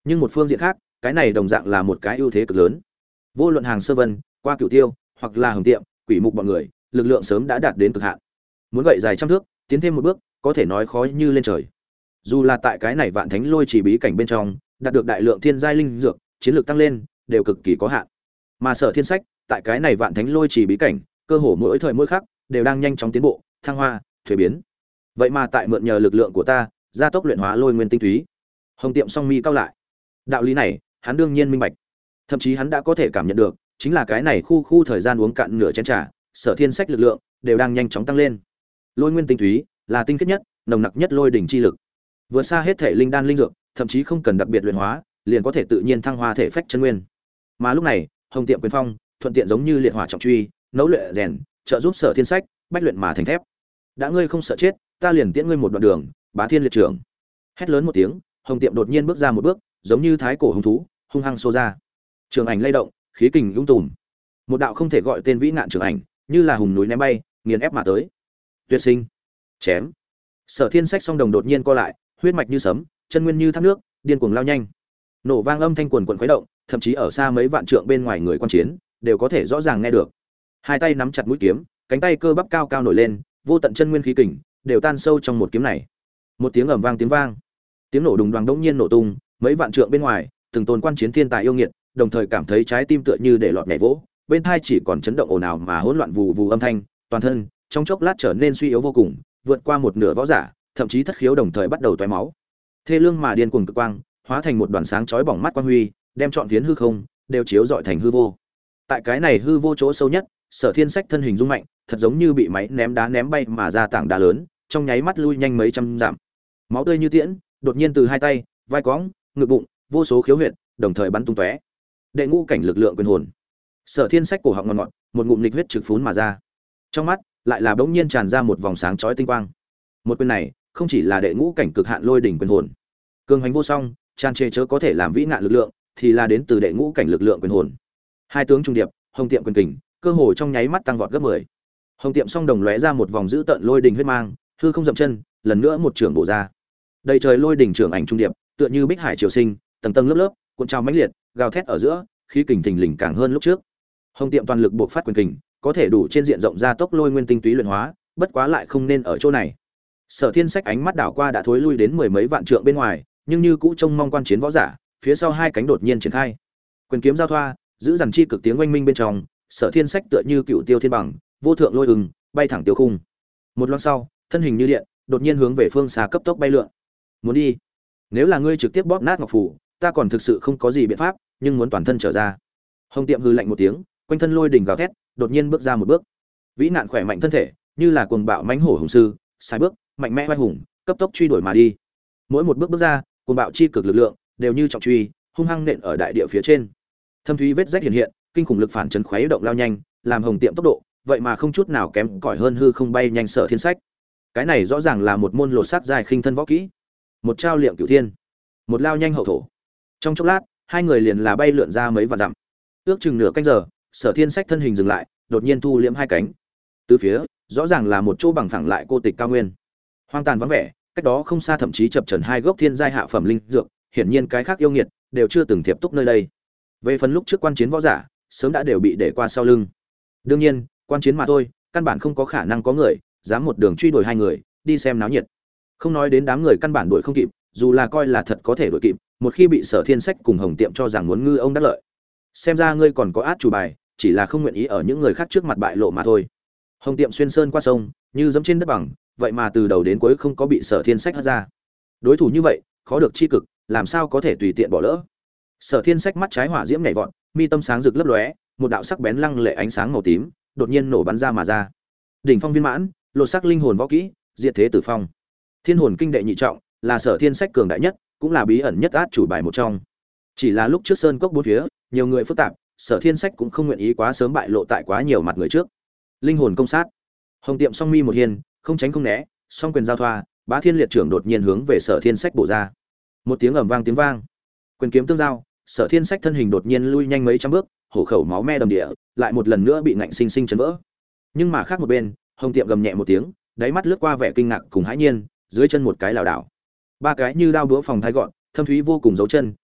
Nhưng một phương diện khác, cái này đồng dạng là một cái ưu thế cực lớn. Vô luận hàng sơ vân, qua cửu tiêu, hoặc là hồng tiệm, quỷ mục bọn người, lực lượng sớm đã đạt đến cực hạn. Muốn gậy dài trăm thước, tiến thêm một bước, có thể nói khó như lên trời. Dù là tại cái này vạn thánh lôi chỉ bí cảnh bên trong, đạt được đại lượng thiên giai linh dược, chiến lược tăng lên đều cực kỳ có hạn. Mà Sở Thiên Sách, tại cái này vạn thánh lôi chỉ bí cảnh, cơ hồ mỗi thời mỗi khắc đều đang nhanh chóng tiến bộ, thăng hoa, thuế biến. Vậy mà tại mượn nhờ lực lượng của ta, gia tốc luyện hóa lôi nguyên tinh túy. Hồng Tiệm song mi cao lại. Đạo lý này, hắn đương nhiên minh bạch. Thậm chí hắn đã có thể cảm nhận được, chính là cái này khu thời gian uống cạn nửa chén trà, Sở Thiên Sách lực lượng đều đang nhanh chóng tăng lên. Lôi nguyên tinh túy là tinh khiết nhất, nồng nặc nhất lôi đỉnh chi lực. Vượt xa hết thể linh đan linh dược, thậm chí không cần đặc biệt luyện hóa, liền có thể tự nhiên thăng hoa thể phách chân nguyên. Mà lúc này, Hồng Tiệm quyền phong, thuận tiện giống như liệt hỏa trọng truy, nấu luyện rèn, trợ giúp Sở Thiên Sách bách luyện mà thành thép. Đã ngươi không sợ chết, ta liền tiễn ngươi một đoạn đường, Bá Thiên liệt trưởng. Hét lớn một tiếng, Hồng Tiệm đột nhiên bước ra một bước, giống như thái cổ hung thú, hung hăng xô ra. Trường ảnh lay động, khí kình ung tùm. Một đạo không thể gọi tên vĩ ngạn trường ảnh, như là hùng núi ném bay, nghiền ép mà tới. Tuyệt sinh, chém. Sở Thiên Sách song đồng đột nhiên co lại, huyết mạch như sấm, chân nguyên như thác nước, điên cuồng lao nhanh. Nổ vang âm thanh quần quần khuấy động, thậm chí ở xa mấy vạn trượng bên ngoài người quan chiến, đều có thể rõ ràng nghe được. Hai tay nắm chặt mũi kiếm, cánh tay cơ bắp cao cao nổi lên, vô tận chân nguyên khí kình đều tan sâu trong một kiếm này. Một tiếng ầm vang tiếng vang, tiếng nổ đùng đoàng đống nhiên nổ tung, mấy vạn trượng bên ngoài, từng tôn quan chiến thiên tài yêu nghiệt, đồng thời cảm thấy trái tim tựa như để lọt nhảy vỗ, bên tai chỉ còn chấn động ồn ào mà hỗn loạn vù vù âm thanh, toàn thân trong chốc lát trở nên suy yếu vô cùng, vượt qua một nửa võ giả, thậm chí thất khiếu đồng thời bắt đầu tóe máu. Thê lương mà điên cuồng cực quang, hóa thành một đoàn sáng chói bỏng mắt quang huy, đem trọn phiến hư không đều chiếu rọi thành hư vô. Tại cái này hư vô chỗ sâu nhất, Sở Thiên Sách thân hình rung mạnh, thật giống như bị máy ném đá ném bay mà ra tảng đá lớn, trong nháy mắt lui nhanh mấy trăm dặm. Máu tươi như tiễn, đột nhiên từ hai tay, vai cõng, ngực bụng, vô số khiếu huyệt, đồng thời bắn tung tóe. Đệ ngũ cảnh lực lượng quyền hồn. Sở Thiên Sách cổ họng ngọt ngọt, một ngụm nghịch huyết trực phún mà ra. Trong mắt lại là bỗng nhiên tràn ra một vòng sáng chói tinh quang. Một quyền này, không chỉ là đệ ngũ cảnh cực hạn lôi đỉnh quyền hồn, cường hành vô song, tràn trề chớ có thể làm vĩ ngạn lực lượng, thì là đến từ đệ ngũ cảnh lực lượng quyền hồn. Hai tướng trung điệp, Hồng Tiệm quyền kình, cơ hồ trong nháy mắt tăng vọt gấp 10. Hồng Tiệm song đồng lóe ra một vòng dữ tợn lôi đỉnh huyết mang, hư không dậm chân, lần nữa một trường bổ ra. Đầy trời lôi đỉnh trưởng ảnh trung điệp, tựa như bích hải triều sinh, tầng tầng lớp lớp, cuộn trào mãnh liệt, gào thét ở giữa, khí kình thình lình càng hơn lúc trước. Hồng Tiệm toàn lực buộc phát quyền kình, có thể đủ trên diện rộng ra tốc lôi nguyên tinh túy luyện hóa, bất quá lại không nên ở chỗ này. Sở Thiên Sách ánh mắt đảo qua đã thối lui đến mười mấy vạn trượng bên ngoài, nhưng như cũ trông mong quan chiến võ giả, phía sau hai cánh đột nhiên triển khai. Quyền kiếm giao thoa, giữ dằn chi cực tiếng oanh minh bên trong, Sở Thiên Sách tựa như cựu tiêu thiên bằng, vô thượng lôi ưng, bay thẳng tiêu khung. Một loáng sau, thân hình như điện, đột nhiên hướng về phương xa cấp tốc bay lượn. Muốn đi? Nếu là ngươi trực tiếp bóp nát ngọc phủ, ta còn thực sự không có gì biện pháp, nhưng muốn toàn thân trở ra. Hồng Tiệm hừ lạnh một tiếng, quanh thân lôi đỉnh gào thét, đột nhiên bước ra một bước. Vĩ nạn khỏe mạnh thân thể, như là cuồng bạo mãnh hổ hùng sư, sai bước, mạnh mẽ vai hùng, cấp tốc truy đuổi mà đi. Mỗi một bước bước ra, cuồng bạo chi cực lực lượng, đều như trọng truy, hung hăng nện ở đại địa phía trên. Thâm thúy vết rách hiện hiện, kinh khủng lực phản chấn khuấy động lao nhanh, làm Hồng Tiệm tốc độ, vậy mà không chút nào kém cỏi hơn hư không bay nhanh Sở Thiên Sách. Cái này rõ ràng là một môn lột xác dài khinh thân võ kỹ. Một trao liệm cửu thiên, một lao nhanh hậu thổ. Trong chốc lát, hai người liền là bay lượn ra mấy vạn dặm. Ước chừng nửa canh giờ, Sở Thiên Sách thân hình dừng lại, đột nhiên thu liễm hai cánh. Từ phía, rõ ràng là một chỗ bằng phẳng lại cô tịch cao nguyên. Hoang tàn vắng vẻ, cách đó không xa thậm chí chập chờn hai gốc thiên giai hạ phẩm linh dược, hiển nhiên cái khác yêu nghiệt đều chưa từng tiếp túc nơi đây. Về phần lúc trước quan chiến võ giả, sớm đã đều bị để qua sau lưng. Đương nhiên, quan chiến mà thôi, căn bản không có khả năng có người dám một đường truy đuổi hai người, đi xem náo nhiệt. Không nói đến đám người căn bản đuổi không kịp, dù là coi là thật có thể đuổi kịp, một khi bị Sở Thiên Sách cùng Hồng Tiệm cho rằng muốn ngư ông đắc lợi. Xem ra ngươi còn có át chủ bài, chỉ là không nguyện ý ở những người khác trước mặt bại lộ mà thôi. Hồng Tiệm xuyên sơn qua sông, như dẫm trên đất bằng, vậy mà từ đầu đến cuối không có bị Sở Thiên Sách hất ra. Đối thủ như vậy, khó được chi cực, làm sao có thể tùy tiện bỏ lỡ. Sở Thiên Sách mắt trái hỏa diễm nhảy vọt, mi tâm sáng rực lấp lóe, một đạo sắc bén lăng lệ ánh sáng màu tím, đột nhiên nổ bắn ra mà ra. Đỉnh phong viên mãn, lột sắc linh hồn võ kỹ, diệt thế tử phong. Thiên hồn kinh đệ nhị trọng, là Sở Thiên Sách cường đại nhất, cũng là bí ẩn nhất át chủ bài một trong. Chỉ là lúc trước sơn cốc bốn phía, nhiều người phức tạp, Sở Thiên Sách cũng không nguyện ý quá sớm bại lộ tại quá nhiều mặt người trước. Linh hồn công sát. Hồng Tiệm song mi một hiên, không tránh không né, song quyền giao thoa, Bá Thiên liệt trưởng đột nhiên hướng về Sở Thiên Sách bổ ra. Một tiếng ầm vang tiếng vang, quyền kiếm tương giao, Sở Thiên Sách thân hình đột nhiên lui nhanh mấy trăm bước, hổ khẩu máu me đầm địa, lại một lần nữa bị ngạnh sinh sinh chấn vỡ. Nhưng mà khác một bên, Hồng Tiệm gầm nhẹ một tiếng, đáy mắt lướt qua vẻ kinh ngạc cùng hãi nhiên, dưới chân một cái lảo đảo. Ba cái như đao búa phòng thái gọn, thâm thúy vô cùng dấu chân,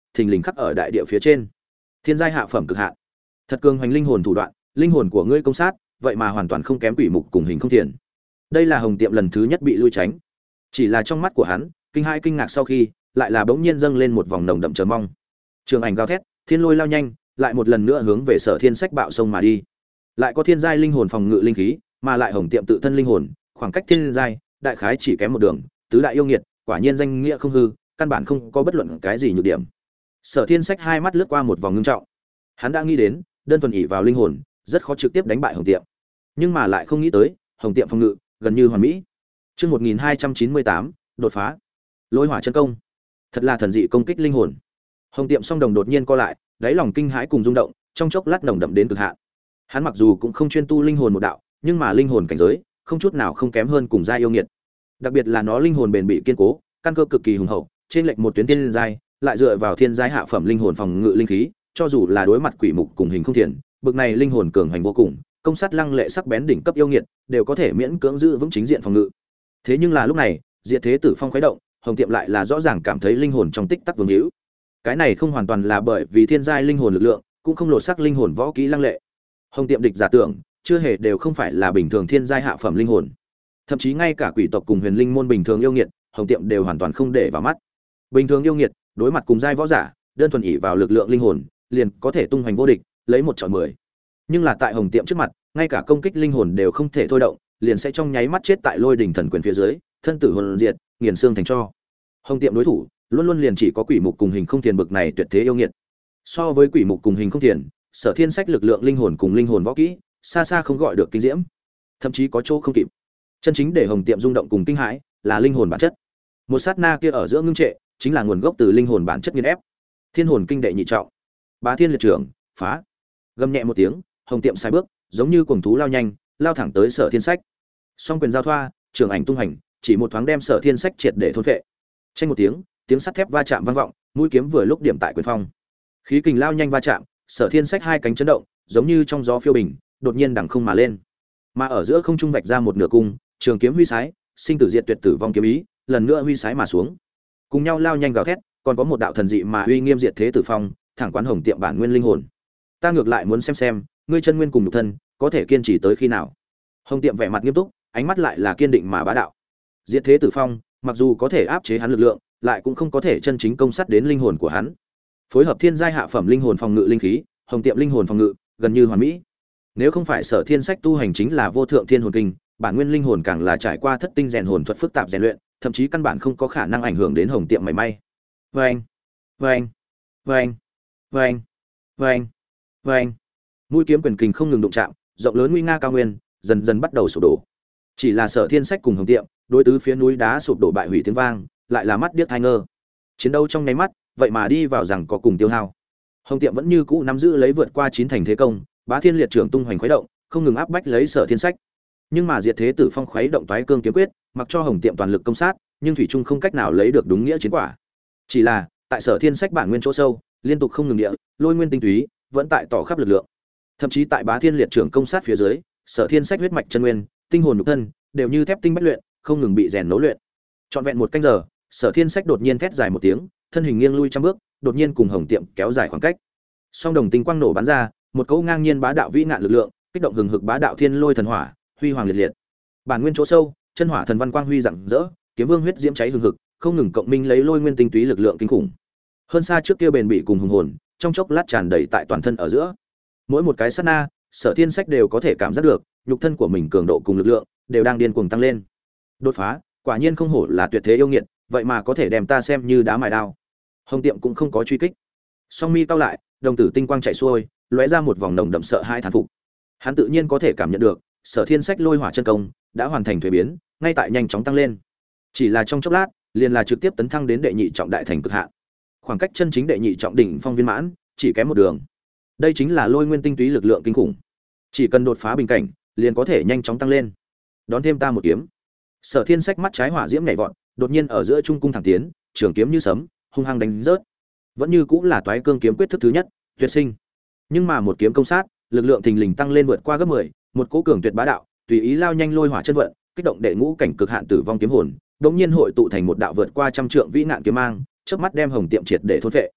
thình lình khắc ở đại địa phía trên. Thiên giai hạ phẩm cực hạn. Thật cường hoành linh hồn thủ đoạn, linh hồn của ngươi công sát, vậy mà hoàn toàn không kém quỷ mục cùng hình không thiền. Đây là Hồng Tiệm lần thứ nhất bị lui tránh. Chỉ là trong mắt của hắn, kinh hãi kinh ngạc sau khi, lại là bỗng nhiên dâng lên một vòng nồng đậm chờ mong. Trường ảnh gào thét, thiên lôi lao nhanh, lại một lần nữa hướng về Sở Thiên Sách bạo sông mà đi. Lại có thiên giai linh hồn phòng ngự linh khí, mà lại Hồng Tiệm tự thân linh hồn, khoảng cách thiên giai, đại khái chỉ kém một đường, tứ đại yêu nghiệt, quả nhiên danh nghĩa không hư, căn bản không có bất luận cái gì nhược điểm. Sở Thiên Sách hai mắt lướt qua một vòng ngưng trọng. Hắn đã nghĩ đến, đơn thuần ỷ vào linh hồn, rất khó trực tiếp đánh bại Hồng Tiệm. Nhưng mà lại không nghĩ tới, Hồng Tiệm phòng ngự gần như hoàn mỹ. Chương 1298, đột phá. Lôi hỏa chân công. Thật là thần dị công kích linh hồn. Hồng Tiệm song đồng đột nhiên co lại, đáy lòng kinh hãi cùng rung động, trong chốc lát nồng đậm đến cực hạn. Hắn mặc dù cũng không chuyên tu linh hồn một đạo, nhưng mà linh hồn cảnh giới, không chút nào không kém hơn cùng giai yêu nghiệt. Đặc biệt là nó linh hồn bền bỉ kiên cố, căn cơ cực kỳ hùng hậu, trên lệch một tuyến tiên giai, lại dựa vào thiên giai hạ phẩm linh hồn phòng ngự linh khí, cho dù là đối mặt quỷ mục cùng hình không thiền, bực này linh hồn cường hành vô cùng, công sát lăng lệ sắc bén đỉnh cấp yêu nghiệt, đều có thể miễn cưỡng giữ vững chính diện phòng ngự. Thế nhưng là lúc này, Diệt Thế Tử Phong khuấy động, Hồng Tiệm lại là rõ ràng cảm thấy linh hồn trong tích tắc vương hữu. Cái này không hoàn toàn là bởi vì thiên giai linh hồn lực lượng, cũng không lộ sắc linh hồn võ kỹ lăng lệ. Hồng Tiệm địch giả tưởng, chưa hề đều không phải là bình thường thiên giai hạ phẩm linh hồn. Thậm chí ngay cả quỷ tộc cùng huyền linh môn bình thường yêu nghiệt, Hồng Tiệm đều hoàn toàn không để vào mắt. Bình thường yêu nghiệt, đối mặt cùng giai võ giả, đơn thuần ỷ vào lực lượng linh hồn, liền có thể tung hoành vô địch, lấy một chọi 10. Nhưng là tại Hồng Tiệm trước mặt, ngay cả công kích linh hồn đều không thể thôi động, liền sẽ trong nháy mắt chết tại Lôi đỉnh thần quyền phía dưới, thân tử hồn diệt, nghiền xương thành tro. Hồng Tiệm đối thủ, luôn luôn liền chỉ có quỷ mục cùng hình không thiền bực này tuyệt thế yêu nghiệt. So với quỷ mục cùng hình không thiền, Sở Thiên Sách lực lượng linh hồn cùng linh hồn võ kỹ, xa xa không gọi được kinh diễm, thậm chí có chỗ không kịp. Chân chính để Hồng Tiệm rung động cùng kinh hãi, là linh hồn bản chất. Một sát na kia ở giữa ngưng trệ, chính là nguồn gốc từ linh hồn bản chất nghiền ép. Thiên hồn kinh đệ nhị trọng, Bá Thiên liệt trưởng, phá. Gầm nhẹ một tiếng, Hồng Tiệm sai bước, giống như cuồng thú lao nhanh, lao thẳng tới Sở Thiên Sách. Song quyền giao thoa, trường ảnh tung hành, chỉ một thoáng đem Sở Thiên Sách triệt để thôn phệ. Chênh một tiếng, tiếng sắt thép va chạm vang vọng, mũi kiếm vừa lúc điểm tại quyền phong. Khí kình lao nhanh va chạm, Sở Thiên Sách hai cánh chấn động, giống như trong gió phiêu bình, đột nhiên đằng không mà lên. Mà ở giữa không trung vạch ra một nửa cung, trường kiếm huy sái, sinh tử diệt tuyệt tử vong kiếm ý, lần nữa huy sái mà xuống. Cùng nhau lao nhanh gào thét, còn có một đạo thần dị mà uy nghiêm diệt thế tử phong, thẳng quán Hồng Tiệm bản nguyên linh hồn. Ta ngược lại muốn xem, ngươi chân nguyên cùng nhục thân, có thể kiên trì tới khi nào. Hồng Tiệm vẻ mặt nghiêm túc, ánh mắt lại là kiên định mà bá đạo. Diệt thế tử phong, mặc dù có thể áp chế hắn lực lượng, lại cũng không có thể chân chính công sát đến linh hồn của hắn. Phối hợp thiên giai hạ phẩm linh hồn phòng ngự linh khí, Hồng Tiệm linh hồn phòng ngự gần như hoàn mỹ. Nếu không phải Sở Thiên Sách tu hành chính là vô thượng thiên hồn kinh, bản nguyên linh hồn càng là trải qua thất tinh rèn hồn thuật phức tạp rèn luyện, thậm chí căn bản không có khả năng ảnh hưởng đến Hồng Tiệm mảy may. Vâng, vâng, vâng, vâng, vâng, vâng. Mũi kiếm quyền kình không ngừng đụng chạm, rộng lớn nguy nga cao nguyên, dần dần bắt đầu sụp đổ. Chỉ là Sở Thiên Sách cùng Hồng Tiệm, đối tứ phía núi đá sụp đổ bại hủy tiếng vang, lại là mắt điếc tai ngơ. Chiến đấu trong nháy mắt, vậy mà đi vào rằng có cùng tiêu hao. Hồng Tiệm vẫn như cũ nắm giữ lấy vượt qua 9 thành thế công, Bá Thiên liệt trưởng tung hoành khuấy động, không ngừng áp bách lấy Sở Thiên Sách. Nhưng mà Diệt Thế Tử Phong khuấy động toái cương kiếm quyết, mặc cho Hồng Tiệm toàn lực công sát, nhưng thủy chung không cách nào lấy được đúng nghĩa chiến quả. Chỉ là, tại Sở Thiên Sách bản nguyên chỗ sâu, liên tục không ngừng địa, lôi nguyên tinh túy, vẫn tại tỏ khắp lực lượng. Thậm chí tại Bá Thiên liệt trưởng công sát phía dưới, Sở Thiên Sách huyết mạch chân nguyên, tinh hồn nhục thân, đều như thép tinh bách luyện, không ngừng bị rèn nấu luyện. Trọn vẹn một canh giờ, Sở Thiên Sách đột nhiên thét dài một tiếng, thân hình nghiêng lui trăm bước, đột nhiên cùng Hồng Tiệm kéo dài khoảng cách. Song đồng tinh quang nổ bắn ra, một cỗ ngang nhiên bá đạo vĩ ngạn lực lượng, kích động hừng hực bá đạo thiên lôi thần hỏa, huy hoàng liệt liệt. Bản nguyên chỗ sâu, chân hỏa thần văn quang huy rạng rỡ, kiếm vương huyết diễm cháy hừng hực, không ngừng cộng minh lấy lôi nguyên tinh túy lực lượng kinh khủng. Hơn xa trước kia bền bỉ cùng hùng hồn, trong chốc lát tràn đầy tại toàn thân ở giữa. Mỗi một cái sát na, Sở Thiên Sách đều có thể cảm giác được, nhục thân của mình cường độ cùng lực lượng đều đang điên cuồng tăng lên. Đột phá, quả nhiên không hổ là tuyệt thế yêu nghiệt, vậy mà có thể đem ta xem như đá mài đao. Hồng Tiệm cũng không có truy kích. Song mi cao lại, đồng tử tinh quang chạy xuôi, lóe ra một vòng nồng đậm sợ hai thán phục. Hắn tự nhiên có thể cảm nhận được, Sở Thiên Sách lôi hỏa chân công đã hoàn thành thuế biến, ngay tại nhanh chóng tăng lên. Chỉ là trong chốc lát, liền là trực tiếp tấn thăng đến đệ nhị trọng đại thành cực hạn. Khoảng cách chân chính đệ nhị trọng đỉnh phong viên mãn, chỉ kém một đường. Đây chính là lôi nguyên tinh túy lực lượng kinh khủng. Chỉ cần đột phá bình cảnh, liền có thể nhanh chóng tăng lên. Đón thêm ta một kiếm. Sở Thiên Sách mắt trái hỏa diễm nhảy vọt, đột nhiên ở giữa trung cung thẳng tiến, trường kiếm như sấm, hung hăng đánh rớt. Vẫn như cũng là toái cương kiếm quyết thức thứ nhất, tuyệt sinh. Nhưng mà một kiếm công sát, lực lượng thình lình tăng lên vượt qua gấp 10, một cỗ cường tuyệt bá đạo, tùy ý lao nhanh lôi hỏa chân vận, kích động đệ ngũ cảnh cực hạn tử vong kiếm hồn, đột nhiên hội tụ thành một đạo vượt qua trăm trượng vĩ nạn kiếm mang, chớp mắt đem Hồng Tiệm triệt để thôn phệ.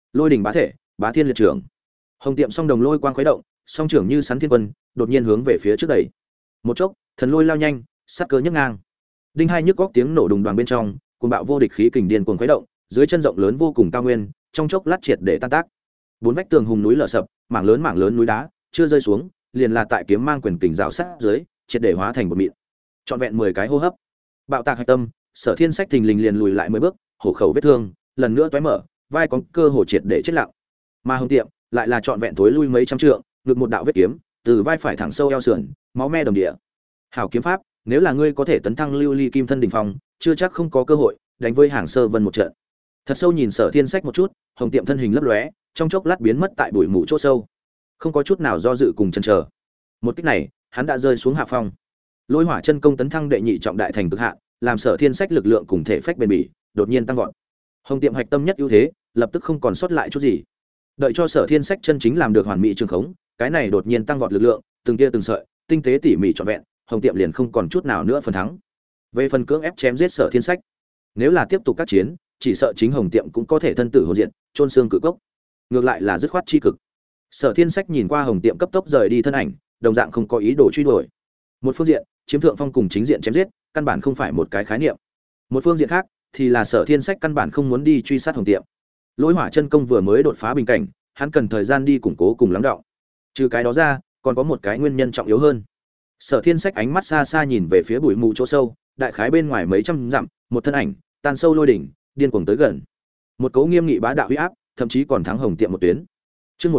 lôi đình bá thể, bá thiên liệt trưởng. Hồng Tiệm song đồng lôi quang khuấy động, song trưởng như sắn thiên quân, đột nhiên hướng về phía trước đẩy. Một chốc, thần lôi lao nhanh, sát cơ nhấc ngang. Đinh hai nhức góc tiếng nổ đùng đoàng bên trong, cuồng bạo vô địch khí kình điên cuồng khuấy động, dưới chân rộng lớn vô cùng cao nguyên, trong chốc lát triệt để tan tác. Bốn vách tường hùng núi lở sập, mảng lớn núi đá chưa rơi xuống, liền là tại kiếm mang quyền kình rào sát dưới, triệt để hóa thành bột mịn. Trọn vẹn 10 cái hô hấp. Bạo tạc hạch tâm, Sở Thiên Sách thình lình liền lùi lại 10 bước, hổ khẩu vết thương lần nữa toé mở, vai có cơ hồ triệt để chết lặng. Mà Hồng Tiệm lại là trọn vẹn tối lui mấy trăm trượng, ngực một đạo vết kiếm, từ vai phải thẳng sâu eo sườn, máu me đầm địa. Hảo kiếm pháp, nếu là ngươi có thể tấn thăng lưu ly kim thân đỉnh phong, chưa chắc không có cơ hội đánh với Hàng Sơ Vân một trận. Thật sâu nhìn Sở Thiên Sách một chút, Hồng Tiệm thân hình lấp lóe, trong chốc lát biến mất tại bụi mù chỗ sâu, không có chút nào do dự cùng chần chờ. Một kích này, hắn đã rơi xuống hạ phong. Lôi Hỏa chân công tấn thăng đệ nhị trọng đại thành cực hạn, làm Sở Thiên Sách lực lượng cùng thể phách bền bỉ, đột nhiên tăng vọt. Hồng Tiệm hạch tâm nhất ưu thế, lập tức không còn sót lại chút gì. Đợi cho Sở Thiên Sách chân chính làm được hoàn mỹ trường khống, cái này đột nhiên tăng vọt lực lượng, từng tia từng sợi, tinh tế tỉ mỉ trọn vẹn, Hồng Tiệm liền không còn chút nào nữa phần thắng. Về phần cưỡng ép chém giết Sở Thiên Sách, nếu là tiếp tục các chiến, chỉ sợ chính Hồng Tiệm cũng có thể thân tử hồn diện, chôn xương cự cốc. Ngược lại là dứt khoát chi cực. Sở Thiên Sách nhìn qua Hồng Tiệm cấp tốc rời đi thân ảnh, đồng dạng không có ý đồ truy đuổi. Một phương diện, chiếm thượng phong cùng chính diện chém giết, căn bản không phải một cái khái niệm. Một phương diện khác, thì là Sở Thiên Sách căn bản không muốn đi truy sát Hồng Tiệm. Lôi Hỏa chân công vừa mới đột phá bình cảnh, hắn cần thời gian đi củng cố cùng lắng đọng. Trừ cái đó ra, còn có một cái nguyên nhân trọng yếu hơn. Sở Thiên Sách ánh mắt xa xa nhìn về phía bụi mù chỗ sâu, đại khái bên ngoài mấy trăm dặm, một thân ảnh, tan sâu lôi đỉnh, điên cuồng tới gần. Một cấu nghiêm nghị bá đạo uy áp, thậm chí còn thắng Hồng Tiệm một tuyến. Chương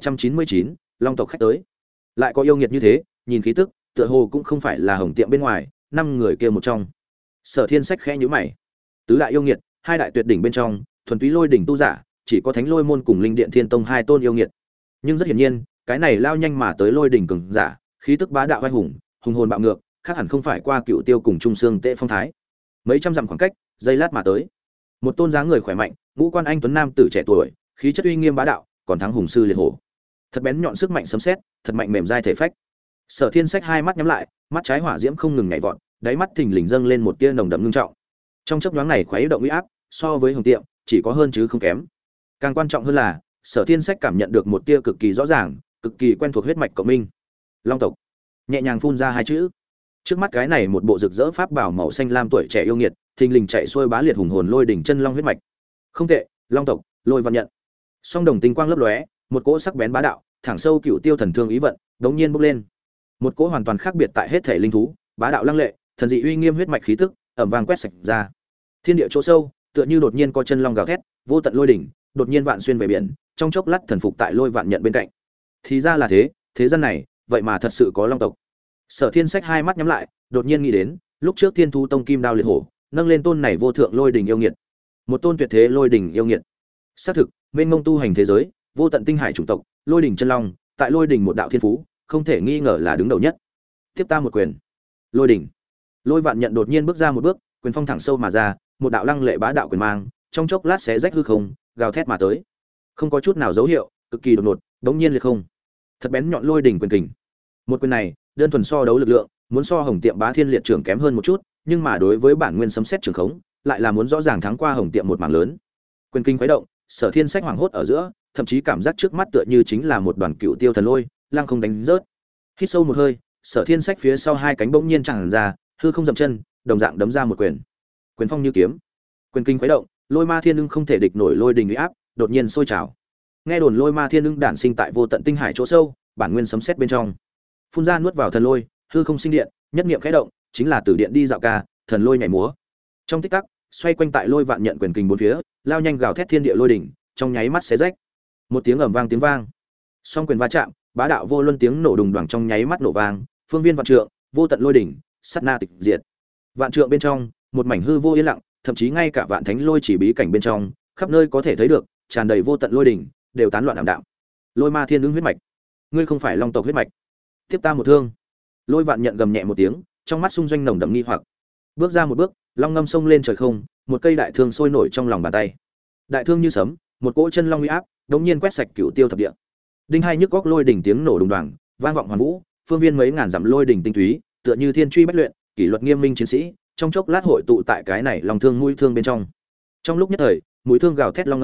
1299, Long tộc khách tới. Lại có yêu nghiệt như thế, nhìn khí tức, tựa hồ cũng không phải là Hồng Tiệm bên ngoài, năm người kia một trong. Sở Thiên Sách khẽ nhíu mày. Tứ đại yêu nghiệt, hai đại tuyệt đỉnh bên trong, thuần túy lôi đỉnh tu giả, chỉ có Thánh Lôi môn cùng Linh Điện Thiên Tông hai tôn yêu nghiệt. Nhưng rất hiển nhiên, cái này lao nhanh mà tới lôi đỉnh cường giả, khí tức bá đạo vai hùng, hùng hồn bạo ngược, khác hẳn không phải qua Cựu Tiêu cùng Trung Xương Tệ phong thái. Mấy trăm dặm khoảng cách, giây lát mà tới. Một tôn dáng người khỏe mạnh, ngũ quan anh tuấn nam tử trẻ tuổi, khí chất uy nghiêm bá đạo, còn thắng hùng sư liệt hổ. Thật bén nhọn sức mạnh sấm sét, thật mạnh mềm dai thể phách. Sở Thiên Sách hai mắt nhắm lại, mắt trái hỏa diễm không ngừng nhảy vọt, đáy mắt thình lình dâng lên một tia nồng đậm ngưng trọng. Trong chớp nhoáng này khuấy động uy áp, so với Hồng Tiệm, chỉ có hơn chứ không kém. Càng quan trọng hơn là, Sở Thiên Sách cảm nhận được một tia cực kỳ rõ ràng, cực kỳ quen thuộc huyết mạch cộng minh. Long tộc. Nhẹ nhàng phun ra hai chữ. Trước mắt cái này một bộ rực rỡ pháp bảo màu xanh lam tuổi trẻ yêu nghiệt, thình lình chạy xuôi bá liệt hùng hồn lôi đỉnh chân long huyết mạch. Không tệ, Long tộc, Lôi Văn Nhận. Song đồng tinh quang lấp lóe, một cỗ sắc bén bá đạo, thẳng sâu Cựu Tiêu thần thương ý vận, đống nhiên bốc lên. Một cỗ hoàn toàn khác biệt tại hết thể linh thú, bá đạo lăng lệ, thần dị uy nghiêm huyết mạch khí tức, ầm vang quét sạch ra. Thiên địa chỗ sâu, tựa như đột nhiên có chân long gào thét, vô tận lôi đỉnh, đột nhiên vạn xuyên về biển, trong chốc lát thần phục tại Lôi Vạn Nhận bên cạnh. Thì ra là thế, thế gian này, vậy mà thật sự có long tộc. Sở Thiên Sách hai mắt nhắm lại, đột nhiên nghĩ đến, lúc trước Thiên Thú Tông Kim Đao liệt hổ, nâng lên tôn này vô thượng lôi đỉnh yêu nghiệt. Một tôn tuyệt thế lôi đỉnh yêu nghiệt. Xác thực, mênh mông tu hành thế giới, vô tận tinh hải chủng tộc, lôi đỉnh chân long, tại lôi đỉnh một đạo thiên phú, không thể nghi ngờ là đứng đầu nhất. Tiếp ta một quyền. Lôi đỉnh. Lôi Vạn Nhận đột nhiên bước ra một bước, quyền phong thẳng sâu mà ra, một đạo lăng lệ bá đạo quyền mang, trong chốc lát xé rách hư không, gào thét mà tới. Không có chút nào dấu hiệu, cực kỳ đột ngột, đống nhiên liệt không. Thật bén nhọn lôi đỉnh quyền kình. Một quyền này, đơn thuần so đấu lực lượng, muốn so Hồng Tiệm Bá Thiên Liệt trưởng kém hơn một chút, nhưng mà đối với bản nguyên sấm xét trường khống, lại là muốn rõ ràng thắng qua Hồng Tiệm một mảng lớn. Quyền kinh khuấy động, Sở Thiên Sách hoảng hốt ở giữa, thậm chí cảm giác trước mắt tựa như chính là một đoàn Cựu Tiêu thần lôi, lăng không đánh rớt. Hít sâu một hơi, Sở Thiên Sách phía sau hai cánh bỗng nhiên tràn ra, hư không dậm chân, đồng dạng đấm ra một quyền. Quyền phong như kiếm. Quyền kinh khuấy động, Lôi Ma Thiên Ưng không thể địch nổi lôi đình uy áp, đột nhiên sôi trào. Nghe đồn Lôi Ma Thiên Ưng đản sinh tại vô tận tinh hải chỗ sâu, bản nguyên sấm sét bên trong. Phun ra nuốt vào thần lôi, hư không sinh điện, nhất niệm khẽ động, chính là tử điện đi dạo ca, thần lôi nhảy múa. Trong tích tắc, xoay quanh tại Lôi Vạn Nhận quyền kình bốn phía, lao nhanh gào thét thiên địa lôi đỉnh, trong nháy mắt xé rách. Một tiếng ầm vang tiếng vang. Song quyền va chạm, bá đạo vô luân tiếng nổ đùng đoàng trong nháy mắt nổ vang, phương viên vạn trượng, vô tận lôi đỉnh, sát na tịch diệt. Vạn trượng bên trong, một mảnh hư vô yên lặng, thậm chí ngay cả vạn thánh lôi chỉ bí cảnh bên trong, khắp nơi có thể thấy được, tràn đầy vô tận lôi đỉnh, đều tán loạn ảm đạm. Lôi Ma Thiên Ưng huyết mạch, ngươi không phải Long tộc huyết mạch. Tiếp ta một thương. Lôi Vạn Nhận gầm nhẹ một tiếng, trong mắt xung doanh nồng đậm nghi hoặc. Bước ra một bước, long ngâm sông lên trời không, một cây đại thương sôi nổi trong lòng bàn tay. Đại thương như sấm, một cỗ chân long uy áp, đống nhiên quét sạch Cựu Tiêu thập địa. Đinh hai nhức góc lôi đỉnh tiếng nổ đùng đoàng, vang vọng hoàn vũ, phương viên mấy ngàn dặm lôi đỉnh tinh túy, tựa như thiên truy bách luyện, kỷ luật nghiêm minh chiến sĩ, trong chốc lát hội tụ tại cái này long thương mũi thương bên trong. Trong lúc nhất thời, mũi thương gào thét long ngâm,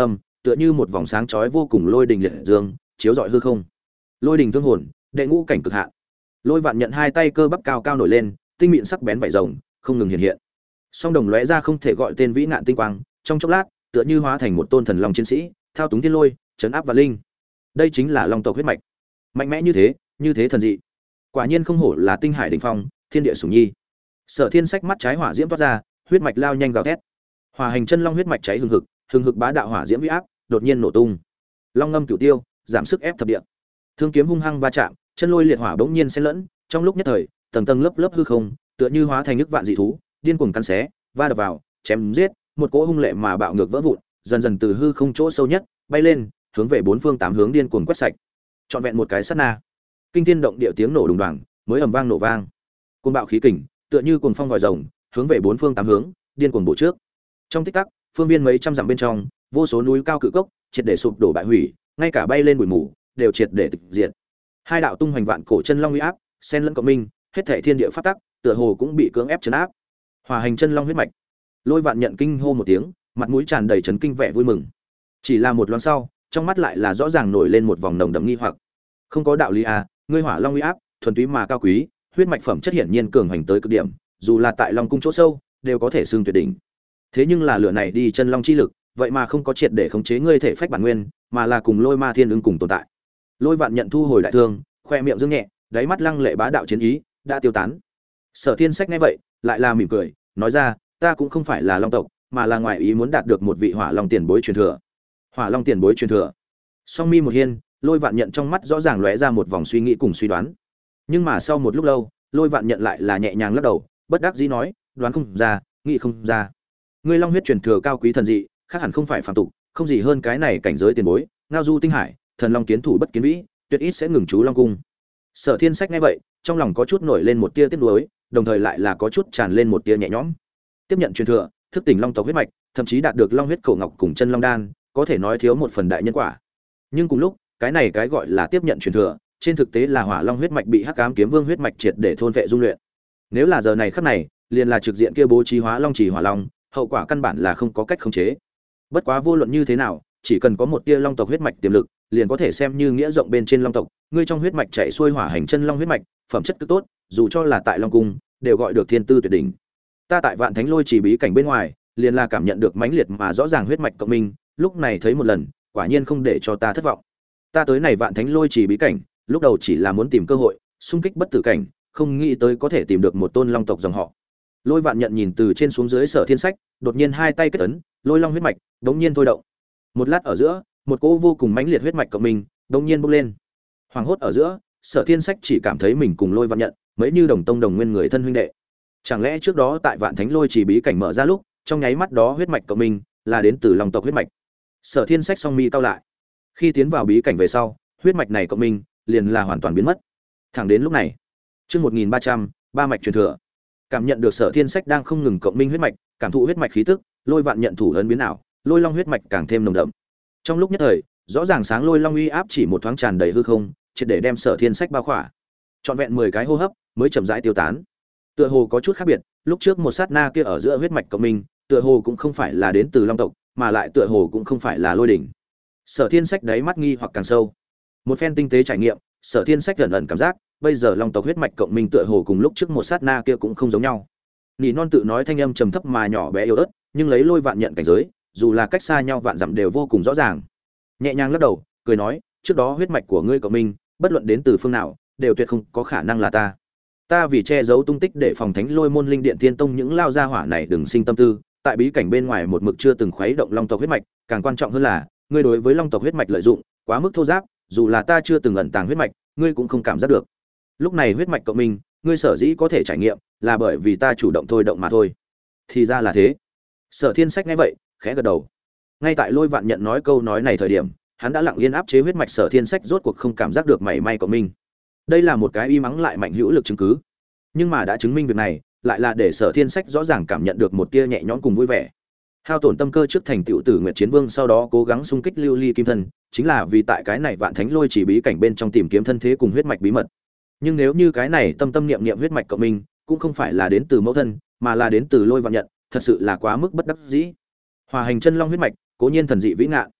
tựa như một vòng sáng chói vô cùng lôi đình liệt dương, chiếu rọi hư không. Lôi đình thương hồn, đệ ngũ cảnh cực hạn. Lôi Vạn Nhận hai tay cơ bắp cao cao nổi lên, tinh mịn sắc bén vảy rồng không ngừng hiện hiện. Song đồng lóe ra không thể gọi tên vĩ nạn tinh quang, trong chốc lát, tựa như hóa thành một tôn thần long chiến sĩ, thao túng thiên lôi, trấn áp và linh. Đây chính là long tộc huyết mạch. Mạnh mẽ như thế thần dị. Quả nhiên không hổ là tinh hải đỉnh phong, thiên địa sủng nhi. Sở Thiên Sách mắt trái hỏa diễm toát ra, huyết mạch lao nhanh gào thét. Hỏa hành chân long huyết mạch cháy hừng hực bá đạo hỏa diễm uy áp, đột nhiên nổ tung. Long ngâm cửu tiêu, giảm sức ép thập địa. Thương kiếm hung hăng va chạm, chân lôi liệt hỏa bỗng nhiên xen lẫn, trong lúc nhất thời, tầng tầng lớp lớp hư không, tựa như hóa thành nước vạn dị thú, điên cuồng cắn xé, va đập vào, chém giết, một cỗ hung lệ mà bạo ngược vỡ vụn, dần dần từ hư không chỗ sâu nhất bay lên, hướng về bốn phương tám hướng điên cuồng quét sạch. Trọn vẹn một cái sát na, kinh thiên động địa tiếng nổ đùng đoàng, mới ầm vang nổ vang. Cuồng bạo khí kình, tựa như cuồng phong vòi rồng, hướng về bốn phương tám hướng, điên cuồng bổ trước. Trong tích tắc, phương viên mấy trăm dặm bên trong, vô số núi cao cự cốc, triệt để sụp đổ bại hủy, ngay cả bay lên bụi mù, đều triệt để tịch diệt. Hai đạo tung hoành vạn cổ chân long uy áp, xen lẫn cộng minh, hết thảy thiên địa pháp tắc, tựa hồ cũng bị cưỡng ép trấn áp. Hỏa hành chân long huyết mạch. Lôi Vạn Nhận kinh hô một tiếng, mặt mũi tràn đầy chấn kinh vẻ vui mừng. Chỉ là một loáng sau, trong mắt lại là rõ ràng nổi lên một vòng nồng đậm nghi hoặc. Không có đạo lý à, ngươi hỏa long uy áp, thuần túy mà cao quý, huyết mạch phẩm chất hiển nhiên cường hành tới cực điểm, dù là tại long cung chỗ sâu, đều có thể xưng tuyệt đỉnh. Thế nhưng là lửa này đi chân long chi lực, vậy mà không có triệt để khống chế ngươi thể phách bản nguyên, mà là cùng Lôi Ma Thiên ứng cùng tồn tại. Lôi Vạn Nhận thu hồi đại thương, khoe miệng dương nhẹ, đáy mắt lăng lệ bá đạo chiến ý đã tiêu tán. Sở Thiên Sách nghe vậy, lại là mỉm cười, nói ra, ta cũng không phải là long tộc, mà là ngoại ý muốn đạt được một vị hỏa long tiền bối truyền thừa. Hỏa long tiền bối truyền thừa. Song mi một hiên, Lôi Vạn Nhận trong mắt rõ ràng lóe ra một vòng suy nghĩ cùng suy đoán. Nhưng mà sau một lúc lâu, Lôi Vạn Nhận lại là nhẹ nhàng lắc đầu, bất đắc dĩ nói, đoán không ra, nghĩ không ra. Ngươi long huyết truyền thừa cao quý thần dị, khác hẳn không phải phàm tục, không gì hơn cái này cảnh giới tiền bối, ngao du tinh hải, thần long kiến thủ bất kiến vĩ, tuyệt ít sẽ ngừng trú long cung. Sở Thiên Sách nghe vậy, trong lòng có chút nổi lên một tia tiếc nuối, đồng thời lại là có chút tràn lên một tia nhẹ nhõm. Tiếp nhận truyền thừa, thức tỉnh long tộc huyết mạch, thậm chí đạt được long huyết cổ ngọc cùng chân long đan, có thể nói thiếu một phần đại nhân quả. Nhưng cùng lúc, cái này cái gọi là tiếp nhận truyền thừa, trên thực tế là hỏa long huyết mạch bị hắc ám kiếm vương huyết mạch triệt để thôn vệ dung luyện. Nếu là giờ này khắc này, liền là trực diện kia bố trí hóa long chỉ hỏa long, hậu quả căn bản là không có cách khống chế. Bất quá vô luận như thế nào, chỉ cần có một tia long tộc huyết mạch tiềm lực, liền có thể xem như nghĩa rộng bên trên long tộc, ngươi trong huyết mạch chạy xuôi hỏa hành chân long huyết mạch, phẩm chất cực tốt, dù cho là tại long cung, đều gọi được thiên tư tuyệt đỉnh. Ta tại Vạn Thánh Lôi chỉ bí cảnh bên ngoài, liền là cảm nhận được mãnh liệt mà rõ ràng huyết mạch cộng minh, lúc này thấy một lần, quả nhiên không để cho ta thất vọng. Ta tới này Vạn Thánh Lôi chỉ bí cảnh, lúc đầu chỉ là muốn tìm cơ hội xung kích bất tử cảnh, không nghĩ tới có thể tìm được một tôn long tộc dòng họ. Lôi Vạn Nhận nhìn từ trên xuống dưới Sở Thiên Sách, đột nhiên hai tay kết ấn, lôi long huyết mạch đống nhiên thôi động. Một lát ở giữa, một cỗ vô cùng mãnh liệt huyết mạch cộng minh đống nhiên bốc lên. Hoàng hốt ở giữa, Sở Thiên Sách chỉ cảm thấy mình cùng Lôi Vạn Nhận mấy như đồng tông đồng nguyên người thân huynh đệ. Chẳng lẽ trước đó tại Vạn Thánh Lôi chỉ bí cảnh mở ra lúc, trong nháy mắt đó huyết mạch cộng minh là đến từ long tộc huyết mạch? Sở Thiên Sách song mi cau lại. Khi tiến vào bí cảnh về sau, huyết mạch này cộng minh liền là hoàn toàn biến mất. Thẳng đến lúc này, chương 1300, ba mạch truyền thừa. Cảm nhận được Sở Thiên Sách đang không ngừng cộng minh huyết mạch, cảm thụ huyết mạch khí tức, Lôi Vạn Nhận thủ ấn biến ảo, lôi long huyết mạch càng thêm nồng đậm. Trong lúc nhất thời, rõ ràng sáng lôi long uy áp chỉ một thoáng tràn đầy hư không, triệt để đem Sở Thiên Sách bao khỏa. Trọn vẹn 10 cái hô hấp mới chậm rãi tiêu tán. Tựa hồ có chút khác biệt, lúc trước một sát na kia ở giữa huyết mạch cộng minh, tựa hồ cũng không phải là đến từ long tộc, mà lại tựa hồ cũng không phải là lôi đỉnh. Sở Thiên Sách đáy mắt nghi hoặc càng sâu. Một phen tinh tế trải nghiệm, Sở Thiên Sách ẩn ẩn cảm giác, bây giờ long tộc huyết mạch cộng minh tựa hồ cùng lúc trước một sát na kia cũng không giống nhau. Nỉ non tự nói thanh âm trầm thấp mà nhỏ bé yếu ớt, nhưng lấy Lôi Vạn Nhận cảnh giới, dù là cách xa nhau vạn dặm đều vô cùng rõ ràng. Nhẹ nhàng lắc đầu, cười nói, trước đó huyết mạch của ngươi cộng minh, bất luận đến từ phương nào, đều tuyệt không có khả năng là ta. Ta vì che giấu tung tích để phòng Thánh Lôi môn linh điện tiên tông những lao gia hỏa này đừng sinh tâm tư, tại bí cảnh bên ngoài một mực chưa từng khuấy động long tộc huyết mạch, càng quan trọng hơn là, ngươi đối với long tộc huyết mạch lợi dụng quá mức thô giáp, dù là ta chưa từng ẩn tàng huyết mạch, ngươi cũng không cảm giác được. Lúc này huyết mạch cộng minh, ngươi sở dĩ có thể trải nghiệm, là bởi vì ta chủ động thôi động mà thôi. Thì ra là thế. Sở Thiên Sách nghe vậy, khẽ gật đầu. Ngay tại Lôi Vạn Nhận nói câu nói này thời điểm, hắn đã lặng yên áp chế huyết mạch Sở Thiên Sách rốt cuộc không cảm giác được mảy may cộng minh. Đây là một cái y mắng lại mạnh hữu lực chứng cứ. Nhưng mà đã chứng minh việc này, lại là để Sở Thiên Sách rõ ràng cảm nhận được một tia nhẹ nhõm cùng vui vẻ. Hao tổn tâm cơ trước thành tựu Tử Nguyệt Chiến Vương, sau đó cố gắng xung kích Lưu Ly Kim Thân, chính là vì tại cái này Vạn Thánh Lôi chỉ bí cảnh bên trong tìm kiếm thân thế cùng huyết mạch bí mật. Nhưng nếu như cái này tâm tâm niệm niệm huyết mạch cộng minh, cũng không phải là đến từ mẫu thân, mà là đến từ Lôi Vạn Nhận, thật sự là quá mức bất đắc dĩ. Hòa hành chân long huyết mạch, cố nhiên thần dị vĩ ngạn.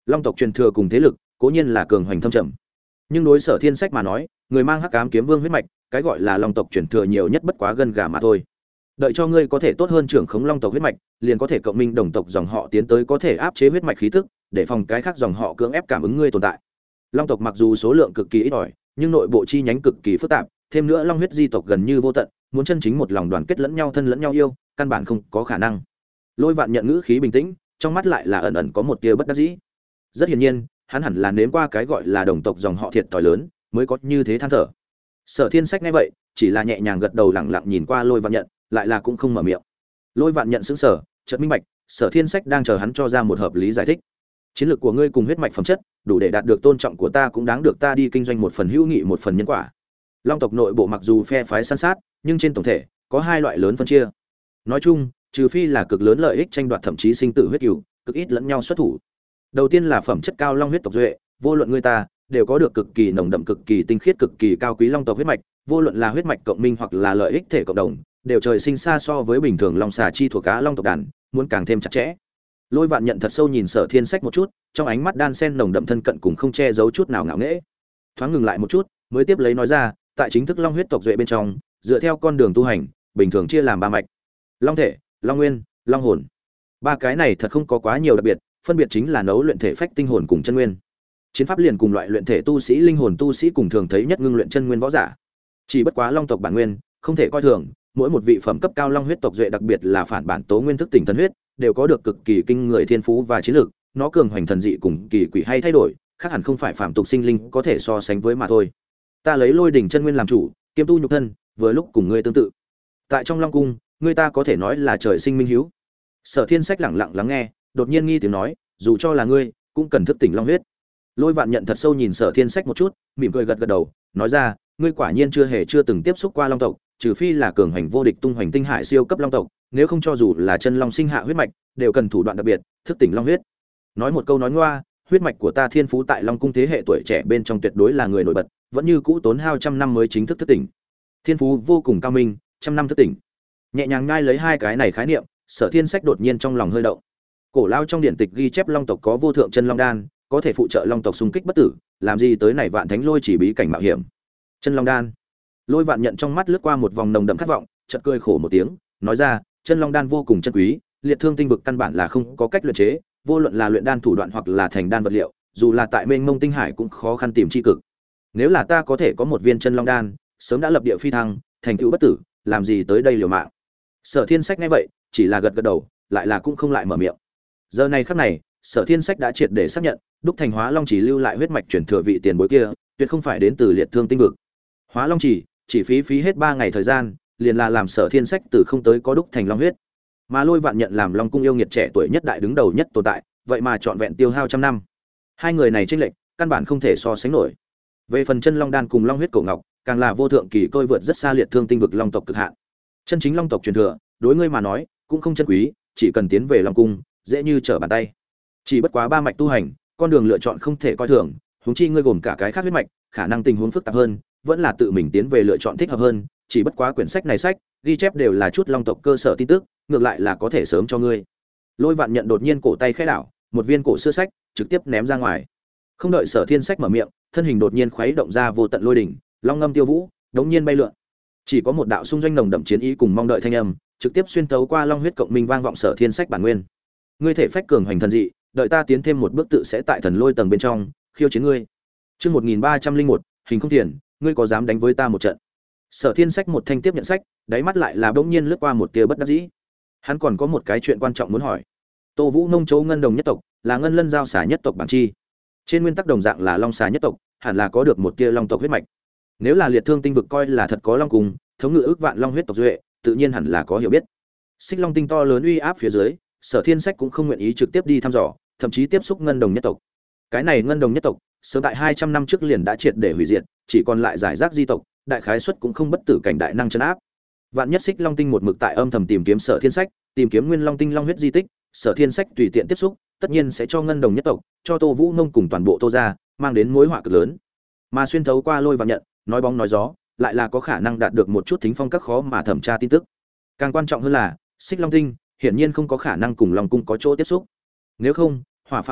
Long tộc truyền thừa cùng thế lực cố nhiên là cường hoành thâm trầm, nhưng đối Sở Thiên Sách mà nói, người mang Hắc Ám Kiếm Vương huyết mạch, cái gọi là Long tộc truyền thừa nhiều nhất bất quá gân gà mà thôi. Đợi cho ngươi có thể tốt hơn trưởng khống Long tộc huyết mạch, liền có thể cộng minh đồng tộc dòng họ tiến tới có thể áp chế huyết mạch khí tức, để phòng cái khác dòng họ cưỡng ép cảm ứng ngươi tồn tại. Long tộc mặc dù số lượng cực kỳ ít ỏi, nhưng nội bộ chi nhánh cực kỳ phức tạp, thêm nữa Long huyết di tộc gần như vô tận, muốn chân chính một lòng đoàn kết lẫn nhau thân lẫn nhau yêu, căn bản không có khả năng. Lôi Vạn nhận ngữ khí bình tĩnh, trong mắt lại là ẩn ẩn có một tia bất đắc dĩ. Rất hiển nhiên, hắn hẳn là nếm qua cái gọi là đồng tộc dòng họ thiệt thòi lớn, mới có như thế than thở. Sở Thiên Sách nghe vậy, chỉ là nhẹ nhàng gật đầu lặng lặng nhìn qua Lôi Vạn nhận, lại là cũng không mở miệng. Lôi Vạn nhận sững sờ, chợt minh bạch, Sở Thiên Sách đang chờ hắn cho ra một hợp lý giải thích. Chiến lược của ngươi cùng huyết mạch phẩm chất, đủ để đạt được tôn trọng của ta, cũng đáng được ta đi kinh doanh một phần hữu nghị một phần nhân quả. Long tộc nội bộ mặc dù phe phái san sát, nhưng trên tổng thể có hai loại lớn phân chia. Nói chung, trừ phi là cực lớn lợi ích tranh đoạt thậm chí sinh tử huyết cừu, cực ít lẫn nhau xuất thủ. Đầu tiên là phẩm chất cao long huyết tộc duệ, vô luận người ta đều có được cực kỳ nồng đậm, cực kỳ tinh khiết, cực kỳ cao quý long tộc huyết mạch, vô luận là huyết mạch cộng minh hoặc là lợi ích thể cộng đồng, đều trời sinh xa so với bình thường long xà chi thuộc cá long tộc đàn, muốn càng thêm chặt chẽ. Lôi Vạn nhận thật sâu nhìn Sở Thiên Sách một chút, trong ánh mắt đan sen nồng đậm thân cận cùng không che giấu chút nào ngạo nghễ. Thoáng ngừng lại một chút, mới tiếp lấy nói ra, tại chính thức long huyết tộc duệ bên trong, dựa theo con đường tu hành, bình thường chia làm ba mạch: Long thể, Long nguyên, Long hồn. Ba cái này thật không có quá nhiều đặc biệt, phân biệt chính là nấu luyện thể phách tinh hồn cùng chân nguyên. Chiến pháp liền cùng loại luyện thể tu sĩ, linh hồn tu sĩ cùng thường thấy nhất ngưng luyện chân nguyên võ giả. Chỉ bất quá long tộc bản nguyên, không thể coi thường, mỗi một vị phẩm cấp cao long huyết tộc duệ, đặc biệt là phản bản tố nguyên thức tỉnh thần huyết, đều có được cực kỳ kinh người thiên phú và chiến lược, nó cường hoành thần dị cùng kỳ quỷ hay thay đổi, khác hẳn không phải phàm tục sinh linh có thể so sánh với mà thôi. Ta lấy Lôi đỉnh chân nguyên làm chủ, kiêm tu nhục thân, vừa lúc cùng ngươi tương tự. Tại trong Long cung, ngươi ta có thể nói là trời sinh minh hiếu. Sở Thiên Sách lặng lặng lắng nghe, đột nhiên nghi tiếng nói, dù cho là ngươi, cũng cần thức tỉnh long huyết. Lôi Vạn nhận thật sâu nhìn Sở Thiên Sách một chút, mỉm cười gật gật đầu, nói ra, ngươi quả nhiên chưa từng tiếp xúc qua long tộc, trừ phi là cường hành vô địch tung hoành tinh hải siêu cấp long tộc, nếu không cho dù là chân long sinh hạ huyết mạch, đều cần thủ đoạn đặc biệt, thức tỉnh long huyết. Nói một câu nói ngoa, huyết mạch của ta thiên phú tại Long cung thế hệ tuổi trẻ bên trong tuyệt đối là người nổi bật, vẫn như cũ tốn hao trăm năm mới chính thức thức tỉnh. Thiên phú vô cùng cao minh, trăm năm thức tỉnh. Nhẹ nhàng nhai lấy hai cái này khái niệm, Sở Thiên Sách đột nhiên trong lòng hơi động. Cổ lao trong điển tịch ghi chép long tộc có vô thượng chân long đan, có thể phụ trợ long tộc xung kích bất tử, làm gì tới này vạn thánh lôi chỉ bí cảnh mạo hiểm. Chân long đan. Lôi Vạn nhận trong mắt lướt qua một vòng nồng đậm khát vọng, chợt cười khổ một tiếng, nói ra, chân long đan vô cùng chân quý, liệt thương tinh vực căn bản là không có cách luyện chế, vô luận là luyện đan thủ đoạn hoặc là thành đan vật liệu, dù là tại mênh mông tinh hải cũng khó khăn tìm chi cực. Nếu là ta có thể có một viên chân long đan, sớm đã lập địa phi thăng, thành tựu bất tử, làm gì tới đây liều mạng. Sở Thiên Sách nghe vậy, chỉ là gật gật đầu, lại là cũng không lại mở miệng. Giờ này khắc này, Sở Thiên Sách đã triệt để xác nhận, đúc thành Hóa Long chỉ lưu lại huyết mạch truyền thừa vị tiền bối kia, tuyệt không phải đến từ liệt thương tinh vực. Hóa Long chỉ phí hết 3 ngày thời gian, liền là làm Sở Thiên Sách từ không tới có đúc thành long huyết. Mà Lôi Vạn nhận làm Long cung yêu nghiệt trẻ tuổi nhất đại đứng đầu nhất tồn tại, vậy mà trọn vẹn tiêu hao trăm năm. Hai người này chênh lệch, căn bản không thể so sánh nổi. Về phần chân long đan cùng long huyết cổ ngọc, càng là vô thượng kỳ tôi vượt rất xa liệt thương tinh vực long tộc cực hạn. Chân chính long tộc truyền thừa, đối ngươi mà nói, cũng không chân quý, chỉ cần tiến về Long cung, dễ như trở bàn tay. Chỉ bất quá ba mạch tu hành, con đường lựa chọn không thể coi thường, huống chi ngươi gồm cả cái khác huyết mạch, khả năng tình huống phức tạp hơn, vẫn là tự mình tiến về lựa chọn thích hợp hơn, chỉ bất quá quyển sách này ghi chép đều là chút long tộc cơ sở tin tức, ngược lại là có thể sớm cho ngươi. Lôi Vạn nhận đột nhiên cổ tay khẽ đảo, một viên cổ xưa sách trực tiếp ném ra ngoài. Không đợi Sở Thiên Sách mở miệng, thân hình đột nhiên khuấy động ra vô tận lôi đỉnh, long ngâm tiêu vũ, đống nhiên bay lượn. Chỉ có một đạo xung doanh nồng đậm chiến ý cùng mong đợi thanh âm, trực tiếp xuyên thấu qua long huyết cộng minh vang vọng Sở Thiên Sách bản nguyên. Ngươi thể phách cường hành thần dị, đợi ta tiến thêm một bước tự sẽ tại thần lôi tầng bên trong khiêu chiến ngươi. Chương 1301, hình không tiền, ngươi có dám đánh với ta một trận? Sở Thiên Sách một thanh tiếp nhận sách, đáy mắt lại là bỗng nhiên lướt qua một tia bất đắc dĩ. Hắn còn có một cái chuyện quan trọng muốn hỏi. Tô Vũ Nông Châu Ngân Đồng nhất tộc, là ngân lân giao xà nhất tộc bản chi. Trên nguyên tắc đồng dạng là long xà nhất tộc, hẳn là có được một tia long tộc huyết mạch. Nếu là liệt thương tinh vực coi là thật có long cùng, thống ngự ước vạn long huyết tộc duệ, tự nhiên hẳn là có hiểu biết. Xích Long tinh to lớn uy áp phía dưới, Sở Thiên Sách cũng không nguyện ý trực tiếp đi thăm dò, thậm chí tiếp xúc ngân đồng nhất tộc. Cái này ngân đồng nhất tộc, sớm tại 200 năm trước liền đã triệt để hủy diệt, chỉ còn lại giải rác di tộc, đại khái suất cũng không bất tử cảnh đại năng trấn áp. Vạn nhất Xích Long tinh một mực tại âm thầm tìm kiếm Sở Thiên Sách, tìm kiếm Nguyên Long tinh long huyết di tích, Sở Thiên Sách tùy tiện tiếp xúc, tất nhiên sẽ cho ngân đồng nhất tộc, cho Tô Vũ Nông cùng toàn bộ Tô gia, mang đến mối họa cực lớn. Mà xuyên thấu qua Lôi Vạn nhận, nói bóng nói gió, lại là có khả năng đạt được một chút thính phong các khó mà thẩm tra tin tức. Càng quan trọng hơn là, Xích Long tinh hiển nhiên không có khả năng cùng Long cung có chỗ tiếp xúc. Nếu không, Hỏa Phạm Thiên,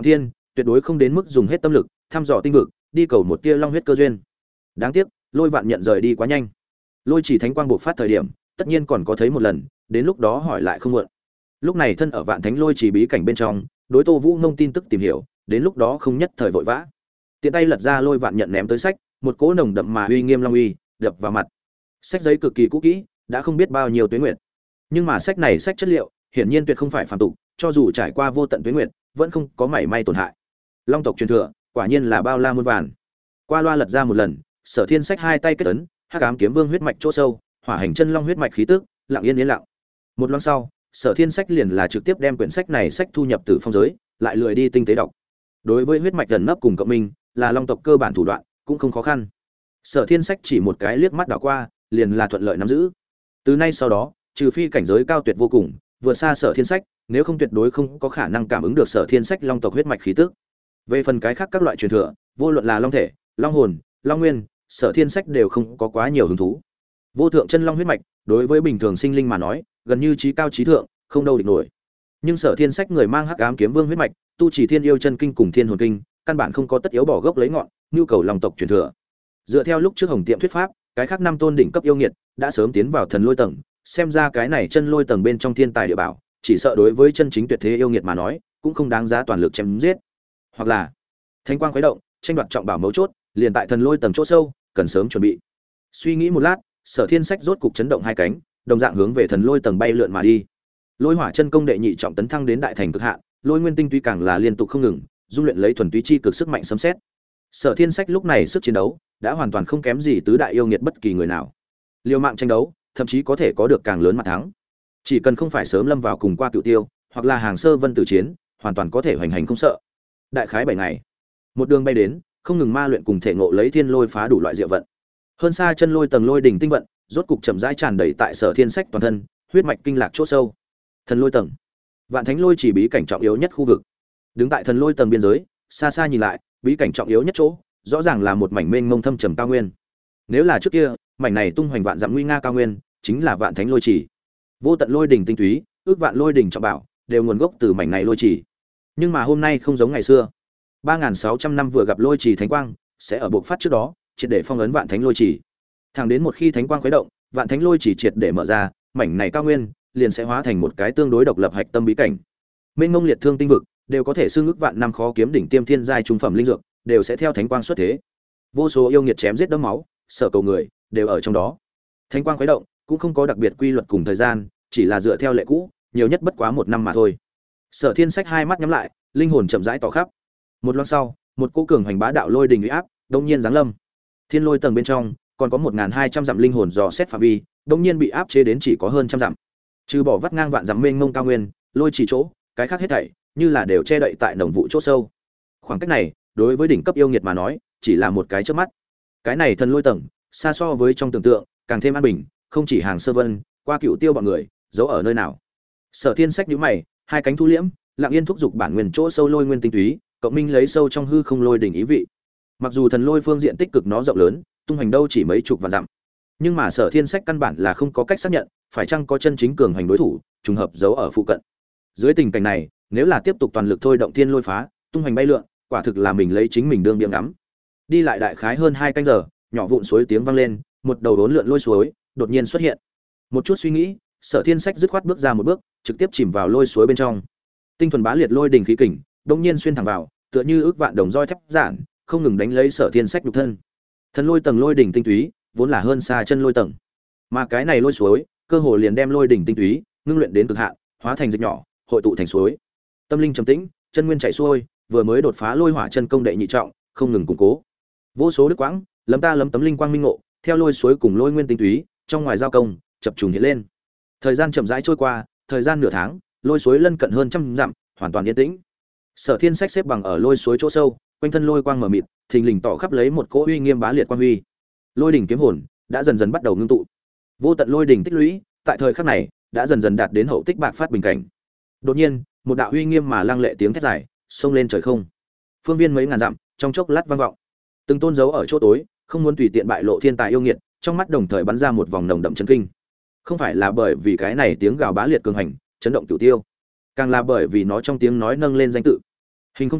tuyệt đối không đến mức dùng hết tâm lực thăm dò tinh vực, đi cầu một tia long huyết cơ duyên. Đáng tiếc, Lôi Vạn Nhận rời đi quá nhanh. Lôi chỉ thánh quang bộc phát thời điểm, tất nhiên còn có thấy một lần, đến lúc đó hỏi lại không muộn. Lúc này thân ở Vạn Thánh Lôi chỉ bí cảnh bên trong, đối Tô Vũ ngông tin tức tìm hiểu, đến lúc đó không nhất thời vội vã. Tiện tay lật ra Lôi Vạn Nhận ném tới sách, một cỗ nồng đậm mà uy nghiêm long uy đập vào mặt. Sách giấy cực kỳ cũ kỹ, đã không biết bao nhiêu tuế nguyệt. Nhưng mà sách này sách chất liệu, hiển nhiên tuyệt không phải phàm tục, cho dù trải qua vô tận tuế nguyệt, vẫn không có mảy may tổn hại. Long tộc truyền thừa, quả nhiên là bao la muôn vàn. Qua loa lật ra một lần, Sở Thiên sách hai tay kết ấn, Hắc Ám Kiếm Vương huyết mạch chỗ sâu, Hỏa Hành Chân Long huyết mạch khí tức, lặng yên lặng. Một loang sau, Sở Thiên sách liền là trực tiếp đem quyển sách này sách thu nhập từ phong giới, lại lười đi tinh tế đọc. Đối với huyết mạch gần nấp cùng cộng minh, là long tộc cơ bản thủ đoạn, cũng không khó khăn. Sở Thiên sách chỉ một cái liếc mắt đảo qua, liền là thuận lợi nắm giữ. Từ nay sau đó, trừ phi cảnh giới cao tuyệt vô cùng, vượt xa Sở Thiên sách, nếu không tuyệt đối không có khả năng cảm ứng được Sở Thiên sách long tộc huyết mạch khí tức. Về phần cái khác các loại truyền thừa, vô luận là long thể, long hồn, long nguyên, Sở Thiên sách đều không có quá nhiều hứng thú. Vô thượng chân long huyết mạch, đối với bình thường sinh linh mà nói, gần như chí cao chí thượng, không đâu địch nổi. Nhưng Sở Thiên sách người mang Hắc Ám Kiếm Vương huyết mạch, tu chỉ Thiên Yêu Chân Kinh cùng Thiên Hồn Kinh, căn bản không có tất yếu bỏ gốc lấy ngọn, nhu cầu long tộc truyền thừa. Dựa theo lúc trước Hồng Tiệm thuyết pháp, cái khác năm tôn đỉnh cấp yêu nghiệt đã sớm tiến vào thần lôi tầng, xem ra cái này chân lôi tầng bên trong thiên tài địa bảo, chỉ sợ đối với chân chính tuyệt thế yêu nghiệt mà nói, cũng không đáng giá toàn lực chém giết. Hoặc là, thánh quang khuấy động, tranh đoạt trọng bảo mấu chốt, liền tại thần lôi tầng chỗ sâu, cần sớm chuẩn bị. Suy nghĩ một lát, Sở Thiên sách rốt cục chấn động hai cánh, đồng dạng hướng về thần lôi tầng bay lượn mà đi. Lôi Hỏa chân công đệ nhị trọng tấn thăng đến đại thành cực hạn, lôi nguyên tinh tuy càng là liên tục không ngừng, dung luyện lấy thuần túy chi cực sức mạnh sấm sét. Sở Thiên sách lúc này sức chiến đấu đã hoàn toàn không kém gì tứ đại yêu nghiệt bất kỳ người nào. Liều mạng tranh đấu, thậm chí có thể có được càng lớn mặt thắng. Chỉ cần không phải sớm lâm vào cùng qua Cựu Tiêu, hoặc là hàng sơ vân tử chiến, hoàn toàn có thể hoành hành không sợ. Đại khái 7 ngày, một đường bay đến, không ngừng ma luyện cùng thể ngộ lấy thiên lôi phá đủ loại diệu vận. Hơn xa chân lôi tầng lôi đỉnh tinh vận, rốt cục chậm rãi tràn đầy tại Sở Thiên sách toàn thân, huyết mạch kinh lạc chỗ sâu. Thần lôi tầng, Vạn Thánh lôi chỉ bí cảnh trọng yếu nhất khu vực. Đứng tại thần lôi tầng biên giới, xa xa nhìn lại, bí cảnh trọng yếu nhất chỗ, rõ ràng là một mảnh mênh mông thâm trầm cao nguyên. Nếu là trước kia, mảnh này tung hoành vạn dặm nguy nga cao nguyên, chính là Vạn Thánh lôi chỉ. Vô tận lôi đỉnh tinh túy, ước vạn lôi đỉnh trọng bảo, đều nguồn gốc từ mảnh này lôi chỉ. Nhưng mà hôm nay không giống ngày xưa. 3600 năm vừa gặp lôi chỉ thánh quang, sẽ ở buộc phát trước đó, triệt để phong ấn Vạn Thánh lôi chỉ. Thẳng đến một khi thánh quang khuấy động, Vạn Thánh lôi chỉ triệt để mở ra, mảnh này cao nguyên liền sẽ hóa thành một cái tương đối độc lập hạch tâm bí cảnh. Mênh mông liệt thương tinh vực, đều có thể xưng ước vạn năm khó kiếm đỉnh tiêm thiên giai trung phẩm linh dược, đều sẽ theo thánh quang xuất thế. Vô số yêu nghiệt chém giết đẫm máu, sở cầu người, đều ở trong đó. Thánh quang khuấy động, cũng không có đặc biệt quy luật cùng thời gian, chỉ là dựa theo lệ cũ, nhiều nhất bất quá 1 năm mà thôi. Sở Thiên sách hai mắt nhắm lại, linh hồn chậm rãi tỏ khắp. Một loang sau, một cỗ cường hoành bá đạo lôi đình uy áp, đột nhiên giáng lâm. Thiên lôi tầng bên trong, còn có 1200 dặm linh hồn dò xét phạm vi, đột nhiên bị áp chế đến chỉ có hơn trăm dặm. Trừ bỏ vắt ngang vạn dặm mênh mông cao nguyên, lôi chỉ chỗ, cái khác hết thảy như là đều che đậy tại nồng vụ chỗ sâu. Khoảng cách này, đối với đỉnh cấp yêu nghiệt mà nói, chỉ là một cái chớp mắt. Cái này thần lôi tầng, xa so với trong tưởng tượng, càng thêm an bình, không chỉ hàng sơ vân, qua Cựu Tiêu bọn người, giấu ở nơi nào. Sở Thiên sách nhíu mày, hai cánh thu liễm, lặng yên thúc dục bản nguyên chỗ sâu lôi nguyên tinh túy, cộng minh lấy sâu trong hư không lôi đỉnh ý vị. Mặc dù thần lôi phương diện tích cực nó rộng lớn, tung hành đâu chỉ mấy chục vạn dặm, nhưng mà Sở Thiên sách căn bản là không có cách xác nhận, phải chăng có chân chính cường hành đối thủ, trùng hợp giấu ở phụ cận. Dưới tình cảnh này, nếu là tiếp tục toàn lực thôi động thiên lôi phá, tung hành bay lượn, quả thực là mình lấy chính mình đương biếng ngắm. Đi lại đại khái hơn 2 canh giờ, nhỏ vụn suối tiếng vang lên, một đầu đốn lượn lôi suối đột nhiên xuất hiện. Một chút suy nghĩ, Sở Thiên sách dứt khoát bước ra một bước, trực tiếp chìm vào lôi suối bên trong. Tinh thuần bá liệt lôi đỉnh khí kình, đột nhiên xuyên thẳng vào, tựa như ước vạn đồng roi thép giản, không ngừng đánh lấy Sở Thiên sách nhục thân. Thần lôi tầng lôi đỉnh tinh túy, vốn là hơn xa chân lôi tầng, mà cái này lôi suối, cơ hồ liền đem lôi đỉnh tinh túy ngưng luyện đến cực hạn, hóa thành dịch nhỏ, hội tụ thành suối. Tâm linh trầm tĩnh, chân nguyên chảy xuôi, vừa mới đột phá lôi hỏa chân công đệ nhị trọng, không ngừng củng cố. Vô số đức quãng, lấm ta lấm tấm linh quang minh ngộ, theo lôi suối cùng lôi nguyên tinh túy, trong ngoài giao công, chập trùng hiện lên. Thời gian chậm rãi trôi qua, thời gian nửa tháng, lôi suối lân cận hơn trăm dặm, hoàn toàn yên tĩnh. Sở Thiên sách xếp bằng ở lôi suối chỗ sâu, quanh thân lôi quang mờ mịt, thình lình tỏ khắp lấy một cỗ uy nghiêm bá liệt quang huy. Lôi đỉnh kiếm hồn đã dần dần bắt đầu ngưng tụ. Vô tận lôi đỉnh tích lũy, tại thời khắc này, đã dần dần đạt đến hậu tích bạc phát bình cảnh. Đột nhiên, một đạo uy nghiêm mà lăng lệ tiếng thét dài, xông lên trời không. Phương viên mấy ngàn dặm, trong chốc lát vang vọng. Từng tôn dấu ở chỗ tối, không muốn tùy tiện bại lộ thiên tài yêu nghiệt, trong mắt đồng thời bắn ra một vòng nồng đậm chấn kinh. Không phải là bởi vì cái này tiếng gào bá liệt cường hành, chấn động Cửu Tiêu, càng là bởi vì nó trong tiếng nói nâng lên danh tự. Hình Không Thiền,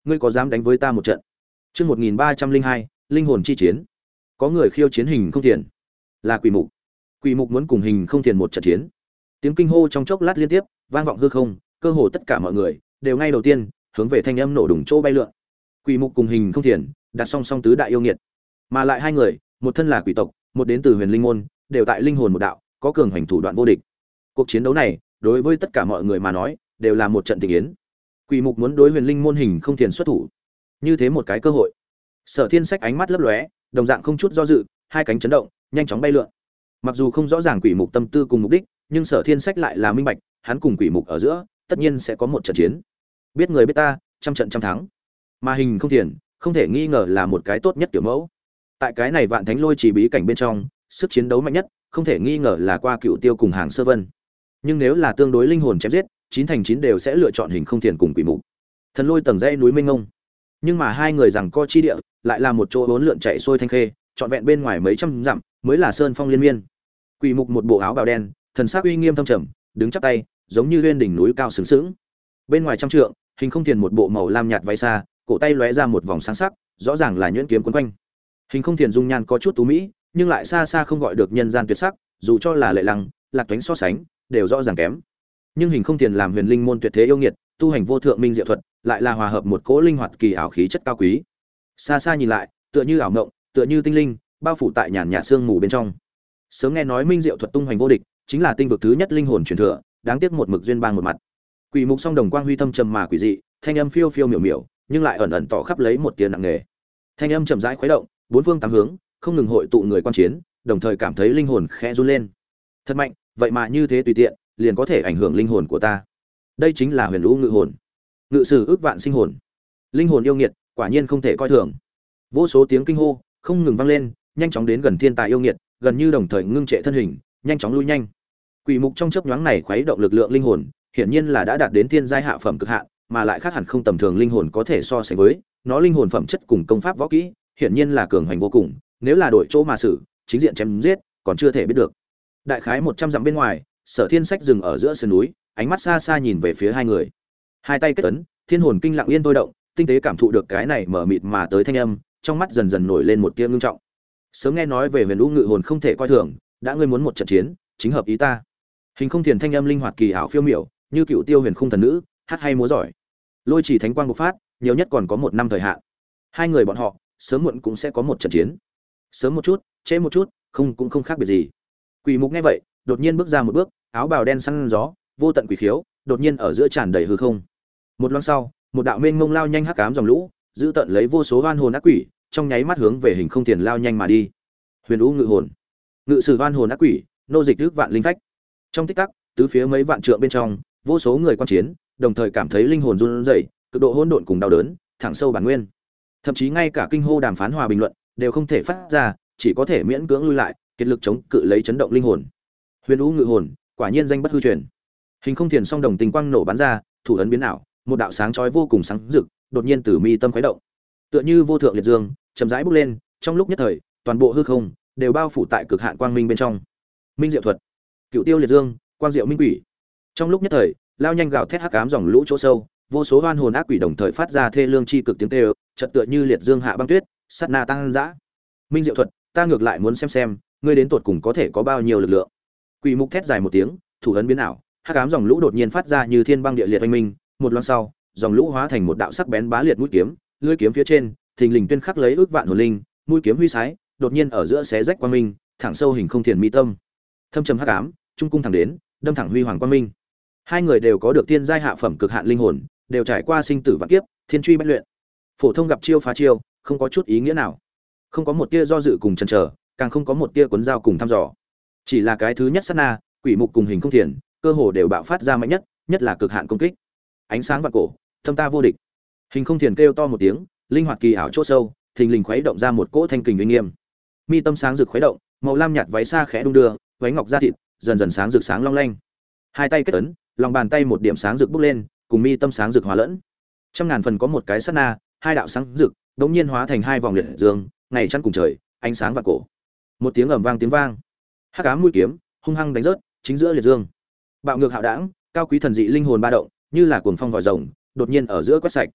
ngươi có dám đánh với ta một trận? Chương 1302, linh hồn chi chiến. Có người khiêu chiến Hình Không Thiền, là Quỷ Mục. Quỷ Mục muốn cùng Hình Không Thiền một trận chiến. Tiếng kinh hô trong chốc lát liên tiếp vang vọng hư không, cơ hồ tất cả mọi người đều ngay đầu tiên hướng về thanh âm nổ đùng chỗ bay lượn. Quỷ Mục cùng Hình Không Thiền đặt song song tứ đại yêu nghiệt, mà lại hai người, một thân là quỷ tộc, một đến từ Huyền Linh môn, đều tại linh hồn một đạo, có cường hành thủ đoạn vô địch. Cuộc chiến đấu này, đối với tất cả mọi người mà nói, đều là một trận tình yến. Quỷ Mục muốn đối Huyền Linh môn Hình Không Thiền xuất thủ, như thế một cái cơ hội. Sở Thiên Sách ánh mắt lấp lóe, đồng dạng không chút do dự, hai cánh chấn động, nhanh chóng bay lượn. Mặc dù không rõ ràng Quỷ Mục tâm tư cùng mục đích, nhưng Sở Thiên Sách lại là minh bạch, hắn cùng Quỷ Mục ở giữa, tất nhiên sẽ có một trận chiến. Biết người biết ta, trăm trận trăm thắng. Mà Hình Không Thiền, không thể nghi ngờ là một cái tốt nhất tiểu mẫu. Tại cái này Vạn Thánh Lôi Chỉ bí cảnh bên trong, sức chiến đấu mạnh nhất, không thể nghi ngờ là qua Cựu Tiêu cùng Hàng Sơ Vân. Nhưng nếu là tương đối linh hồn chém giết, 9 thành 9 đều sẽ lựa chọn Hình Không Thiền cùng Quỷ Mục. Thần Lôi tầng dãy núi mênh mông, nhưng mà hai người rằng co chi địa, lại là một chỗ bốn lượn chạy xuôi thanh khê, trọn vẹn bên ngoài mấy trăm dặm, mới là sơn phong liên miên. Quỷ Mục một bộ áo bào đen, thần sắc uy nghiêm thâm trầm, đứng chắp tay, giống như uyên đỉnh núi cao sừng sững. Bên ngoài trăm trượng, Hình Không Thiền một bộ màu lam nhạt váy xa, cổ tay lóe ra một vòng sáng sắc, rõ ràng là nhuyễn kiếm quấn quanh. Hình Không Thiền dung nhan có chút tú mỹ, nhưng lại xa xa không gọi được nhân gian tuyệt sắc, dù cho là Lệ Lăng, Lạc Tuánh so sánh, đều rõ ràng kém. Nhưng Hình Không Thiền làm Huyền Linh môn tuyệt thế yêu nghiệt, tu hành vô thượng minh diệu thuật, lại là hòa hợp một cỗ linh hoạt kỳ ảo khí chất cao quý. Xa xa nhìn lại, tựa như ảo mộng, tựa như tinh linh, bao phủ tại nhàn nhạt sương mù bên trong. Sớm nghe nói minh diệu thuật tung hoành vô địch, chính là tinh vực thứ nhất linh hồn truyền thừa, đáng tiếc một mực duyên bang một mặt. Quỷ Mục song đồng quang huy thâm trầm mà quỷ dị, thanh âm phiêu phiêu miểu miểu, nhưng lại ẩn ẩn tỏ khắp lấy một tia nặng nề. Thanh âm chậm rãi khuấy động, bốn phương tám hướng, không ngừng hội tụ người quan chiến, đồng thời cảm thấy linh hồn khẽ run lên. Thật mạnh, vậy mà như thế tùy tiện, liền có thể ảnh hưởng linh hồn của ta. Đây chính là Huyền Vũ Ngự Hồn. Ngự sử ước vạn sinh hồn. Linh hồn yêu nghiệt, quả nhiên không thể coi thường. Vô số tiếng kinh hô không ngừng vang lên, nhanh chóng đến gần thiên tài yêu nghiệt, gần như đồng thời ngưng trệ thân hình, nhanh chóng lui nhanh. Quỷ Mục trong chớp nhoáng này khuấy động lực lượng linh hồn, hiển nhiên là đã đạt đến thiên giai hạ phẩm cực hạn, mà lại khác hẳn không tầm thường linh hồn có thể so sánh với, nó linh hồn phẩm chất cùng công pháp võ kỹ, hiển nhiên là cường hành vô cùng, nếu là đổi chỗ mà xử, chính diện chém giết, còn chưa thể biết được. Đại khái 100 dặm bên ngoài, Sở Thiên Sách dừng ở giữa sườn núi, ánh mắt xa xa nhìn về phía hai người. Hai tay kết ấn, thiên hồn kinh lặng yên thôi động, tinh tế cảm thụ được cái này mở mịt mà tới thanh âm, trong mắt dần dần nổi lên một tia ngưng trọng. Sớm nghe nói về Huyền Vũ Ngự Hồn không thể coi thường, đã ngươi muốn một trận chiến, chính hợp ý ta. Hình Không Thiền thanh âm linh hoạt kỳ ảo phiêu miểu, như Cựu Tiêu huyền khung thần nữ, hát hay múa giỏi. Lôi Chỉ thánh quang bộc phát, nhiều nhất còn có 1 năm thời hạn. Hai người bọn họ, sớm muộn cũng sẽ có một trận chiến. Sớm một chút, trễ một chút, cũng không khác biệt gì. Quỷ Mục nghe vậy, đột nhiên bước ra một bước, áo bào đen săn gió, vô tận quỷ khiếu, đột nhiên ở giữa tràn đầy hư không. Một loáng sau, một đạo mênh mông lao nhanh hắc ám dòng lũ, giữ tận lấy vô số oan hồn ác quỷ, trong nháy mắt hướng về Hình Không Thiền lao nhanh mà đi. Huyền Vũ Ngự Hồn, ngự sử oan hồn ác quỷ, nô dịch rước vạn linh phách. Trong tích tắc, tứ phía mấy vạn trượng bên trong, vô số người quan chiến, đồng thời cảm thấy linh hồn run rẩy, cực độ hỗn độn cùng đau đớn, thẳng sâu bản nguyên. Thậm chí ngay cả kinh hô đàm phán hòa bình luận đều không thể phát ra, chỉ có thể miễn cưỡng lui lại, kết lực chống cự lấy chấn động linh hồn. Huyền Vũ Ngự Hồn, quả nhiên danh bất hư truyền. Hình Không Thiền song đồng tình quang nổ bắn ra, thủ ấn biến ảo, một đạo sáng chói vô cùng sáng rực, đột nhiên từ mi tâm khuấy động. Tựa như vô thượng liệt dương, chậm rãi bốc lên, trong lúc nhất thời, toàn bộ hư không đều bao phủ tại cực hạn quang minh bên trong. Minh diệu thuật, Cựu Tiêu liệt dương, quang diệu minh quỷ. Trong lúc nhất thời, lao nhanh gào thét hắc ám dòng lũ chỗ sâu, vô số oan hồn ác quỷ đồng thời phát ra thê lương chi cực tiếng kêu, chợt tựa như liệt dương hạ băng tuyết, sát na tăng dã. Minh diệu thuật, ta ngược lại muốn xem, ngươi đến tột cùng có thể có bao nhiêu lực lượng. Quỷ Mục thét dài một tiếng, thủ ấn biến ảo, hắc ám dòng lũ đột nhiên phát ra như thiên băng địa liệt oanh minh, một loáng sau, dòng lũ hóa thành một đạo sắc bén bá liệt mũi kiếm, lưỡi kiếm phía trên, thình lình tuyên khắc lấy ước vạn hồn linh, mũi kiếm huy sái, đột nhiên ở giữa xé rách quang minh, thẳng sâu Hình Không Thiền mi tâm. Thâm trầm hắc ám, trung cung thẳng đến, đâm thẳng huy hoàng quang minh. Hai người đều có được thiên giai hạ phẩm cực hạn linh hồn, đều trải qua sinh tử vạn kiếp, thiên truy bách luyện. Phổ thông gặp chiêu phá chiêu, không có chút ý nghĩa nào. Không có một tia do dự cùng chần chờ, càng không có một tia cuốn dao cùng thăm dò. Chỉ là cái thứ nhất sát na, Quỷ Mục cùng Hình Không Thiền, cơ hồ đều bạo phát ra mạnh nhất, nhất là cực hạn công kích. Ánh sáng vạn cổ, thâm ta vô địch. Hình Không Thiền kêu to một tiếng, linh hoạt kỳ ảo chỗ sâu, thình lình khuấy động ra một cỗ thanh kình uy nghiêm. Mi tâm sáng rực khuấy động, màu lam nhạt váy xa khẽ đung đưa, váy ngọc da thịt, dần dần sáng rực sáng long lanh. Hai tay kết ấn, lòng bàn tay một điểm sáng rực bốc lên, cùng mi tâm sáng rực hòa lẫn. Trăm ngàn phần có một cái sát na, hai đạo sáng rực, đống nhiên hóa thành hai vòng liệt dương, ngày chăn cùng trời, ánh sáng vạn cổ. Một tiếng ầm vang tiếng vang, hắc ám mũi kiếm hung hăng đánh rớt chính giữa liệt dương. Bạo ngược hạo đảng, cao quý thần dị linh hồn ba động, như là cuồng phong vòi rồng, đột nhiên ở giữa quét sạch.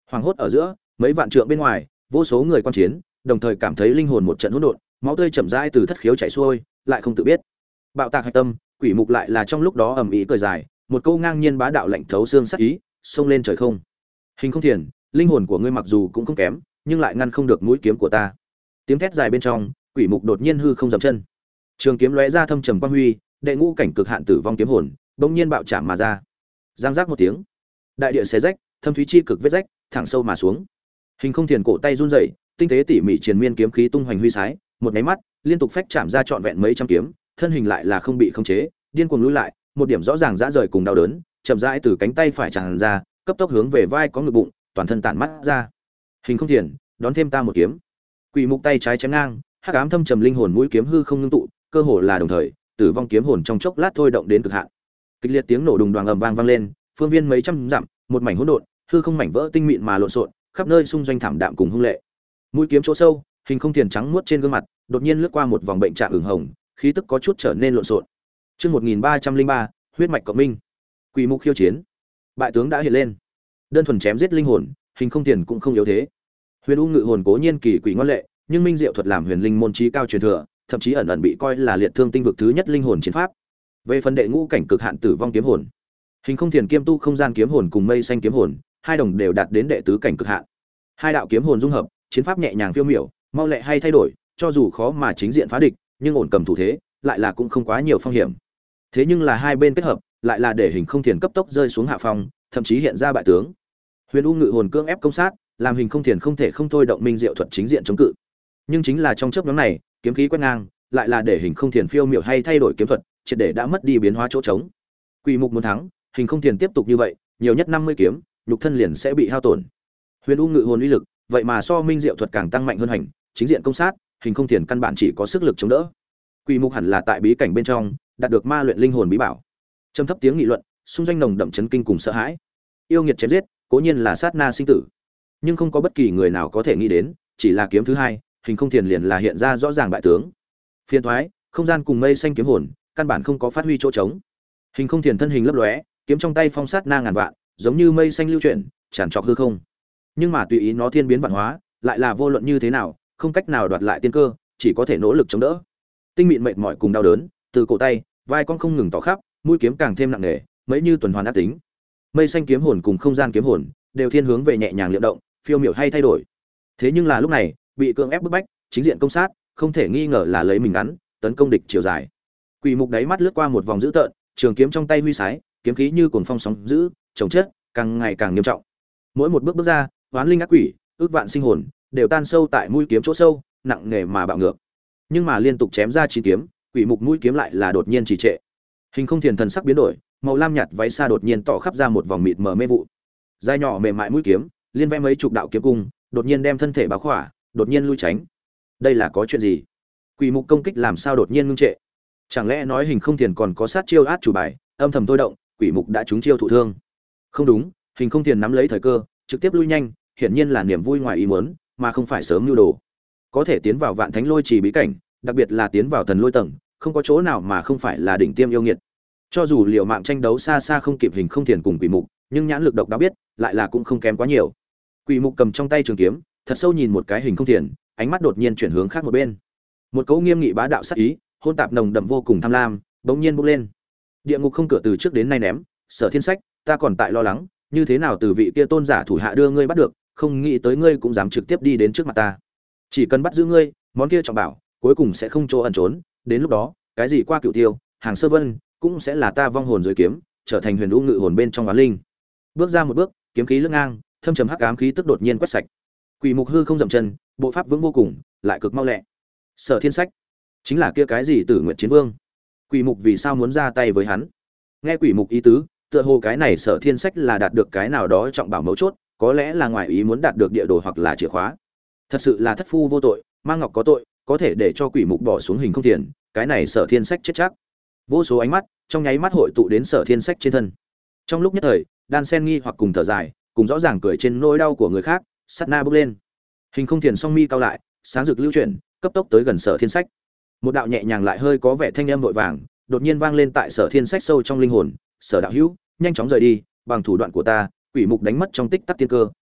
Hoàng hốt ở giữa, mấy vạn trượng bên ngoài, vô số người quan chiến, đồng thời cảm thấy linh hồn một trận hỗn độn, máu tươi chậm rãi từ thất khiếu chảy xuôi, lại không tự biết. Bạo tạc hạch tâm, quỷ mục lại là trong lúc đó ầm ĩ cười dài, một câu ngang nhiên bá đạo lạnh thấu xương sắc ý, xông lên trời không. Hình không thiền, linh hồn của ngươi mặc dù cũng không kém, nhưng lại ngăn không được mũi kiếm của ta. Tiếng thét dài bên trong, quỷ mục đột nhiên hư không dậm chân. Trường kiếm lóe ra thâm trầm quang huy, đệ ngũ cảnh cực hạn tử vong kiếm hồn, bỗng nhiên bạo chạm mà ra. Giang giác một tiếng, đại địa xé rách, thâm thúy chi cực vết rách, thẳng sâu mà xuống. Hình không thiền cổ tay run rẩy, tinh tế tỉ mỉ triền miên kiếm khí tung hoành huy sái, một cái mắt, liên tục phách chạm ra trọn vẹn mấy trăm kiếm, thân hình lại là không bị khống chế, điên cuồng lùi lại, một điểm rõ ràng rã rời cùng đau đớn, chậm rãi từ cánh tay phải tràn ra, cấp tốc hướng về vai có ngực bụng, toàn thân tản mắt ra. Hình không thiền, đón thêm ta một kiếm. Quỷ mục tay trái chém ngang, hắc ám thâm trầm linh hồn mũi kiếm hư không ngưng tụ, cơ hồ là đồng thời, tử vong kiếm hồn trong chốc lát thôi động đến cực hạn. Kịch liệt tiếng nổ đùng đoàng ầm vang vang lên, phương viên mấy trăm dặm, một mảnh hỗn độn, hư không mảnh vỡ tinh mịn mà lộn xộn, khắp nơi xung doanh thảm đạm cùng hung lệ. Mũi kiếm chỗ sâu, hình không thiền trắng muốt trên gương mặt, đột nhiên lướt qua một vòng bệnh trạng ửng hồng, khí tức có chút trở nên lộn xộn. Chương 1303, huyết mạch cộng minh. Quỷ mục khiêu chiến. Bại tướng đã hiện lên. Đơn thuần chém giết linh hồn, hình không thiền cũng không yếu thế. Huyền U ngự hồn cố nhiên kỳ quỷ ngoan lệ, nhưng minh diệu thuật làm huyền linh môn chí cao truyền thừa, thậm chí ẩn ẩn bị coi là liệt thương tinh vực thứ nhất linh hồn chiến pháp. Về phần đệ ngũ cảnh cực hạn tử vong kiếm hồn, hình không thiền kiêm tu không gian kiếm hồn cùng mây xanh kiếm hồn, hai đồng đều đạt đến đệ tứ cảnh cực hạn. Hai đạo kiếm hồn dung hợp, chiến pháp nhẹ nhàng phiêu miểu, mau lẹ hay thay đổi, cho dù khó mà chính diện phá địch, nhưng ổn cầm thủ thế, lại là cũng không quá nhiều phong hiểm. Thế nhưng là hai bên kết hợp, lại là để hình không thiền cấp tốc rơi xuống hạ phong, thậm chí hiện ra bại tướng. Huyền U ngự hồn cưỡng ép công sát, làm hình không thiền không thể không thôi động minh diệu thuật chính diện chống cự. Nhưng chính là trong chớp nhoáng này, kiếm khí quét ngang, lại là để hình không thiền phiêu miểu hay thay đổi kiếm thuật, triệt để đã mất đi biến hóa chỗ trống. Quỷ mục muốn thắng, hình không thiền tiếp tục như vậy, nhiều nhất 50 kiếm, nhục thân liền sẽ bị hao tổn. Huyền U ngự hồn uy lực, vậy mà so minh diệu thuật càng tăng mạnh hơn hành, chính diện công sát, hình không thiền căn bản chỉ có sức lực chống đỡ. Quỷ mục hẳn là tại bí cảnh bên trong, đạt được ma luyện linh hồn bí bảo. Trầm thấp tiếng nghị luận, xung doanh nồng đậm chấn kinh cùng sợ hãi. Yêu nghiệt chém giết, cố nhiên là sát na sinh tử, nhưng không có bất kỳ người nào có thể nghĩ đến, chỉ là kiếm thứ hai, hình không thiền liền là hiện ra rõ ràng bại tướng. Phiên thoái, không gian cùng mây xanh kiếm hồn, căn bản không có phát huy chỗ trống. Hình không thiền thân hình lấp lóe, kiếm trong tay phong sát na ngàn vạn, giống như mây xanh lưu chuyển, tràn trọc hư không. Nhưng mà tùy ý nó thiên biến vạn hóa, lại là vô luận như thế nào, không cách nào đoạt lại tiên cơ, chỉ có thể nỗ lực chống đỡ. Tinh mịn mệt mỏi cùng đau đớn, từ cổ tay, vai con không ngừng tỏ khắp, mũi kiếm càng thêm nặng nề, mấy như tuần hoàn ác tính. Mây xanh kiếm hồn cùng không gian kiếm hồn, đều thiên hướng về nhẹ nhàng liệm động, phiêu miểu hay thay đổi. Thế nhưng là lúc này, bị cưỡng ép bức bách, chính diện công sát, không thể nghi ngờ là lấy mình ngắn, tấn công địch chiều dài. Quỷ mục đáy mắt lướt qua một vòng dữ tợn, trường kiếm trong tay huy sái, kiếm khí như cuồng phong sóng dữ, chồng chết, càng ngày càng nghiêm trọng. Mỗi một bước bước ra, oán linh ác quỷ, ước vạn sinh hồn, đều tan sâu tại mũi kiếm chỗ sâu, nặng nề mà bạo ngược. Nhưng mà liên tục chém ra chín kiếm, quỷ mục mũi kiếm lại là đột nhiên trì trệ. Hình không thiền thần sắc biến đổi, màu lam nhạt váy xa đột nhiên tỏ khắp ra một vòng mịt mờ mê vụ. Dai nhỏ mềm mại mũi kiếm, liên vẽ mấy chục đạo kiếm cung, đột nhiên đem thân thể bao khỏa, đột nhiên lui tránh. Đây là có chuyện gì? Quỷ mục công kích làm sao đột nhiên ngưng trệ? Chẳng lẽ nói hình không thiền còn có sát chiêu át chủ bài, âm thầm thôi động, quỷ mục đã trúng chiêu thụ thương? Không đúng, hình không thiền nắm lấy thời cơ, trực tiếp lui nhanh, hiển nhiên là niềm vui ngoài ý muốn, mà không phải sớm nưu đồ. Có thể tiến vào Vạn Thánh Lôi Trì bí cảnh, đặc biệt là tiến vào thần lôi tầng, không có chỗ nào mà không phải là đỉnh tiêm yêu nghiệt. Cho dù liều mạng tranh đấu xa xa không kịp hình không thiền cùng quỷ mục, nhưng nhãn lực độc đáo biết, lại là cũng không kém quá nhiều. Quỷ mục cầm trong tay trường kiếm, thật sâu nhìn một cái hình không thiền, ánh mắt đột nhiên chuyển hướng khác một bên. Một cấu nghiêm nghị bá đạo sát ý, hôn tạp nồng đậm vô cùng tham lam, bỗng nhiên bốc lên. Địa ngục không cửa từ trước đến nay ném, Sở Thiên Sách, ta còn tại lo lắng, như thế nào từ vị kia tôn giả thủ hạ đưa ngươi bắt được, không nghĩ tới ngươi cũng dám trực tiếp đi đến trước mặt ta. Chỉ cần bắt giữ ngươi, món kia trọng bảo, cuối cùng sẽ không chỗ ẩn trốn, đến lúc đó, cái gì qua Cửu Tiêu, Hàng Sơ Vân, cũng sẽ là ta vong hồn dưới kiếm, trở thành huyền u ngự hồn bên trong oán linh. Bước ra một bước, kiếm khí lướt ngang, thâm trầm hắc ám khí tức đột nhiên quét sạch. Quỷ mục hư không dậm chân, bộ pháp vững vô cùng, lại cực mau lẹ. Sở Thiên Sách, chính là kia cái gì Tử Nguyệt Chiến Vương. Quỷ mục vì sao muốn ra tay với hắn? Nghe quỷ mục ý tứ, tựa hồ cái này Sở Thiên Sách là đạt được cái nào đó trọng bảo mấu chốt, có lẽ là ngoài ý muốn đạt được địa đồ hoặc là chìa khóa. Thật sự là thất phu vô tội, mang ngọc có tội, có thể để cho quỷ mục bỏ xuống hình không tiền, cái này Sở Thiên Sách chết chắc. Vô số ánh mắt trong nháy mắt hội tụ đến Sở Thiên Sách trên thân. Trong lúc nhất thời, đan sen nghi hoặc cùng thở dài, cùng rõ ràng cười trên nỗi đau của người khác, sát na bước lên. Hình không tiền song mi cao lại, sáng rực lưu chuyển, cấp tốc tới gần Sở Thiên Sách. Một đạo nhẹ nhàng lại hơi có vẻ thanh âm vội vàng, đột nhiên vang lên tại Sở Thiên Sách sâu trong linh hồn, "Sở đạo hữu, nhanh chóng rời đi, bằng thủ đoạn của ta, quỷ mục đánh mất trong tích tắc tiên cơ,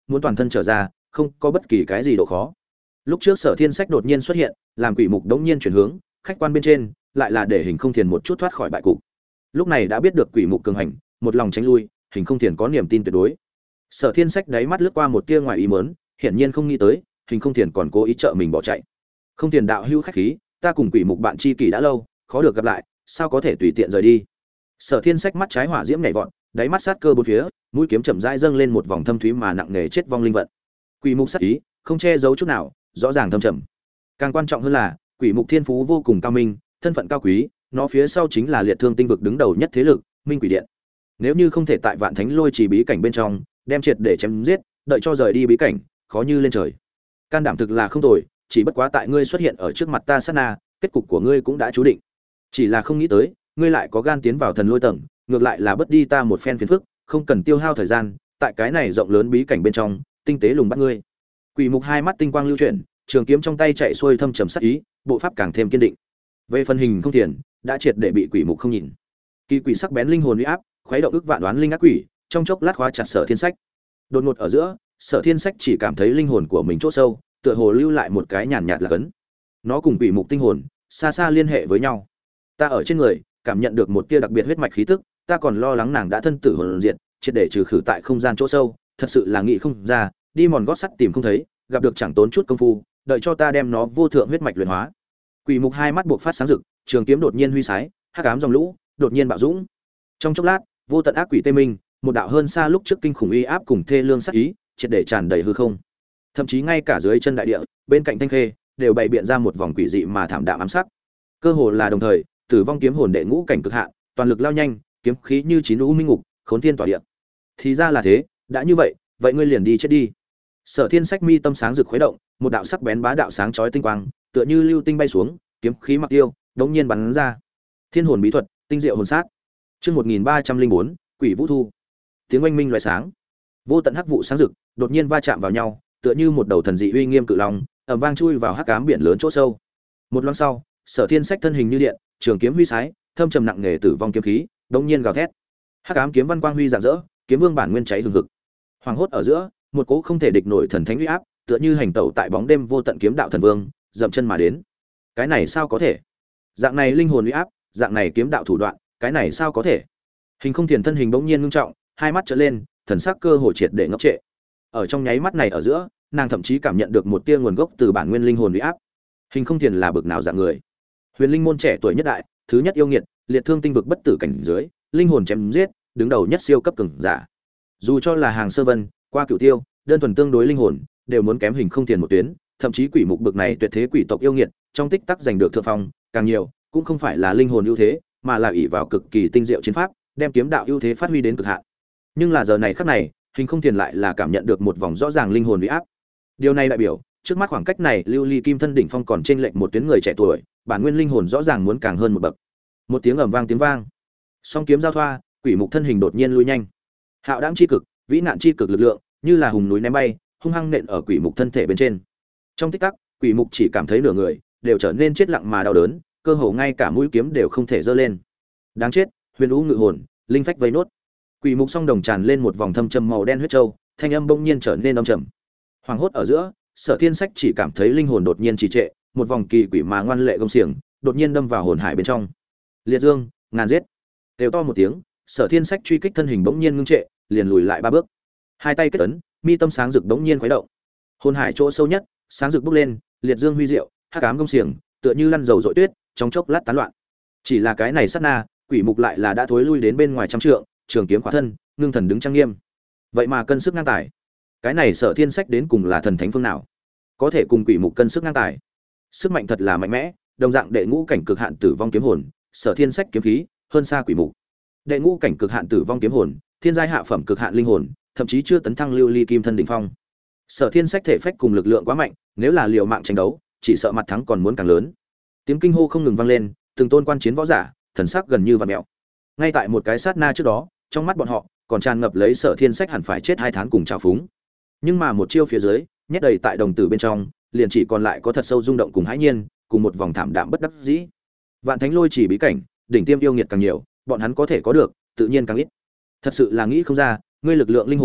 muốn toàn thân trở ra không có bất kỳ cái gì độ khó. Lúc trước Sở Thiên Sách đột nhiên xuất hiện, làm quỷ mục đống nhiên chuyển hướng, khách quan bên trên lại là để Hình Không Thiền một chút thoát khỏi bại cục. Lúc này đã biết được quỷ mục cường hành, một lòng tránh lui, Hình Không Thiền có niềm tin tuyệt đối. Sở Thiên Sách đáy mắt lướt qua một tia ngoài ý muốn, hiển nhiên không nghĩ tới, Hình Không Thiền còn cố ý trợ mình bỏ chạy. Không Thiền đạo hữu khách khí, ta cùng quỷ mục bạn tri kỷ đã lâu, khó được gặp lại, sao có thể tùy tiện rời đi. Sở Thiên Sách mắt trái hỏa diễm nhảy vọt, đáy mắt sát cơ bốn phía, mũi kiếm chậm rãi dâng lên một vòng thâm thúy mà nặng nề chết vong linh vận. Quỷ mục sát ý, không che giấu chút nào, rõ ràng thâm trầm. Càng quan trọng hơn là, quỷ mục thiên phú vô cùng cao minh, thân phận cao quý, nó phía sau chính là Liệt Thương Tinh vực đứng đầu nhất thế lực, Minh Quỷ Điện. Nếu như không thể tại Vạn Thánh Lôi Chỉ bí cảnh bên trong, đem triệt để chém giết, đợi cho rời đi bí cảnh, khó như lên trời. Can đảm thực là không tồi, chỉ bất quá tại ngươi xuất hiện ở trước mặt ta sát na, kết cục của ngươi cũng đã chú định. Chỉ là không nghĩ tới, ngươi lại có gan tiến vào thần lôi tầng, ngược lại là bất đi ta một phen phiền phức, không cần tiêu hao thời gian, tại cái này rộng lớn bí cảnh bên trong, tinh tế lùng bắt ngươi. Quỷ mục hai mắt tinh quang lưu chuyển, trường kiếm trong tay chạy xuôi thâm trầm sát ý, bộ pháp càng thêm kiên định. Về phần Hình Không Thiền, đã triệt để bị quỷ mục không nhìn. Kỳ quỷ sắc bén linh hồn uy áp, khuấy động ức vạn đoán linh ác quỷ, trong chốc lát khóa chặt Sở Thiên Sách. Đột ngột ở giữa, Sở Thiên Sách chỉ cảm thấy linh hồn của mình chỗ sâu, tựa hồ lưu lại một cái nhàn nhạt là cấn. Nó cùng quỷ mục tinh hồn xa xa liên hệ với nhau. Ta ở trên người cảm nhận được một tia đặc biệt huyết mạch khí tức, ta còn lo lắng nàng đã thân tử hồn diệt, triệt để trừ khử tại không gian chỗ sâu, thật sự là nghĩ không ra, đi mòn gót sắt tìm không thấy, gặp được chẳng tốn chút công phu, đợi cho ta đem nó vô thượng huyết mạch luyện hóa. Quỷ mục hai mắt buộc phát sáng rực, trường kiếm đột nhiên huy sái, hắc ám dòng lũ đột nhiên bạo dũng. Trong chốc lát, vô tận ác quỷ tê minh, một đạo hơn xa lúc trước kinh khủng uy áp cùng thê lương sát ý, triệt để tràn đầy hư không. Thậm chí ngay cả dưới chân đại địa, bên cạnh Thanh Khê, đều bày biện ra một vòng quỷ dị mà thảm đạm ám sắc. Cơ hồ là đồng thời, Tử Vong kiếm hồn đệ ngũ cảnh cực hạn, toàn lực lao nhanh, kiếm khí như chín u minh ngục, khốn thiên tỏa địa. Thì ra là thế, đã như vậy, vậy ngươi liền đi chết đi. Sở Thiên Sách mi tâm sáng rực khuấy động, một đạo sắc bén bá đạo sáng chói tinh quang, tựa như lưu tinh bay xuống, kiếm khí mặc tiêu, đống nhiên bắn ra. Thiên hồn bí thuật, tinh diệu hồn sát. Chương 1304, Quỷ Vũ Thu. Tiếng oanh minh loại sáng. Vô tận hắc vụ sáng rực, đột nhiên va chạm vào nhau, tựa như một đầu thần dị uy nghiêm cự long, ầm vang chui vào hắc ám biển lớn chỗ sâu. Một loáng sau, Sở Thiên Sách thân hình như điện, trường kiếm huy sái, thâm trầm nặng nề tử vong kiếm khí, đống nhiên gào thét. Hắc ám kiếm văn quang huy rạng rỡ, kiếm vương bản nguyên cháy hừng hực. Hoàng hốt ở giữa, một cỗ không thể địch nổi thần thánh uy áp, tựa như hành tẩu tại bóng đêm vô tận kiếm đạo thần vương, dậm chân mà đến. Cái này sao có thể? Dạng này linh hồn uy áp, dạng này kiếm đạo thủ đoạn, cái này sao có thể? Hình Không Thiền thân hình bỗng nhiên ngưng trọng, hai mắt trợn lên, thần sắc cơ hồ triệt để ngốc trệ. Ở trong nháy mắt này ở giữa, nàng thậm chí cảm nhận được một tia nguồn gốc từ bản nguyên linh hồn uy áp. Hình Không Thiền là bậc nào dạng người? Huyền linh môn trẻ tuổi nhất đại, thứ nhất yêu nghiệt, Liệt Thương Tinh vực bất tử cảnh dưới, linh hồn chém giết, đứng đầu nhất siêu cấp cường giả. Dù cho là hàng sơ vân, qua cửu tiêu, đơn thuần tương đối linh hồn, đều muốn kém Hình Không Thiền một tuyến, thậm chí quỷ mục bậc này tuyệt thế quỷ tộc yêu nghiệt, trong tích tắc giành được thượng phong, càng nhiều, cũng không phải là linh hồn ưu thế, mà là ỷ vào cực kỳ tinh diệu chiến pháp, đem kiếm đạo ưu thế phát huy đến cực hạn. Nhưng là giờ này khắc này, Hình Không Thiền lại là cảm nhận được một vòng rõ ràng linh hồn uy áp. Điều này đại biểu, trước mắt khoảng cách này lưu ly kim thân đỉnh phong còn trên lệch một tuyến người trẻ tuổi, bản nguyên linh hồn rõ ràng muốn càng hơn một bậc. Một tiếng ầm vang tiếng vang, song kiếm giao thoa, quỷ mục thân hình đột nhiên lui nhanh. Hạo đãng chi cực, vĩ nạn chi cực lực lượng, như là hùng núi ném bay, hung hăng nện ở quỷ mục thân thể bên trên. Trong tích tắc, quỷ mục chỉ cảm thấy nửa người đều trở nên chết lặng mà đau đớn, cơ hồ ngay cả mũi kiếm đều không thể giơ lên. Đáng chết, huyền u ngự hồn, linh phách vây nốt. Quỷ mục song đồng tràn lên một vòng thâm trầm màu đen huyết châu, thanh âm bỗng nhiên trở nên âm trầm. Hoàng hốt ở giữa, Sở Thiên Sách chỉ cảm thấy linh hồn đột nhiên trì trệ, một vòng kỳ quỷ mà ngoan lệ gông xiềng, đột nhiên đâm vào hồn hải bên trong. Liệt dương, ngàn giết. Kêu to một tiếng, Sở Thiên Sách truy kích thân hình bỗng nhiên ngưng trệ, liền lùi lại ba bước. Hai tay kết ấn, mi tâm sáng rực bỗng nhiên khuấy động. Hồn hải chỗ sâu nhất, sáng rực bốc lên, liệt dương huy diệu, hắc ám gông xiềng, tựa như lăn dầu dội tuyết, trong chốc lát tán loạn. Chỉ là cái này sát na, quỷ mục lại là đã thối lui đến bên ngoài trăm trượng, trường kiếm khóa thân, ngưng thần đứng trang nghiêm. Vậy mà cân sức ngang tài. Cái này Sở Thiên Sách đến cùng là thần thánh phương nào? Có thể cùng quỷ mục cân sức ngang tài. Sức mạnh thật là mạnh mẽ, đồng dạng đệ ngũ cảnh cực hạn tử vong kiếm hồn, Sở Thiên Sách kiếm khí, hơn xa quỷ mục. Đệ ngũ cảnh cực hạn tử vong kiếm hồn, thiên giai hạ phẩm cực hạn linh hồn, thậm chí chưa tấn thăng lưu ly kim thân đỉnh phong. Sở Thiên Sách thể phách cùng lực lượng quá mạnh, nếu là liều mạng tranh đấu, chỉ sợ mặt thắng còn muốn càng lớn. Tiếng kinh hô không ngừng vang lên, từng tôn quan chiến võ giả, thần sắc gần như vặn mèo. Ngay tại một cái sát na trước đó, trong mắt bọn họ còn tràn ngập lấy Sở Thiên Sách hẳn phải chết hai tháng cùng trào phúng. Nhưng mà một chiêu phía dưới, nhét đầy tại đồng tử bên trong, liền chỉ còn lại có thật sâu rung động cùng hãi nhiên, cùng một vòng thảm đạm bất đắc dĩ. Vạn Thánh Lôi Chỉ bí cảnh, đỉnh tiêm yêu nghiệt càng nhiều, bọn hắn có thể có được, tự nhiên càng ít. Thật sự là nghĩ không ra, ngươi lực lượng linh hồn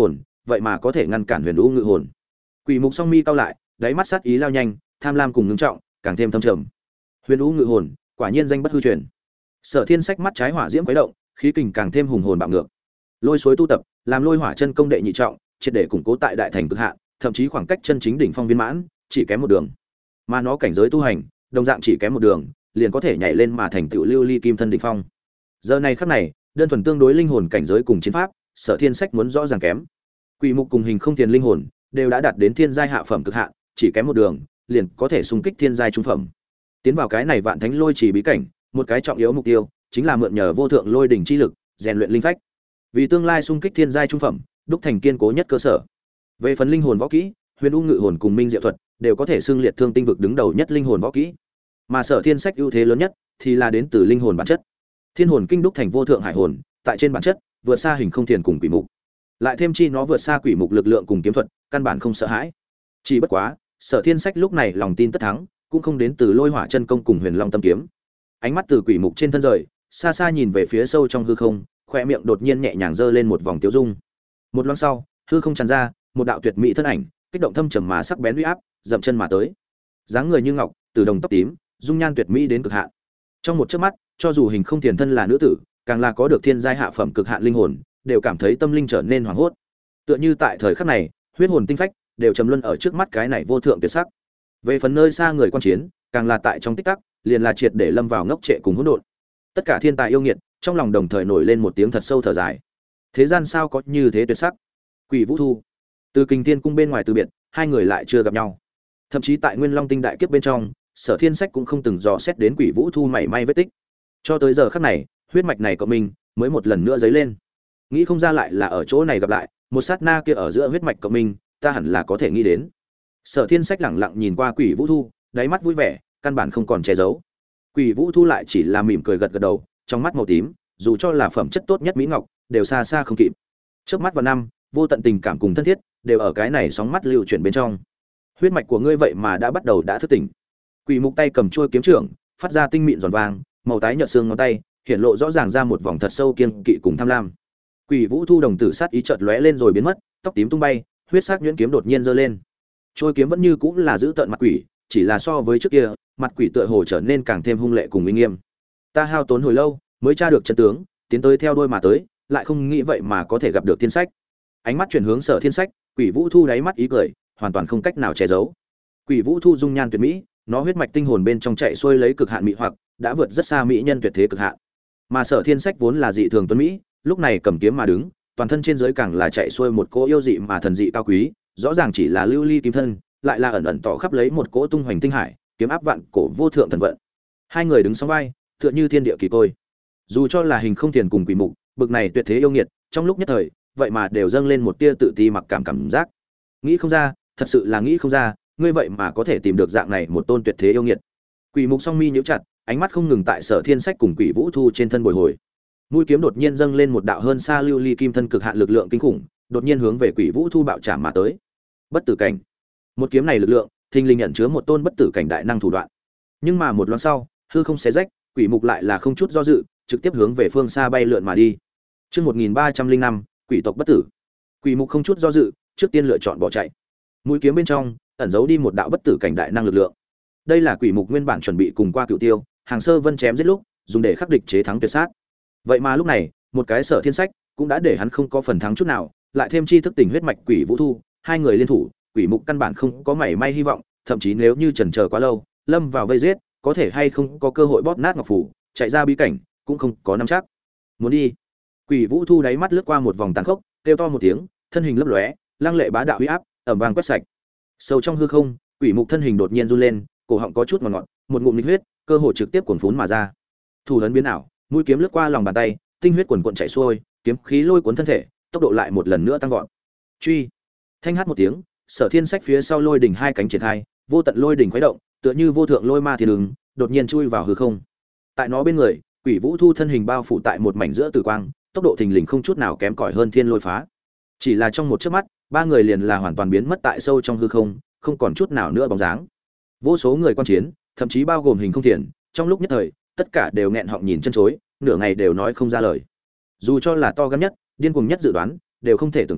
vậy mà có thể ngăn cản Huyền U ngự hồn. Quỷ Mục song mi cau lại, đáy mắt sát ý lao nhanh, tham lam cùng ngưng trọng, càng thêm thâm trầm. Huyền U ngự hồn, quả nhiên danh bất hư truyền. Sở Thiên Sách mắt trái hỏa diễm quấy động, khí kình càng thêm hùng hồn bạo ngược. Lôi suối tu tập, làm Lôi Hỏa chân công đệ nhị trọng, triệt để củng cố tại đại thành cực hạn, thậm chí khoảng cách chân chính đỉnh phong viên mãn chỉ kém một đường. Mà nó cảnh giới tu hành, đồng dạng chỉ kém một đường, liền có thể nhảy lên mà thành tựu lưu ly kim thân đỉnh phong. Giờ này khắc này, đơn thuần tương đối linh hồn cảnh giới cùng chiến pháp, Sở Thiên Sách muốn rõ ràng kém. Quỷ Mục cùng Hình Không Tiền linh hồn đều đã đạt đến thiên giai hạ phẩm cực hạn, chỉ kém một đường, liền có thể xung kích thiên giai trung phẩm. Tiến vào cái này Vạn Thánh Lôi Chỉ bí cảnh, một cái trọng yếu mục tiêu chính là mượn nhờ vô thượng lôi đỉnh chi lực, rèn luyện linh phách. Vì tương lai xung kích thiên giai trung phẩm, đúc thành kiên cố nhất cơ sở. Về phần linh hồn võ kỹ, Huyền U ngự hồn cùng Minh Diệu thuật đều có thể xưng liệt thương tinh vực đứng đầu nhất linh hồn võ kỹ. Mà Sở Thiên Sách ưu thế lớn nhất thì là đến từ linh hồn bản chất. Thiên hồn kinh đúc thành vô thượng hải hồn, tại trên bản chất vượt xa Hình Không Tiền cùng Quỷ Mục. Lại thêm chi nó vượt xa Quỷ Mục lực lượng cùng kiếm thuật, căn bản không sợ hãi. Chỉ bất quá, Sở Thiên Sách lúc này lòng tin tất thắng, cũng không đến từ Lôi Hỏa chân công cùng Huyền Long tâm kiếm. Ánh mắt từ Quỷ Mục trên thân rời, xa xa nhìn về phía sâu trong hư không, khoe miệng đột nhiên nhẹ nhàng giơ lên một vòng tiêu dung. Một loáng sau, hư không tràn ra, một đạo tuyệt mỹ thân ảnh, kích động thâm trầm mà sắc bén uy áp, dậm chân mà tới. Dáng người như ngọc, từ đồng tóc tím, dung nhan tuyệt mỹ đến cực hạn. Trong một chớp mắt, cho dù Hình Không Tiền thân là nữ tử, càng là có được thiên giai hạ phẩm cực hạn linh hồn, đều cảm thấy tâm linh trở nên hoảng hốt. Tựa như tại thời khắc này, huyết hồn tinh phách đều trầm luân ở trước mắt cái này vô thượng tuyệt sắc. Về phần nơi xa người quan chiến, càng là tại trong tích tắc, liền là triệt để lâm vào ngốc trệ cùng hỗn độn. Tất cả thiên tài yêu nghiệt, trong lòng đồng thời nổi lên một tiếng thật sâu thở dài. Thế gian sao có như thế tuyệt sắc? Quỷ Vũ Thu. Từ Kình Thiên cung bên ngoài từ biệt, hai người lại chưa gặp nhau. Thậm chí tại Nguyên Long tinh đại kiếp bên trong, Sở Thiên Sách cũng không từng dò xét đến Quỷ Vũ Thu mảy may vết tích. Cho tới giờ khắc này, huyết mạch này của mình mới một lần nữa dấy lên. Nghĩ không ra lại là ở chỗ này gặp lại, một sát na kia ở giữa huyết mạch của mình, ta hẳn là có thể nghĩ đến. Sở Thiên Sách lẳng lặng nhìn qua Quỷ Vũ Thu, đáy mắt vui vẻ, căn bản không còn che giấu. Quỷ Vũ Thu lại chỉ là mỉm cười gật gật đầu, trong mắt màu tím, dù cho là phẩm chất tốt nhất mỹ ngọc, đều xa xa không kịp. Trước mắt vào năm, vô tận tình cảm cùng thân thiết, đều ở cái này sóng mắt lưu chuyển bên trong. Huyết mạch của ngươi vậy mà đã bắt đầu đã thức tỉnh. Quỷ Mục tay cầm chuôi kiếm trưởng, phát ra tinh mịn giòn vàng, màu tái nhợt xương ngón tay, hiện lộ rõ ràng ra một vòng thật sâu kiên kỵ cùng tham lam. Quỷ Vũ Thu đồng tử sát ý chợt lóe lên rồi biến mất, tóc tím tung bay, huyết sắc nhuyễn kiếm đột nhiên giơ lên. Chuôi kiếm vẫn như cũng là giữ tợn mặt quỷ, chỉ là so với trước kia, mặt quỷ tựa hồ trở nên càng thêm hung lệ cùng uy nghiêm. Ta hao tốn hồi lâu, mới tra được chân tướng, tiến tới theo đuôi mà tới, lại không nghĩ vậy mà có thể gặp được Thiên Sách. Ánh mắt chuyển hướng Sở Thiên Sách, Quỷ Vũ Thu đáy mắt ý cười, hoàn toàn không cách nào che giấu. Quỷ Vũ Thu dung nhan tuyệt mỹ, nó huyết mạch tinh hồn bên trong chạy xuôi lấy cực hạn mỹ hoặc, đã vượt rất xa mỹ nhân tuyệt thế cực hạn. Mà Sở Thiên Sách vốn là dị thường tuấn mỹ, lúc này cầm kiếm mà đứng, toàn thân trên dưới càng là chạy xuôi một cỗ yêu dị mà thần dị cao quý, rõ ràng chỉ là lưu ly kim thân, lại là ẩn ẩn tỏ khắp lấy một cỗ tung hoành tinh hải, kiếm áp vạn cổ vô thượng thần vận. Hai người đứng song vai, tựa như thiên địa kỳ côi. Dù cho là Hình Không Tiền cùng Quỷ Mục, bực này tuyệt thế yêu nghiệt, trong lúc nhất thời, vậy mà đều dâng lên một tia tự ti mặc cảm giác. Nghĩ không ra, thật sự là nghĩ không ra, ngươi vậy mà có thể tìm được dạng này một tôn tuyệt thế yêu nghiệt. Quỷ Mục song mi nhíu chặt, ánh mắt không ngừng tại Sở Thiên Sách cùng Quỷ Vũ Thu trên thân bồi hồi. Mũi kiếm đột nhiên dâng lên một đạo hơn xa lưu ly kim thân cực hạn lực lượng kinh khủng, đột nhiên hướng về Quỷ Vũ Thu bạo chạm mà tới. Bất tử cảnh. Một kiếm này lực lượng, thình lình nhận chứa một tôn bất tử cảnh đại năng thủ đoạn. Nhưng mà một loáng sau, hư không xé rách, Quỷ Mục lại là không chút do dự, trực tiếp hướng về phương xa bay lượn mà đi. Chương 1305, Quỷ tộc bất tử. Quỷ Mục không chút do dự, trước tiên lựa chọn bỏ chạy. Mũi kiếm bên trong ẩn giấu đi một đạo bất tử cảnh đại năng lực lượng. Đây là Quỷ Mục nguyên bản chuẩn bị cùng qua Cửu Tiêu, Hàng Sơ Vân chém giết lúc, dùng để khắc địch chế thắng tuyệt sát. Vậy mà lúc này, một cái Sở Thiên Sách cũng đã để hắn không có phần thắng chút nào, lại thêm chi thức tình huyết mạch Quỷ Vũ Thu, hai người liên thủ, Quỷ Mục căn bản không có mảy may hy vọng, thậm chí nếu như chần chờ quá lâu, lâm vào vây giết, có thể hay không có cơ hội bóp nát ngọc phủ, chạy ra bí cảnh, cũng không có nắm chắc. Muốn đi. Quỷ Vũ Thu đáy mắt lướt qua một vòng tàn khốc, kêu to một tiếng, thân hình lấp lóe, lăng lệ bá đạo uy áp, ầm vang quét sạch. Sâu trong hư không, Quỷ Mục thân hình đột nhiên run lên, cổ họng có chút ngọt ngọt, một ngụm nhiệt huyết, cơ hồ trực tiếp cuồn phún mà ra. Thủ ấn biến ảo, mũi kiếm lướt qua lòng bàn tay, tinh huyết cuồn cuộn chảy xuôi, kiếm khí lôi cuốn thân thể, tốc độ lại một lần nữa tăng vọt. Truy. Thanh hát một tiếng, Sở Thiên Sách phía sau lôi đỉnh hai cánh triển khai, vô tận lôi đỉnh khuấy động, tựa như vô thượng lôi ma thiên ứng, đột nhiên chui vào hư không. Tại nó bên người, Quỷ Vũ Thu thân hình bao phủ tại một mảnh giữa tử quang, tốc độ thình lình không chút nào kém cỏi hơn thiên lôi phá. Chỉ là trong một chớp mắt, ba người liền là hoàn toàn biến mất tại sâu trong hư không, không còn chút nào nữa bóng dáng. Vô số người quan chiến, thậm chí bao gồm Hình Không Thiền, trong lúc nhất thời, tất cả đều nghẹn họng nhìn chân chối, nửa ngày đều nói không ra lời. Dù cho là to gan nhất, điên cuồng nhất dự đoán, đều không thể tưởng tượng,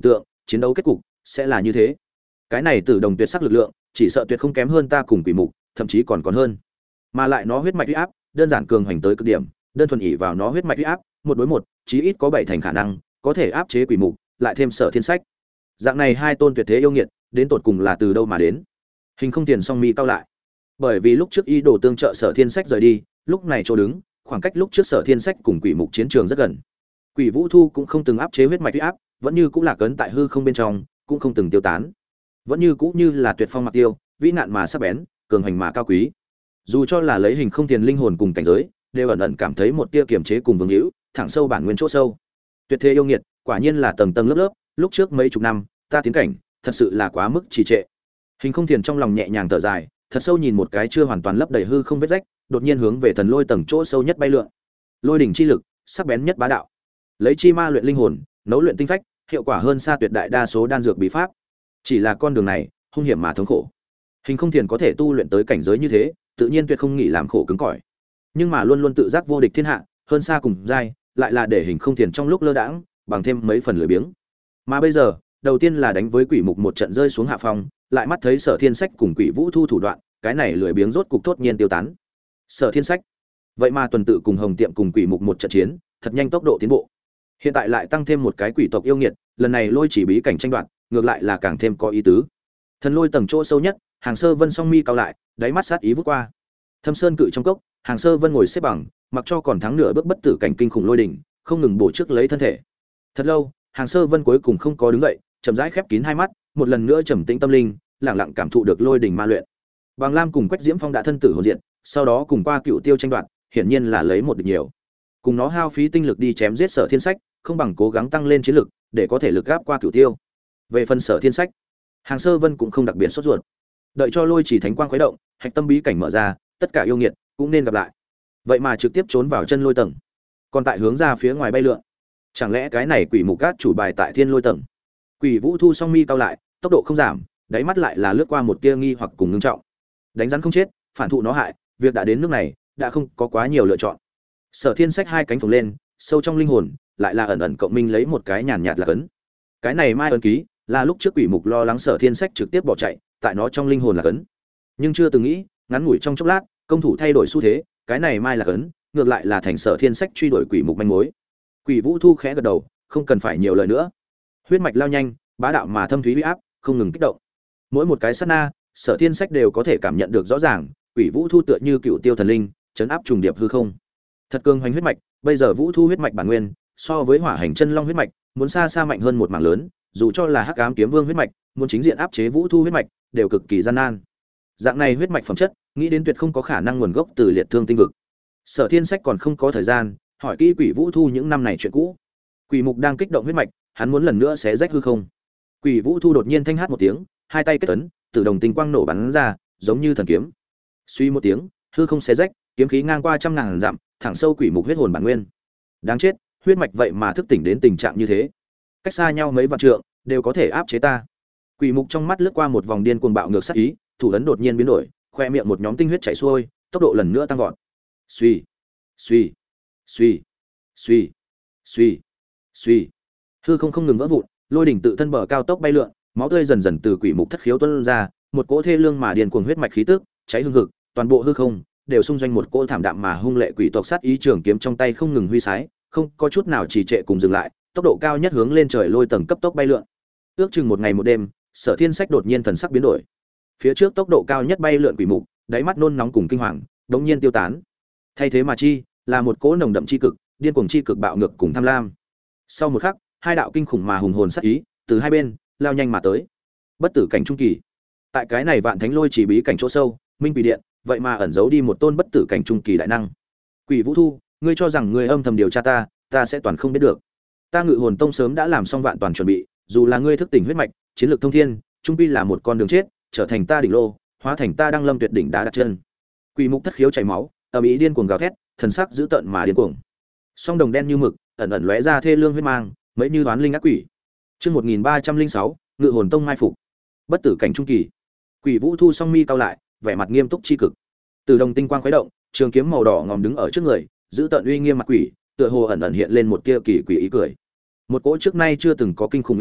chiến đấu kết cục sẽ là như thế. Cái này Tử Đồng tuyệt sắc lực lượng, chỉ sợ tuyệt không kém hơn ta cùng quỷ mục, thậm chí còn hơn. Mà lại nó huyết mạch uy áp, đơn giản cường hành tới cực điểm, đơn thuần ỷ vào nó huyết mạch uy áp, một đối một, chí ít có 7 thành khả năng có thể áp chế quỷ mục, lại thêm Sở Thiên Sách. Dạng này hai tôn tuyệt thế yêu nghiệt, đến tột cùng là từ đâu mà đến? Hình Không Tiền song mi cau lại. Bởi vì lúc trước ý đồ tương trợ Sở Thiên Sách rời đi, lúc này chỗ đứng, khoảng cách lúc trước Sở Thiên Sách cùng quỷ mục chiến trường rất gần. Quỷ Vũ Thu cũng không từng áp chế huyết mạch uy áp, vẫn như cũng là cấn tại hư không bên trong, cũng không từng tiêu tán. Vẫn như cũng như là tuyệt phong mặc tiêu, vĩ nạn mà sắc bén, cường hành mà cao quý. Dù cho là lấy Hình Không Tiền linh hồn cùng cảnh giới, đều ẩn ẩn cảm thấy một tia kiềm chế cùng vương hữu, thẳng sâu bản nguyên chỗ sâu. Tuyệt thế yêu nghiệt, quả nhiên là tầng tầng lớp lớp, lúc trước mấy chục năm, ta tiến cảnh, thật sự là quá mức trì trệ. Hình Không Tiền trong lòng nhẹ nhàng thở dài, thật sâu nhìn một cái chưa hoàn toàn lấp đầy hư không vết rách, đột nhiên hướng về thần lôi tầng chỗ sâu nhất bay lượn. Lôi đỉnh chi lực, sắc bén nhất bá đạo. Lấy chi ma luyện linh hồn, nấu luyện tinh phách, hiệu quả hơn xa tuyệt đại đa số đan dược bí pháp. Chỉ là con đường này, hung hiểm mà thống khổ. Hình Không Tiền có thể tu luyện tới cảnh giới như thế, tự nhiên tuyệt không nghĩ làm khổ cứng cỏi. Nhưng mà luôn luôn tự giác vô địch thiên hạ, hơn xa cùng giai, lại là để Hình Không Tiền trong lúc lơ đãng, bằng thêm mấy phần lười biếng. Mà bây giờ, đầu tiên là đánh với quỷ mục một trận rơi xuống hạ phong, lại mắt thấy Sở Thiên Sách cùng Quỷ Vũ Thu thủ đoạn, cái này lười biếng rốt cục tốt nhiên tiêu tán. Sở Thiên Sách, vậy mà tuần tự cùng Hồng Tiệm cùng quỷ mục một trận chiến, thật nhanh tốc độ tiến bộ. Hiện tại lại tăng thêm một cái quỷ tộc yêu nghiệt, lần này lôi chỉ bí cảnh tranh đoạt, ngược lại là càng thêm có ý tứ. Thần lôi tầng chỗ sâu nhất, Hàng Sơ Vân song mi cao lại, đáy mắt sát ý vút qua. Thâm Sơn cự trong cốc, Hàng Sơ Vân ngồi xếp bằng, mặc cho còn thắng nửa bước bất tử cảnh kinh khủng lôi đỉnh, không ngừng bổ trước lấy thân thể. Thật lâu, Hàng Sơ Vân cuối cùng không có đứng dậy, chậm rãi khép kín hai mắt, một lần nữa trầm tĩnh tâm linh, lặng lặng cảm thụ được lôi đỉnh ma luyện. Bàng Lam cùng Quách Diễm Phong đã thân tử hồn diện, sau đó cùng qua Cựu Tiêu tranh đoạt, hiển nhiên là lấy một địch nhiều. Cùng nó hao phí tinh lực đi chém giết Sở Thiên Sách, không bằng cố gắng tăng lên chiến lực, để có thể lực gáp qua Cựu Tiêu. Về phần Sở Thiên Sách, Hàng Sơ Vân cũng không đặc biệt sốt ruột. Đợi cho lôi chỉ thánh quang khuấy động, hạch tâm bí cảnh mở ra, tất cả yêu nghiệt cũng nên gặp lại. Vậy mà trực tiếp trốn vào chân lôi tầng, còn tại hướng ra phía ngoài bay lượn. Chẳng lẽ cái này quỷ mục cát chủ bài tại thiên lôi tầng? Quỷ Vũ Thu song mi cao lại, tốc độ không giảm, đáy mắt lại là lướt qua một tia nghi hoặc cùng ngưng trọng. Đánh rắn không chết, phản thụ nó hại, việc đã đến nước này, đã không có quá nhiều lựa chọn. Sở Thiên Sách hai cánh phồng lên, sâu trong linh hồn, lại là ẩn ẩn cộng minh lấy một cái nhàn nhạt là cấn. Cái này mai ấn ký, là lúc trước quỷ mục lo lắng Sở Thiên Sách trực tiếp bỏ chạy, tại nó trong linh hồn là cấn. Nhưng chưa từng nghĩ, ngắn ngủi trong chốc lát, công thủ thay đổi xu thế, cái này mai là cấn, ngược lại là thành Sở Thiên Sách truy đuổi quỷ mục manh mối. Quỷ Vũ Thu khẽ gật đầu, không cần phải nhiều lời nữa. Huyết mạch lao nhanh, bá đạo mà thâm thúy uy áp, không ngừng kích động. Mỗi một cái sát na, Sở Thiên Sách đều có thể cảm nhận được rõ ràng, Quỷ Vũ Thu tựa như cựu tiêu thần linh, chấn áp trùng điệp hư không. Thật cường hoành huyết mạch, bây giờ Vũ Thu huyết mạch bản nguyên, so với Hỏa Hành Chân Long huyết mạch, muốn xa xa mạnh hơn một mảng lớn, dù cho là Hắc Ám Kiếm Vương huyết mạch, muốn chính diện áp chế Vũ Thu huyết mạch, đều cực kỳ gian nan. Dạng này huyết mạch phẩm chất, nghĩ đến tuyệt không có khả năng nguồn gốc từ Liệt Thương tinh vực. Sở Thiên Sách còn không có thời gian hỏi kỹ Quỷ Vũ Thu những năm này chuyện cũ. Quỷ mục đang kích động huyết mạch, hắn muốn lần nữa xé rách hư không. Quỷ Vũ Thu đột nhiên thanh hát một tiếng, hai tay kết ấn, tự đồng tinh quang nổ bắn ra, giống như thần kiếm. Suy một tiếng, hư không xé rách, kiếm khí ngang qua trăm ngàn dặm, thẳng sâu quỷ mục huyết hồn bản nguyên. Đáng chết, huyết mạch vậy mà thức tỉnh đến tình trạng như thế. Cách xa nhau mấy vạn trượng, đều có thể áp chế ta. Quỷ mục trong mắt lướt qua một vòng điên cuồng bạo ngược sát ý, thủ ấn đột nhiên biến đổi, khoe miệng một nhóm tinh huyết chảy xuôi, tốc độ lần nữa tăng vọt. Suy, suy, suy, suy, suy, suy. Hư không ngừng vỡ vụn, lôi đỉnh tự thân bờ cao tốc bay lượn, máu tươi dần dần từ quỷ mục thất khiếu tuôn ra, một cỗ thê lương mà điên cuồng huyết mạch khí tức, cháy hương hực, toàn bộ hư không đều xung doanh một cỗ thảm đạm mà hung lệ quỷ tộc sát ý trường kiếm trong tay không ngừng huy sái, không có chút nào trì trệ cùng dừng lại, tốc độ cao nhất hướng lên trời lôi tầng cấp tốc bay lượn. Ước chừng một ngày một đêm, Sở Thiên Sách đột nhiên thần sắc biến đổi. Phía trước tốc độ cao nhất bay lượn quỷ mục, đáy mắt nôn nóng cùng kinh hoàng, đột nhiên tiêu tán. Thay thế mà chi, là một cỗ nồng đậm chi cực, điên cuồng chi cực bạo ngược cùng tham lam. Sau một khắc, hai đạo kinh khủng mà hùng hồn sát ý từ hai bên lao nhanh mà tới. Bất tử cảnh trung kỳ. Tại cái này vạn thánh lôi chỉ bí cảnh chỗ sâu, Minh Quỷ Điện, vậy mà ẩn giấu đi một tôn bất tử cảnh trung kỳ đại năng. Quỷ Vũ Thu, ngươi cho rằng ngươi âm thầm điều tra ta sẽ toàn không biết được. Ta Ngự Hồn Tông sớm đã làm xong vạn toàn chuẩn bị, dù là ngươi thức tỉnh huyết mạch, chiến lược thông thiên, trung quy là một con đường chết, trở thành ta đỉnh lô, hóa thành ta đăng lâm tuyệt đỉnh đá đặt chân. Quỷ mục thất khiếu chảy máu, ầm ĩ điên cuồng gào thét, thần sắc dữ tợn mà điên cuồng. Song đồng đen như mực, ẩn ẩn lóe ra thê lương huyết mang, mấy như toán linh ác quỷ. Chương 1306, Ngự Hồn Tông mai phục. Bất tử cảnh trung kỳ. Quỷ Vũ Thu song mi cau lại, vẻ mặt nghiêm túc chi cực. Từ đồng tinh quang khuấy động, trường kiếm màu đỏ ngòm đứng ở trước người, giữ tận uy nghiêm mặt quỷ, tựa hồ ẩn ẩn hiện lên một tia kỳ quỷ ý cười. Một cỗ trước nay chưa từng có kinh khủng uy áp,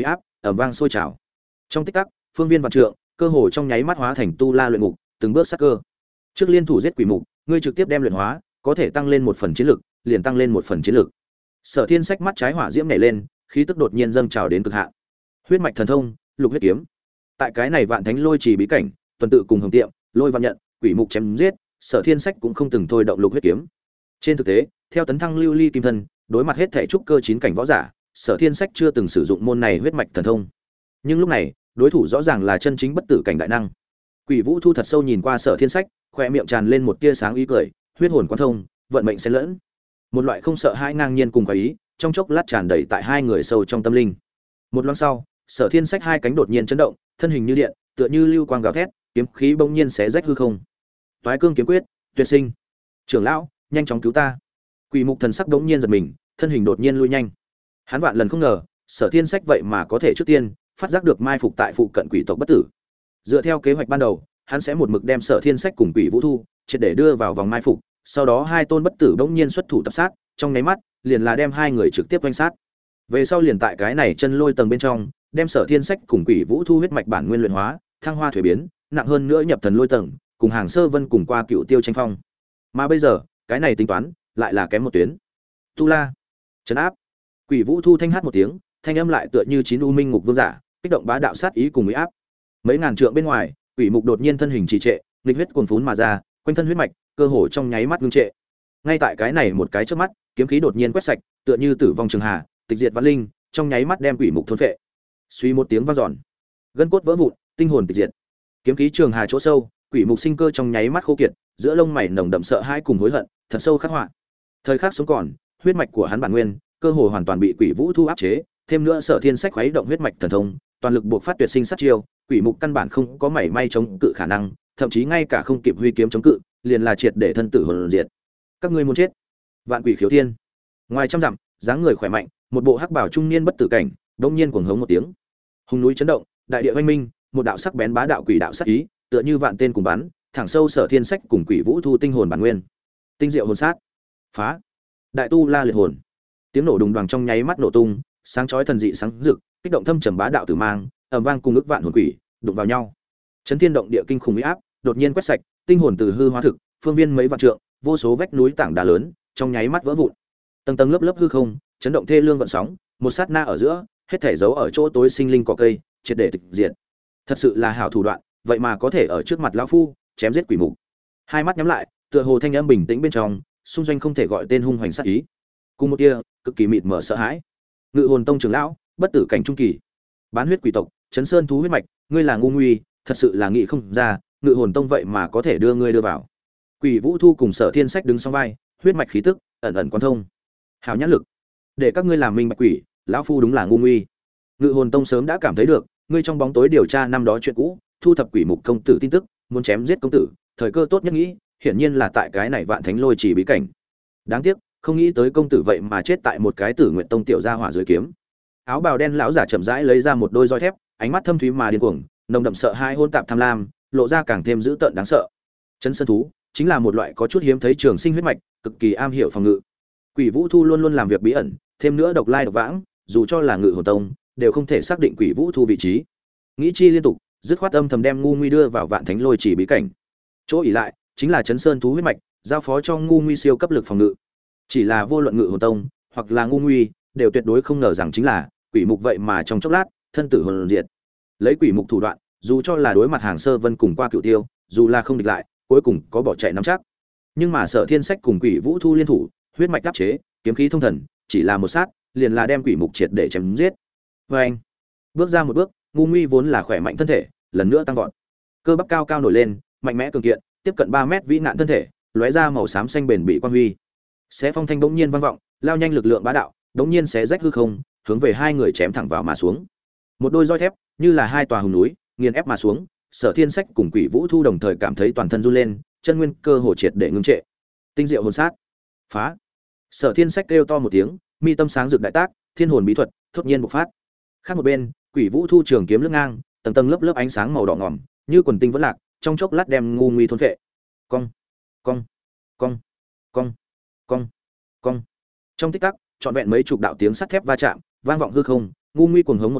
ầm vang sôi trào. Trong tích tắc, phương viên vạn trượng, cơ hồ trong nháy mắt hóa thành tu la luyện ngục, từng bước sát cơ. Trước liên thủ giết quỷ mục, ngươi trực tiếp đem luyện hóa, có thể tăng lên một phần chiến lực, liền tăng lên một phần chiến lực. Sở Thiên Sách mắt trái hỏa diễm nảy lên, khí tức đột nhiên dâng trào đến cực hạn. Huyết mạch thần thông, lục huyết kiếm. Tại cái này vạn thánh lôi trì bí cảnh, tuần tự cùng hồng tiệm, lôi văn nhận, quỷ mục chém giết, Sở Thiên Sách cũng không từng thôi động lục huyết kiếm. Trên thực tế, theo tấn thăng lưu ly kim thân, đối mặt hết thể trúc cơ 9 cảnh võ giả, Sở Thiên Sách chưa từng sử dụng môn này huyết mạch thần thông. Nhưng lúc này, đối thủ rõ ràng là chân chính bất tử cảnh đại năng. Quỷ Vũ Thu thật sâu nhìn qua Sở Thiên Sách, khoe miệng tràn lên một tia sáng ý cười, huyết hồn quan thông, vận mệnh xen lẫn. Một loại không sợ hãi ngang nhiên cùng khoái ý, trong chốc lát tràn đầy tại hai người sâu trong tâm linh. Một loáng sau, Sở Thiên Sách hai cánh đột nhiên chấn động, thân hình như điện, tựa như lưu quang gào thét, kiếm khí bỗng nhiên xé rách hư không. Toái cương kiếm quyết, tuyệt sinh. Trưởng lão, nhanh chóng cứu ta. Quỷ Mục thần sắc bỗng nhiên giật mình, thân hình đột nhiên lui nhanh. Hắn vạn lần không ngờ, Sở Thiên Sách vậy mà có thể trước tiên phát giác được mai phục tại phụ cận quỷ tộc bất tử. Dựa theo kế hoạch ban đầu, hắn sẽ một mực đem Sở Thiên Sách cùng Quỷ Vũ Thu triệt để đưa vào vòng mai phục, sau đó hai tôn bất tử bỗng nhiên xuất thủ tập sát, trong nháy mắt, liền là đem hai người trực tiếp quanh sát. Về sau liền tại cái này chân lôi tầng bên trong, đem Sở Thiên Sách cùng Quỷ Vũ Thu huyết mạch bản nguyên luyện hóa, thăng hoa thủy biến, nặng hơn nữa nhập thần lôi tầng, cùng Hàng Sơ Vân cùng qua Cựu Tiêu tranh phong. Mà bây giờ, cái này tính toán lại là kém một tuyến. Tu La, trấn áp. Quỷ Vũ Thu thanh hát một tiếng, thanh âm lại tựa như chín u minh ngục vương giả, kích động bá đạo sát ý cùng uy áp. Mấy ngàn trượng bên ngoài, Quỷ Mục đột nhiên thân hình trì trệ, nghịch huyết cuồn phún mà ra, quanh thân huyết mạch, cơ hồ trong nháy mắt ngưng trệ. Ngay tại cái này một cái chớp mắt, kiếm khí đột nhiên quét sạch, tựa như tử vong trường hà, tịch diệt vạn linh, trong nháy mắt đem Quỷ Mục thôn phệ. Suy một tiếng vang dọn, gân cốt vỡ vụn, tinh hồn tịch diệt. Kiếm khí trường hà chỗ sâu, Quỷ Mục sinh cơ trong nháy mắt khô kiệt, giữa lông mày nồng đậm sợ hãi cùng hối hận, thật sâu khắc họa. Thời khắc sống còn, huyết mạch của hắn bản nguyên, cơ hồ hoàn toàn bị Quỷ Vũ Thu áp chế, thêm nữa Sở Thiên Sách khuấy động huyết mạch thần thông, toàn lực buộc phát tuyệt sinh sát chiêu, Quỷ Mục căn bản không có mảy may chống cự khả năng, thậm chí ngay cả không kịp huy kiếm chống cự, liền là triệt để thân tử hồn diệt. Các ngươi muốn chết? Vạn Quỷ Khiếu Thiên. Ngoài trăm dặm, dáng người khỏe mạnh, một bộ hắc bào trung niên bất tử cảnh, đột nhiên cuồng hống một tiếng. Hùng núi chấn động, đại địa oanh minh, một đạo sắc bén bá đạo quỷ đạo sát ý, tựa như vạn tên cùng bắn, thẳng sâu Sở Thiên Sách cùng Quỷ Vũ Thu tinh hồn bản nguyên. Tinh diệu hồn sát. Phá. Đại tu la liệt hồn. Tiếng nổ đùng đoàng trong nháy mắt nổ tung, sáng chói thần dị sáng rực, kích động thâm trầm bá đạo tử mang, ầm vang cùng ức vạn hồn quỷ đụng vào nhau. Chấn thiên động địa kinh khủng uy áp, đột nhiên quét sạch, tinh hồn từ hư hóa thực, phương viên mấy vạn trượng, vô số vách núi tảng đá lớn, trong nháy mắt vỡ vụn. Tầng tầng lớp lớp hư không, chấn động thê lương gợn sóng, một sát na ở giữa, hết thể giấu ở chỗ tối sinh linh cỏ cây, triệt để tịch diệt. Thật sự là hảo thủ đoạn, vậy mà có thể ở trước mặt lão phu chém giết quỷ mục. Hai mắt nhắm lại, tựa hồ thanh âm bình tĩnh bên trong, xung doanh không thể gọi tên hung hoành sát ý. Cùng một tia, cực kỳ mịt mờ sợ hãi. Ngự hồn tông trưởng lão, bất tử cảnh trung kỳ, bán huyết quỷ tộc, chấn sơn thú huyết mạch, ngươi là ngu nguy, thật sự là nghĩ không ra, ngự hồn tông vậy mà có thể đưa ngươi đưa vào. Quỷ Vũ Thu cùng Sở Thiên Sách đứng song vai, huyết mạch khí tức ẩn ẩn quan thông. Hào nhãn lực, để các ngươi làm minh bạch quỷ, lão phu đúng là ngu nguy. Ngự hồn tông sớm đã cảm thấy được, ngươi trong bóng tối điều tra năm đó chuyện cũ, thu thập quỷ mục công tử tin tức, muốn chém giết công tử, thời cơ tốt nhất nghĩ, hiển nhiên là tại cái này vạn thánh lôi chỉ bí cảnh. Đáng tiếc, không nghĩ tới công tử vậy mà chết tại một cái Tử Nguyện tông tiểu gia hỏa dưới kiếm. Áo bào đen lão giả chậm rãi lấy ra một đôi roi thép, ánh mắt thâm thúy mà điên cuồng, nồng đậm sợ hãi hôn tạp tham lam, lộ ra càng thêm dữ tợn đáng sợ. Chấn sơn thú chính là một loại có chút hiếm thấy trường sinh huyết mạch, cực kỳ am hiểu phòng ngự. Quỷ Vũ Thu luôn luôn làm việc bí ẩn, thêm nữa độc lai độc vãng, dù cho là ngự hồn tông, đều không thể xác định Quỷ Vũ Thu vị trí. Nghĩ chi liên tục, dứt khoát âm thầm đem ngu nguy đưa vào vạn thánh lôi chỉ bí cảnh. Chỗ ỉ lại chính là chấn sơn thú huyết mạch, giao phó cho ngu nguy siêu cấp lực phòng ngự. Chỉ là vô luận ngự hồn tông hoặc là ngu nguy, đều tuyệt đối không ngờ rằng chính là quỷ mục vậy mà trong chốc lát thân tử hồn diệt. Lấy quỷ mục thủ đoạn, dù cho là đối mặt Hàng Sơ Vân cùng qua Cựu Tiêu, dù là không địch lại, cuối cùng có bỏ chạy nắm chắc. Nhưng mà Sở Thiên Sách cùng Quỷ Vũ Thu liên thủ, huyết mạch áp chế, kiếm khí thông thần, chỉ là một sát, liền là đem quỷ mục triệt để chém giết. Và anh, bước ra một bước, ngu nguy vốn là khỏe mạnh thân thể, lần nữa tăng vọt. Cơ bắp cao cao nổi lên, mạnh mẽ cường kiện, tiếp cận 3 mét vĩ nạn thân thể, lóe ra màu xám xanh bền bị quang huy. Xé phong thanh bỗng nhiên vang vọng, lao nhanh lực lượng bá đạo, bỗng nhiên xé rách hư không, hướng về hai người chém thẳng vào mà xuống. Một đôi roi thép, như là hai tòa hùng núi, nghiền ép mà xuống. Sở Thiên Sách cùng Quỷ Vũ Thu đồng thời cảm thấy toàn thân run lên, chân nguyên cơ hồ triệt để ngưng trệ. Tinh diệu hồn sát, phá! Sở Thiên Sách kêu to một tiếng, mi tâm sáng rực đại tác, thiên hồn bí thuật thốt nhiên bộc phát. Khác một bên, Quỷ Vũ Thu trường kiếm lướt ngang, tầng tầng lớp lớp ánh sáng màu đỏ ngòm, như quần tinh vẫn lạc, trong chốc lát đem ngu nguy thôn phệ. Cong, cong, cong, cong, cong, cong. Trong tích tắc, trọn vẹn mấy chục đạo tiếng sắt thép va chạm, vang vọng hư không, ngu nguy cuồng hống một tiếng,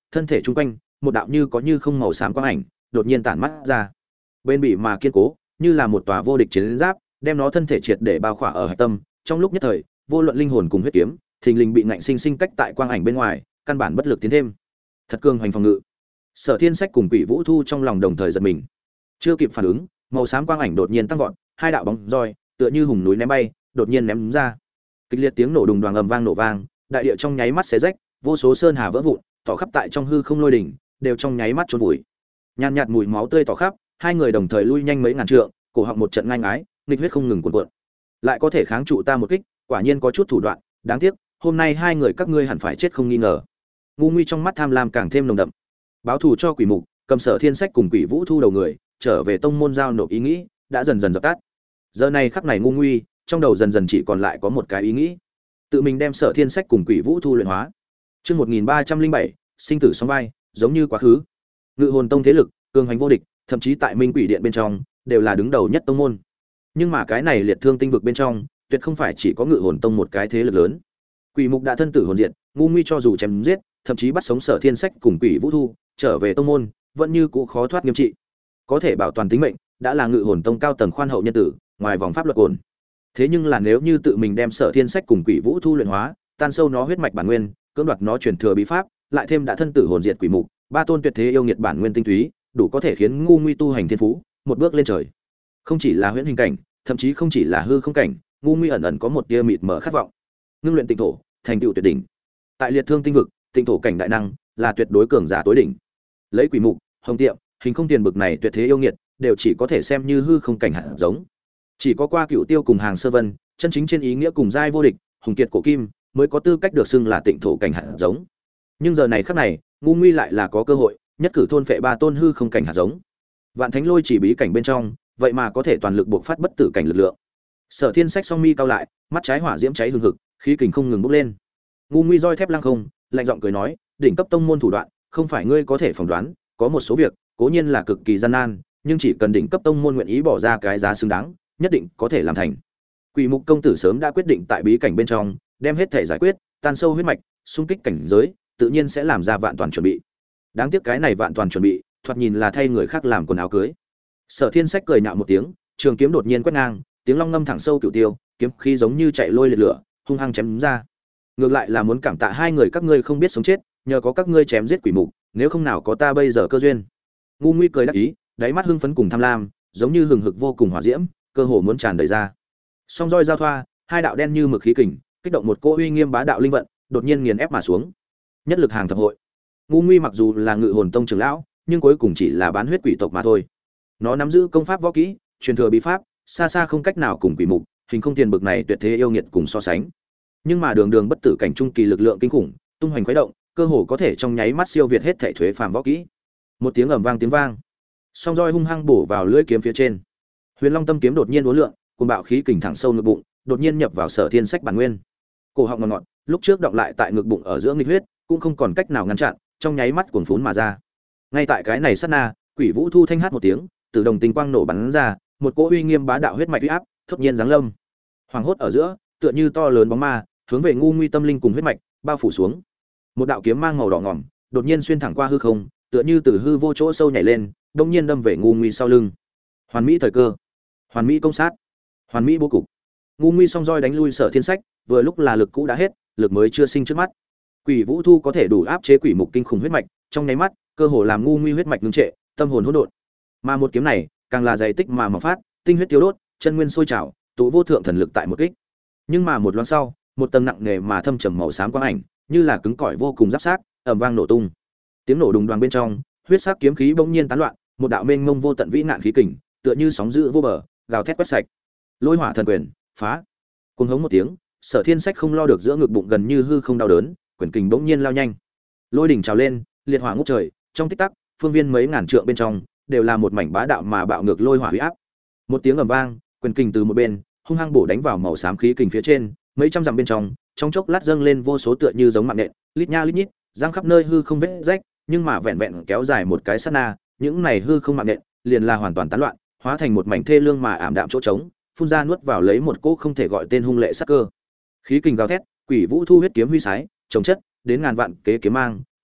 thân thể chung quanh một đạo như có như không màu xám quang ảnh đột nhiên tản mắt ra, bên bị mà kiên cố như là một tòa vô địch chiến giáp, đem nó thân thể triệt để bao khỏa ở hạch tâm. Trong lúc nhất thời, vô luận linh hồn cùng huyết kiếm thình lình bị ngạnh sinh sinh cách tại quang ảnh bên ngoài, căn bản bất lực tiến thêm. Thật cường hoành phòng ngự. Sở Thiên Sách cùng Quỷ Vũ Thu trong lòng đồng thời giật mình, chưa kịp phản ứng, màu xám quang ảnh đột nhiên tăng vọt, hai đạo bóng roi tựa như hùng núi ném bay đột nhiên ném ra. Kịch liệt tiếng nổ đùng đoàng ầm vang nổ vang, đại địa trong nháy mắt xé rách, vô số sơn hà vỡ vụn, tỏ khắp tại trong hư không lôi đỉnh đều trong nháy mắt chôn vùi. Nhàn nhạt mùi máu tươi tỏ khắp, hai người đồng thời lui nhanh mấy ngàn trượng, cổ họng một trận ngang ái, nghịch huyết không ngừng cuộn cuộn. Lại có thể kháng trụ ta một kích, quả nhiên có chút thủ đoạn, đáng tiếc, hôm nay hai người các ngươi hẳn phải chết không nghi ngờ. Ngu Nguy trong mắt tham lam càng thêm nồng đậm. Báo thù cho Quỷ Mục, cầm Sở Thiên Sách cùng Quỷ Vũ Thu đầu người, trở về tông môn giao nộp ý nghĩ đã dần dần dập tắt. Giờ này khắc này Ngu Nguy, trong đầu dần dần chỉ còn lại có một cái ý nghĩ, tự mình đem Sở Thiên Sách cùng Quỷ Vũ Thu luyện hóa. Chương 1307, sinh tử song vai, giống như quá khứ. Ngự Hồn Tông thế lực, cường hành vô địch, thậm chí tại Minh Quỷ Điện bên trong, đều là đứng đầu nhất tông môn. Nhưng mà cái này Liệt Thương Tinh vực bên trong, tuyệt không phải chỉ có Ngự Hồn Tông một cái thế lực lớn. Quỷ Mục đã thân tử hồn diệt, Ngu Nguy cho dù chém giết, thậm chí bắt sống Sở Thiên Sách cùng Quỷ Vũ Thu, trở về tông môn, vẫn như cũ khó thoát nghiêm trị. Có thể bảo toàn tính mệnh, đã là Ngự Hồn Tông cao tầng khoan hậu nhân tử, ngoài vòng pháp luật ổn. Thế nhưng là nếu như tự mình đem Sở Thiên Sách cùng Quỷ Vũ Thu luyện hóa, tan sâu nó huyết mạch bản nguyên, cưỡng đoạt nó truyền thừa bí pháp, lại thêm đã thân tử hồn diệt Quỷ Mục, ba tôn tuyệt thế yêu nghiệt bản nguyên tinh túy, đủ có thể khiến Ngu Nguy tu hành thiên phú một bước lên trời. Không chỉ là huyễn hình cảnh, thậm chí không chỉ là hư không cảnh, Ngu Nguy ẩn ẩn có một tia mịt mờ khát vọng. Ngưng luyện tịnh thổ, thành tựu tuyệt đỉnh. Tại Liệt Thương Tinh vực, tịnh thổ cảnh đại năng là tuyệt đối cường giả tối đỉnh. Lấy Quỷ Mục, Hồng Tiệm, Hình Không Tiền bực này tuyệt thế yêu nghiệt, đều chỉ có thể xem như hư không cảnh hạt giống. Chỉ có qua Cựu Tiêu cùng Hàng Sơ Vân, chân chính trên ý nghĩa cùng giai vô địch, hùng kiệt cổ kim, mới có tư cách được xưng là tịnh thổ cảnh hạt giống. Nhưng giờ này khắc này, Ngu Nguy lại là có cơ hội nhất cử thôn phệ ba tôn hư không cảnh hạt giống. Vạn Thánh Lôi chỉ bí cảnh bên trong, vậy mà có thể toàn lực buộc phát bất tử cảnh lực lượng. Sở Thiên Sách song mi cao lại, mắt trái hỏa diễm cháy hừng hực, khí kình không ngừng bốc lên. Ngu Nguy roi thép lăng không, lạnh giọng cười nói, đỉnh cấp tông môn thủ đoạn, không phải ngươi có thể phỏng đoán, có một số việc, cố nhiên là cực kỳ gian nan, nhưng chỉ cần đỉnh cấp tông môn nguyện ý bỏ ra cái giá xứng đáng, nhất định có thể làm thành. Quỷ Mục công tử sớm đã quyết định tại bí cảnh bên trong, đem hết thể giải quyết, tan sâu huyết mạch, xung kích cảnh giới, tự nhiên sẽ làm ra vạn toàn chuẩn bị. Đáng tiếc cái này vạn toàn chuẩn bị, thoạt nhìn là thay người khác làm quần áo cưới. Sở Thiên Sách cười nhạo một tiếng, trường kiếm đột nhiên quét ngang, tiếng long ngâm thẳng sâu cửu tiêu, kiếm khí giống như chạy lôi liệt lửa, hung hăng chém ra. Ngược lại là muốn cảm tạ hai người các ngươi không biết sống chết, nhờ có các ngươi chém giết Quỷ Mục, nếu không nào có ta bây giờ cơ duyên. Ngu Nguy cười đắc ý, đáy mắt hưng phấn cùng tham lam, giống như hừng hực vô cùng hỏa diễm, cơ hồ muốn tràn đầy ra. Song roi giao thoa, hai đạo đen như mực khí kình, kích động một cỗ uy nghiêm bá đạo linh vận, đột nhiên nghiền ép mà xuống. Nhất lực hàng thập hội. Ngu Nguy mặc dù là Ngự Hồn Tông trưởng lão, nhưng cuối cùng chỉ là bán huyết quỷ tộc mà thôi. Nó nắm giữ công pháp võ kỹ, truyền thừa bí pháp, xa xa không cách nào cùng Quỷ Mục, Hình Không Tiền bực này tuyệt thế yêu nghiệt cùng so sánh. Nhưng mà đường đường bất tử cảnh trung kỳ lực lượng kinh khủng, tung hoành khuấy động, cơ hồ có thể trong nháy mắt siêu việt hết thảy thuế phàm võ kỹ. Một tiếng ầm vang tiếng vang, song roi hung hăng bổ vào lưỡi kiếm phía trên. Huyền Long Tâm kiếm đột nhiên uốn lượn, cuồng bạo khí kình thẳng sâu ngực bụng, đột nhiên nhập vào Sở Thiên Sách bản nguyên. Cổ họng ngọt ngọt, lúc trước động lại tại ngực bụng ở giữa nghịch huyết, cũng không còn cách nào ngăn chặn, trong nháy mắt cuồn phún mà ra. Ngay tại cái này sát na, Quỷ Vũ Thu thanh hát một tiếng, từ đồng tinh quang nổ bắn ra, một cỗ uy nghiêm bá đạo huyết mạch uy áp, thốt nhiên giáng lâm. Hoàng hốt ở giữa, tựa như to lớn bóng ma, hướng về Ngu Nguy tâm linh cùng huyết mạch bao phủ xuống. Một đạo kiếm mang màu đỏ ngòm, đột nhiên xuyên thẳng qua hư không, tựa như từ hư vô chỗ sâu nhảy lên, đột nhiên đâm về Ngu Nguy sau lưng. Hoàn mỹ thời cơ, hoàn mỹ công sát, hoàn mỹ bố cục. Ngu Nguy song roi đánh lui Sở Thiên Sách, vừa lúc là lực cũ đã hết, lực mới chưa sinh trước mắt. Quỷ Vũ Thu có thể đủ áp chế Quỷ Mục kinh khủng huyết mạch, trong nháy mắt, cơ hồ làm Ngu Nguy huyết mạch ngưng trệ, tâm hồn hỗn độn. Mà một kiếm này, càng là dày tích mà phát, tinh huyết tiêu đốt, chân nguyên sôi trào, tụ vô thượng thần lực tại một kích. Nhưng mà một loáng sau, một tầng nặng nề mà thâm trầm màu xám quang ảnh, như là cứng cỏi vô cùng giáp xác, ầm vang nổ tung. Tiếng nổ đùng đoàng bên trong, huyết sắc kiếm khí bỗng nhiên tán loạn, một đạo mênh mông vô tận vĩ nạn khí kình, tựa như sóng dữ vô bờ, gào thét quét sạch. Lôi hỏa thần quyền, phá. Cuồng hống một tiếng, Sở Thiên Sách không lo được giữa ngực bụng gần như hư không đau đớn, quyền kình bỗng nhiên lao nhanh. Lôi đỉnh trào lên, liệt hỏa ngút trời, trong tích tắc, phương viên mấy ngàn trượng bên trong đều là một mảnh bá đạo mà bạo ngược lôi hỏa uy áp. Một tiếng ầm vang, quyền kình từ một bên, hung hăng bổ đánh vào màu xám khí kình phía trên, mấy trăm dặm bên trong chốc lát dâng lên vô số tựa như giống mạng nện, lít nha lít nhít, giăng khắp nơi hư không vết rách, nhưng mà vẹn vẹn kéo dài một cái sát na, những này hư không mạng nện liền là hoàn toàn tán loạn, hóa thành một mảnh thê lương mà ảm đạm chỗ trống, phun ra nuốt vào lấy một cỗ không thể gọi tên hung lệ sát cơ. Khí kình gào thét, Quỷ Vũ Thu huyết kiếm huy sái, chống chất, đến ngàn vạn kế kiếm mang,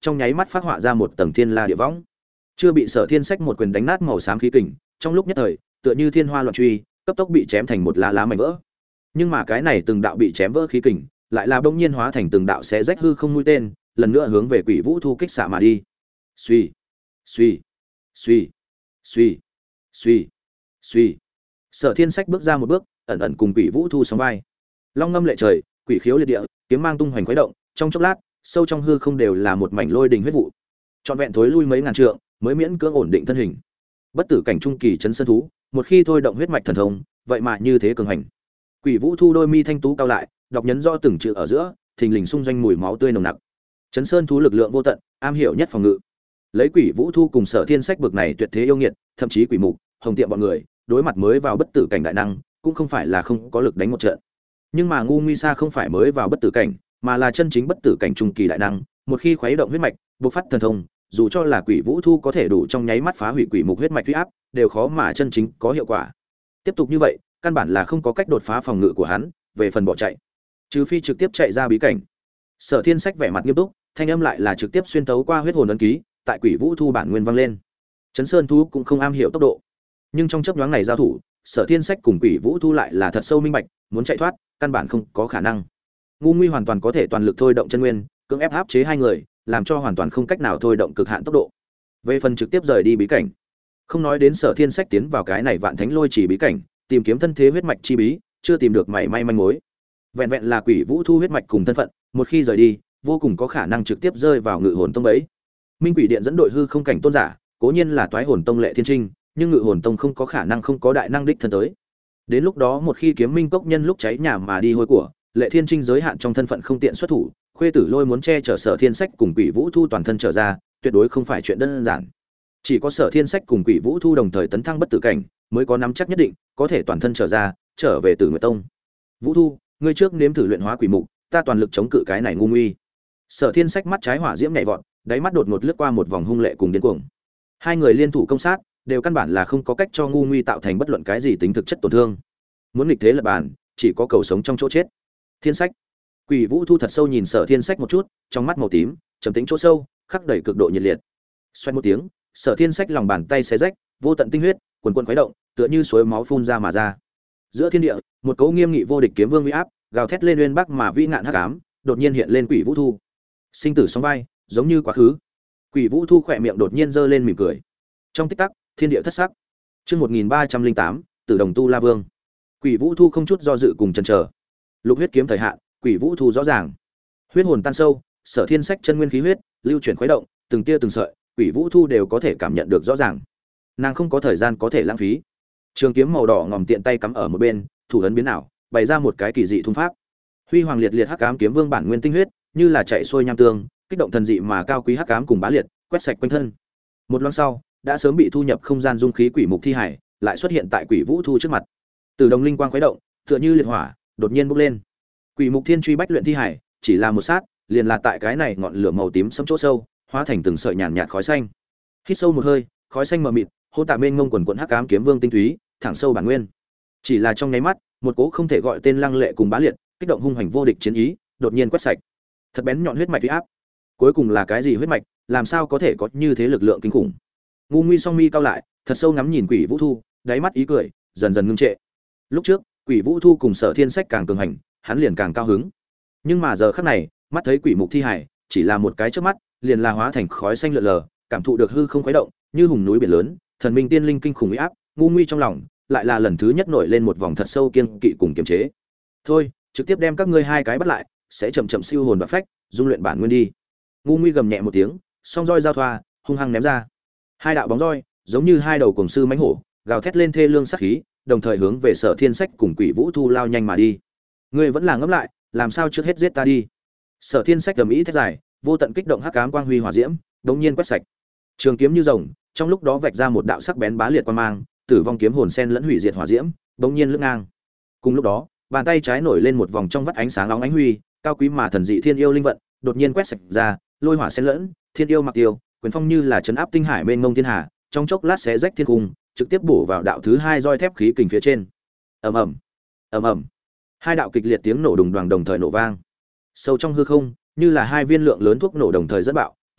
trong nháy mắt phát họa ra một tầng thiên la địa võng. Chưa bị Sở Thiên Sách một quyền đánh nát màu xám khí kình, trong lúc nhất thời, tựa như thiên hoa loạn truy, cấp tốc bị chém thành một lá lá mảnh vỡ. Nhưng mà cái này từng đạo bị chém vỡ khí kình, lại là bỗng nhiên hóa thành từng đạo xé rách hư không mũi tên, lần nữa hướng về Quỷ Vũ Thu kích xạ mà đi. Suy, suy, suy, suy, suy, suy. Sở Thiên Sách bước ra một bước, ẩn ẩn cùng Quỷ Vũ Thu sóng vai. Long ngâm lệ trời, quỷ khiếu liệt địa, kiếm mang tung hoành khuấy động, trong chốc lát, sâu trong hư không đều là một mảnh lôi đình huyết vụ. Trọn vẹn thối lui mấy ngàn trượng, mới miễn cưỡng ổn định thân hình. Bất tử cảnh trung kỳ chấn sơn thú, một khi thôi động huyết mạch thần thông, vậy mà như thế cường hành. Quỷ Vũ Thu đôi mi thanh tú cao lại, đọc nhấn rõ từng chữ ở giữa, thình lình xung doanh mùi máu tươi nồng nặc. Chấn sơn thú lực lượng vô tận, am hiểu nhất phòng ngự. Lấy Quỷ Vũ Thu cùng Sở Thiên Sách bực này tuyệt thế yêu nghiệt, thậm chí quỷ mục, hồng tiệm bọn người, đối mặt mới vào bất tử cảnh đại năng, cũng không phải là không có lực đánh một trận. Nhưng mà ngu nguy sa không phải mới vào bất tử cảnh, mà là chân chính bất tử cảnh trung kỳ đại năng, một khi khuấy động huyết mạch, bộc phát thần thông, dù cho là Quỷ Vũ Thu có thể đủ trong nháy mắt phá hủy quỷ mục huyết mạch uy áp, đều khó mà chân chính có hiệu quả. Tiếp tục như vậy, căn bản là không có cách đột phá phòng ngự của hắn, về phần bỏ chạy, trừ phi trực tiếp chạy ra bí cảnh. Sở Thiên Sách vẻ mặt nghiêm túc, thanh âm lại là trực tiếp xuyên tấu qua huyết hồn ấn ký, tại Quỷ Vũ Thu bản nguyên vang lên. Chấn Sơn thú cũng không am hiểu tốc độ, nhưng trong chớp nhoáng này giao thủ, Sở Thiên Sách cùng Quỷ Vũ Thu lại là thật sâu minh bạch, muốn chạy thoát, căn bản không có khả năng. Ngu Nguy hoàn toàn có thể toàn lực thôi động chân nguyên, cưỡng ép áp chế hai người, làm cho hoàn toàn không cách nào thôi động cực hạn tốc độ. Về phần trực tiếp rời đi bí cảnh, không nói đến Sở Thiên Sách tiến vào cái này Vạn Thánh Lôi Chỉ bí cảnh, tìm kiếm thân thế huyết mạch chi bí, chưa tìm được mảy may manh mối. Vẹn vẹn là Quỷ Vũ Thu huyết mạch cùng thân phận, một khi rời đi, vô cùng có khả năng trực tiếp rơi vào Ngự Hồn Tông bẫy. Minh Quỷ Điện dẫn đội hư không cảnh tôn giả, cố nhiên là Toái Hồn Tông Lệ Thiên Trinh, nhưng Ngự Hồn Tông không có khả năng không có đại năng đích thân tới. Đến lúc đó một khi Kiếm Minh cốc nhân lúc cháy nhà mà đi hôi của, Lệ Thiên Trinh giới hạn trong thân phận không tiện xuất thủ, Khuê Tử Lôi muốn che chở Sở Thiên Sách cùng Quỷ Vũ Thu toàn thân trở ra, tuyệt đối không phải chuyện đơn giản. Chỉ có Sở Thiên Sách cùng Quỷ Vũ Thu đồng thời tấn thăng bất tử cảnh, mới có nắm chắc nhất định có thể toàn thân trở ra, trở về Tử Nguyệt Tông. Vũ Thu, ngươi trước nếm thử luyện hóa quỷ mục, ta toàn lực chống cự cái này ngu nguy. Sở Thiên Sách mắt trái hỏa diễm nhảy vọt, đáy mắt đột ngột lướt qua một vòng hung lệ cùng điên cuồng. Hai người liên thủ công sát, đều căn bản là không có cách cho ngu nguy tạo thành bất luận cái gì tính thực chất tổn thương. Muốn nghịch thế lập bàn, chỉ có cầu sống trong chỗ chết. Thiên Sách, Quỷ Vũ Thu thật sâu nhìn Sở Thiên Sách một chút, trong mắt màu tím, trầm tĩnh chỗ sâu, khắc đầy cực độ nhiệt liệt. Xoẹt một tiếng, Sở Thiên Sách lòng bàn tay xé rách, vô tận tinh huyết, quần quần khuấy động, tựa như suối máu phun ra mà ra. Giữa thiên địa, một cấu nghiêm nghị vô địch kiếm vương uy áp, gào thét lên uyên bắc mà vĩ nạn hắc ám, đột nhiên hiện lên Quỷ Vũ Thu. Sinh tử song vai, giống như quá khứ. Quỷ Vũ Thu khỏe miệng đột nhiên giơ lên mỉm cười. Trong tích tắc, thiên địa thất sắc. Chương 1308, Tử Đồng Tu La Vương. Quỷ Vũ Thu không chút do dự cùng chần chờ. Lục huyết kiếm thời hạn, Quỷ Vũ Thu rõ ràng. Huyết hồn tan sâu, Sở Thiên Sách chân nguyên khí huyết, lưu chuyển khuấy động, từng tia từng sợi, Quỷ Vũ Thu đều có thể cảm nhận được rõ ràng. Nàng không có thời gian có thể lãng phí. Trường kiếm màu đỏ ngòm tiện tay cắm ở một bên, thủ ấn biến ảo, bày ra một cái kỳ dị thung pháp. Huy hoàng liệt liệt hắc ám kiếm vương bản nguyên tinh huyết, như là chạy xuôi nham tương, kích động thần dị mà cao quý hắc ám cùng bá liệt, quét sạch quanh thân. Một loáng sau, đã sớm bị thu nhập không gian dung khí quỷ mục thi hải, lại xuất hiện tại Quỷ Vũ Thu trước mặt. Từ đồng linh quang khuấy động, tựa như liệt hỏa, đột nhiên bốc lên. Quỷ mục thiên truy bách luyện thi hải, chỉ là một sát, liền là tại cái này ngọn lửa màu tím sẫm chỗ sâu, hóa thành từng sợi nhàn nhạt khói xanh. Hít sâu một hơi, khói xanh mờ mịt, hô tạ mênh ngông quần quần hắc ám kiếm vương tinh túy, thẳng sâu bản nguyên. Chỉ là trong nháy mắt, một cỗ không thể gọi tên lăng lệ cùng bá liệt, kích động hung hành vô địch chiến ý, đột nhiên quét sạch. Thật bén nhọn huyết mạch uy áp. Cuối cùng là cái gì huyết mạch, làm sao có thể có như thế lực lượng kinh khủng? Ngu Nguy song mi cao lại, thật sâu ngắm nhìn Quỷ Vũ Thu, đáy mắt ý cười dần dần ngưng trệ. Lúc trước, Quỷ Vũ Thu cùng Sở Thiên Sách càng cường hành, hắn liền càng cao hứng. Nhưng mà giờ khắc này, mắt thấy quỷ mục thi hải, chỉ là một cái chớp mắt, liền là hóa thành khói xanh lượn lờ, cảm thụ được hư không khuấy động, như hùng núi biển lớn, thần minh tiên linh kinh khủng uy áp, Ngu Nguy trong lòng lại là lần thứ nhất nổi lên một vòng thật sâu kiêng kỵ cùng kiềm chế. Thôi, trực tiếp đem các ngươi hai cái bắt lại, sẽ chậm chậm siêu hồn và phách, dung luyện bản nguyên đi. Ngu Nguy gầm nhẹ một tiếng, song roi giao thoa, hung hăng ném ra. Hai đạo bóng roi, giống như hai đầu cuồng sư mãnh hổ, gào thét lên thê lương sát khí, đồng thời hướng về Sở Thiên Sách cùng Quỷ Vũ Thu lao nhanh mà đi. Ngươi vẫn là ngẫm lại, làm sao trước hết giết ta đi. Sở Thiên Sách gầm ý thét dài, vô tận kích động hắc ám quang huy hỏa diễm, đột nhiên quét sạch. Trường kiếm như rồng, trong lúc đó vạch ra một đạo sắc bén bá liệt quang mang, tử vong kiếm hồn sen lẫn hủy diệt hỏa diễm, đột nhiên lướt ngang. Cùng lúc đó, bàn tay trái nổi lên một vòng trong vắt ánh sáng nóng ánh huy, cao quý mà thần dị thiên yêu linh vận, đột nhiên quét sạch ra, lôi hỏa xen lẫn, thiên yêu mặc tiêu, quyền phong như là chấn áp tinh hải mênh mông thiên hà, trong chốc lát xé rách thiên cung, trực tiếp bổ vào đạo thứ hai roi thép khí kình phía trên. Ầm ầm, ầm ầm. Hai đạo kịch liệt tiếng nổ đùng đoàng đồng thời nổ vang. Sâu trong hư không, như là hai viên lượng lớn thuốc nổ đồng thời dẫn bạo,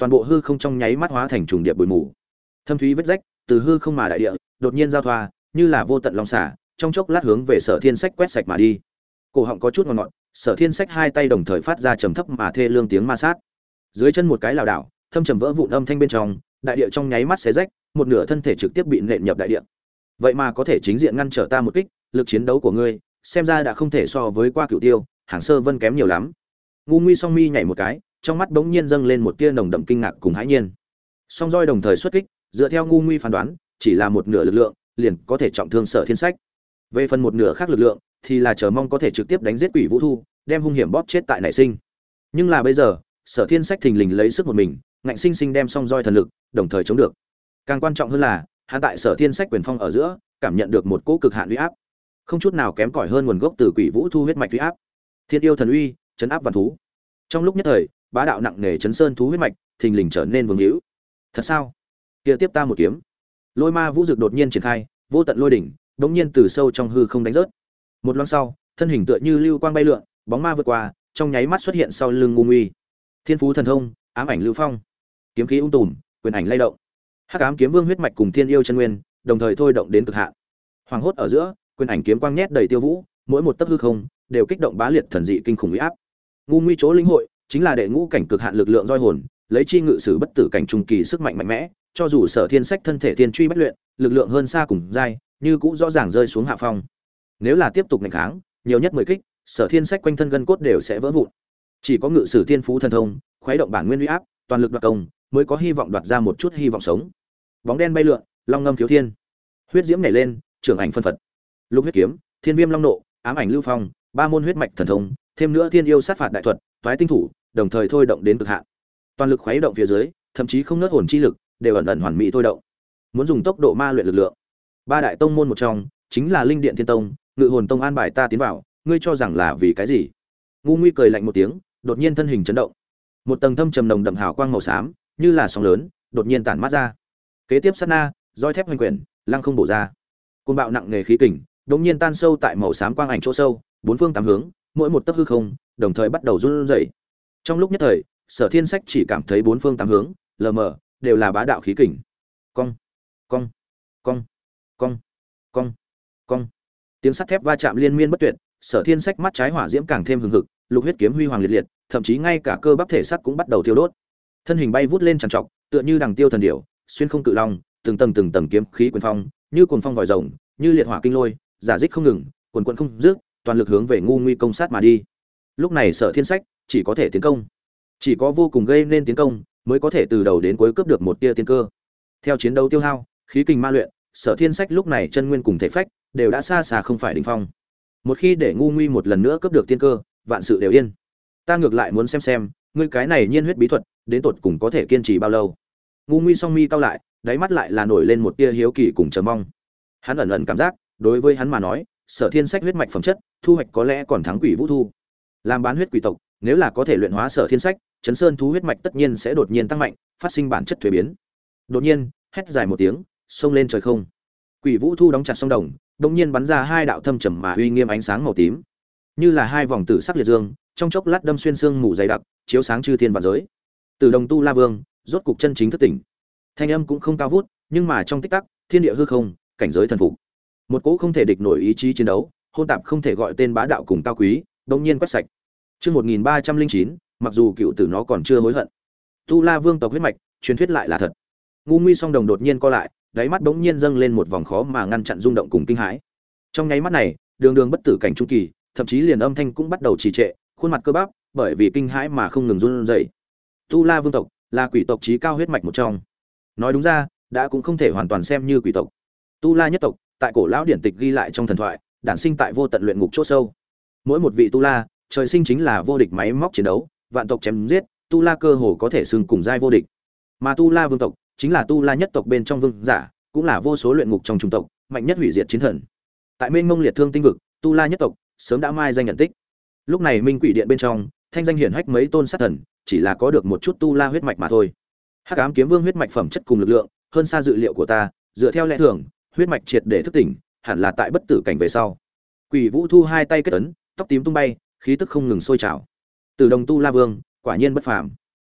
toàn bộ hư không trong nháy mắt hóa thành trùng điệp bụi mù. Thâm thúy vết rách từ hư không mà đại địa đột nhiên giao thoa, như là vô tận long xả, trong chốc lát hướng về Sở Thiên Sách quét sạch mà đi. Cổ họng có chút ngọt ngọt, Sở Thiên Sách hai tay đồng thời phát ra trầm thấp mà thê lương tiếng ma sát. Dưới chân một cái lảo đảo, thâm trầm vỡ vụn âm thanh bên trong, đại địa trong nháy mắt xé rách, một nửa thân thể trực tiếp bị nện nhập đại địa. Vậy mà có thể chính diện ngăn trở ta một kích, lực chiến đấu của ngươi, xem ra đã không thể so với qua Cửu Tiêu, Hàng Sơ Vân kém nhiều lắm. Ngu Nguy Song Mi nhảy một cái, trong mắt bỗng nhiên dâng lên một tia nồng đậm kinh ngạc cùng hãi nhiên. Song roi đồng thời xuất kích, dựa theo Ngu Nguy phán đoán, chỉ là một nửa lực lượng, liền có thể trọng thương Sở Thiên Sách. Về phần một nửa khác lực lượng, thì là chờ mong có thể trực tiếp đánh giết Quỷ Vũ Thu, đem hung hiểm bóp chết tại nảy sinh. Nhưng là bây giờ, Sở Thiên Sách thình lình lấy sức một mình, ngạnh sinh sinh đem song roi thần lực, đồng thời chống được. Càng quan trọng hơn là, hắn tại Sở Thiên Sách quyền phong ở giữa, cảm nhận được một cỗ cực hạn uy áp, không chút nào kém cỏi hơn nguồn gốc từ Quỷ Vũ Thu huyết mạch uy áp. Thiên yêu thần uy, chấn áp vạn thú. Trong lúc nhất thời, bá đạo nặng nề chấn sơn thú huyết mạch, thình lình trở nên vương hữu. Thật sao? Kia tiếp ta một kiếm. Lôi Ma Vũ Dực đột nhiên triển khai, vô tận lôi đỉnh, đống nhiên từ sâu trong hư không đánh rớt. Một loáng sau, thân hình tựa như lưu quang bay lượn, bóng ma vượt qua, trong nháy mắt xuất hiện sau lưng Ngu Nguy. Thiên phú thần thông, ám ảnh lưu phong, kiếm khí ung tùm, quyền ảnh lay động. Hắc ám kiếm vương huyết mạch cùng thiên yêu chân nguyên, đồng thời thôi động đến cực hạn. Hoàng hốt ở giữa, quyền ảnh kiếm quang nhét đầy tiêu vũ, mỗi một tấc hư không đều kích động bá liệt thần dị kinh khủng uy áp. Ngu Nguy chỗ lĩnh hội, chính là đệ ngũ cảnh cực hạn lực lượng roi hồn, lấy chi ngự sử bất tử cảnh trung kỳ sức mạnh mạnh mẽ, cho dù Sở Thiên Sách thân thể thiên truy bất luyện, lực lượng hơn xa cùng giai, như cũng rõ ràng rơi xuống hạ phong. Nếu là tiếp tục nghênh kháng, nhiều nhất 10 kích, Sở Thiên Sách quanh thân gân cốt đều sẽ vỡ vụn. Chỉ có ngự sử thiên phú thần thông, khuấy động bản nguyên uy áp, toàn lực đoạt công, mới có hy vọng đoạt ra một chút hy vọng sống. Bóng đen bay lượn, long ngâm khiếu thiên, huyết diễm nhảy lên, trưởng ảnh phân phật. Lục huyết kiếm, thiên viêm long nộ, ám ảnh lưu phong, ba môn huyết mạch thần thông, thêm nữa thiên yêu sát phạt đại thuật, toái tinh thủ, đồng thời thôi động đến cực hạn. Toàn lực khuấy động phía dưới, thậm chí không nớt hồn chi lực, đều ẩn ẩn hoàn mỹ thôi động. Muốn dùng tốc độ ma luyện lực lượng. Ba đại tông môn một trong, chính là Linh Điện Thiên Tông, Ngự Hồn Tông an bài ta tiến vào, ngươi cho rằng là vì cái gì? Ngu Nguy cười lạnh một tiếng, đột nhiên thân hình chấn động. Một tầng thâm trầm nồng đậm hào quang màu xám, như là sóng lớn, đột nhiên tản mát ra. Kế tiếp sát na, roi thép hoành quyển, lăng không bổ ra. Cơn bạo nặng nề khí kình, đột nhiên tan sâu tại màu xám quang ảnh chỗ sâu, bốn phương tám hướng, mỗi một tấc hư không, đồng thời bắt đầu run rẩy. Trong lúc nhất thời, Sở Thiên Sách chỉ cảm thấy bốn phương tám hướng, lờ mờ, đều là bá đạo khí kình. Cong, cong, cong, cong, cong, cong. Tiếng sắt thép va chạm liên miên bất tuyệt, Sở Thiên Sách mắt trái hỏa diễm càng thêm hừng hực, lục huyết kiếm huy hoàng liệt liệt, thậm chí ngay cả cơ bắp thể sắt cũng bắt đầu thiêu đốt. Thân hình bay vút lên trằn trọc, tựa như đằng tiêu thần điểu, xuyên không cự long, từng tầng kiếm khí quyền phong, như cuồng phong vòi rồng, như liệt hỏa kinh lôi, giả dích không ngừng, quần quần không dứt, toàn lực hướng về Ngu Nguy công sát mà đi. Lúc này Sở Thiên Sách chỉ có thể tiến công, chỉ có vô cùng gây nên tiến công, mới có thể từ đầu đến cuối cướp được một tia tiên cơ. Theo chiến đấu tiêu hao, khí kình ma luyện, Sở Thiên Sách lúc này chân nguyên cùng thể phách đều đã xa xa không phải đỉnh phong. Một khi để Ngu Nguy một lần nữa cướp được tiên cơ, vạn sự đều yên. Ta ngược lại muốn xem, ngươi cái này nhiên huyết bí thuật, đến tột cùng có thể kiên trì bao lâu. Ngu Nguy song mi cau lại, đáy mắt lại là nổi lên một tia hiếu kỳ cùng chờ mong. Hắn ẩn ẩn cảm giác, đối với hắn mà nói, Sở Thiên Sách huyết mạch phẩm chất, thu hoạch có lẽ còn thắng Quỷ Vũ Thu. Làm bán huyết quỷ tộc, nếu là có thể luyện hóa Sở Thiên Sách, Chấn Sơn thú huyết mạch tất nhiên sẽ đột nhiên tăng mạnh, phát sinh bản chất thuế biến. Đột nhiên, hét dài một tiếng, xông lên trời không. Quỷ Vũ Thu đóng chặt song đồng, đột nhiên bắn ra hai đạo thâm trầm mà uy nghiêm ánh sáng màu tím, như là hai vòng tử sắc liệt dương, trong chốc lát đâm xuyên xương mù dày đặc, chiếu sáng chư thiên vạn giới. Từ Đồng Tu La Vương, rốt cục chân chính thức tỉnh. Thanh âm cũng không cao vút, nhưng mà trong tích tắc, thiên địa hư không, cảnh giới thần phục. Một cỗ không thể địch nổi ý chí chiến đấu, hôn tạp không thể gọi tên bá đạo cùng cao quý, đột nhiên quét sạch. Chương 1309, mặc dù cựu tử nó còn chưa hối hận. Tu La Vương tộc huyết mạch, truyền thuyết lại là thật. Ngu Nguy song đồng đột nhiên co lại, đáy mắt bỗng nhiên dâng lên một vòng khó mà ngăn chặn rung động cùng kinh hãi. Trong nháy mắt này, đường đường bất tử cảnh trung kỳ, thậm chí liền âm thanh cũng bắt đầu trì trệ, khuôn mặt cơ bắp bởi vì kinh hãi mà không ngừng run rẩy. Tu La Vương tộc là quỷ tộc chí cao huyết mạch một trong. Nói đúng ra, đã cũng không thể hoàn toàn xem như quỷ tộc. Tu La nhất tộc, tại cổ lão điển tịch ghi lại trong thần thoại, đản sinh tại vô tận luyện ngục chỗ sâu. Mỗi một vị Tu La, trời sinh chính là vô địch máy móc chiến đấu, vạn tộc chém giết, Tu La cơ hồ có thể xưng cùng giai vô địch. Mà Tu La Vương tộc chính là Tu La nhất tộc bên trong vương giả, cũng là vô số luyện ngục trong chủng tộc, mạnh nhất hủy diệt chiến thần. Tại mênh mông liệt thương tinh vực, Tu La nhất tộc sớm đã mai danh nhận tích. Lúc này Minh Quỷ Điện bên trong, thanh danh hiển hách mấy tôn sát thần, chỉ là có được một chút Tu La huyết mạch mà thôi. Hắc Ám Kiếm Vương huyết mạch phẩm chất cùng lực lượng, hơn xa dự liệu của ta, dựa theo lẽ thường, huyết mạch triệt để thức tỉnh, hẳn là tại bất tử cảnh về sau. Quỷ Vũ Thu hai tay kết ấn, tóc tím tung bay, khí tức không ngừng sôi trào. Từ Đồng Tu La Vương, quả nhiên bất phàm.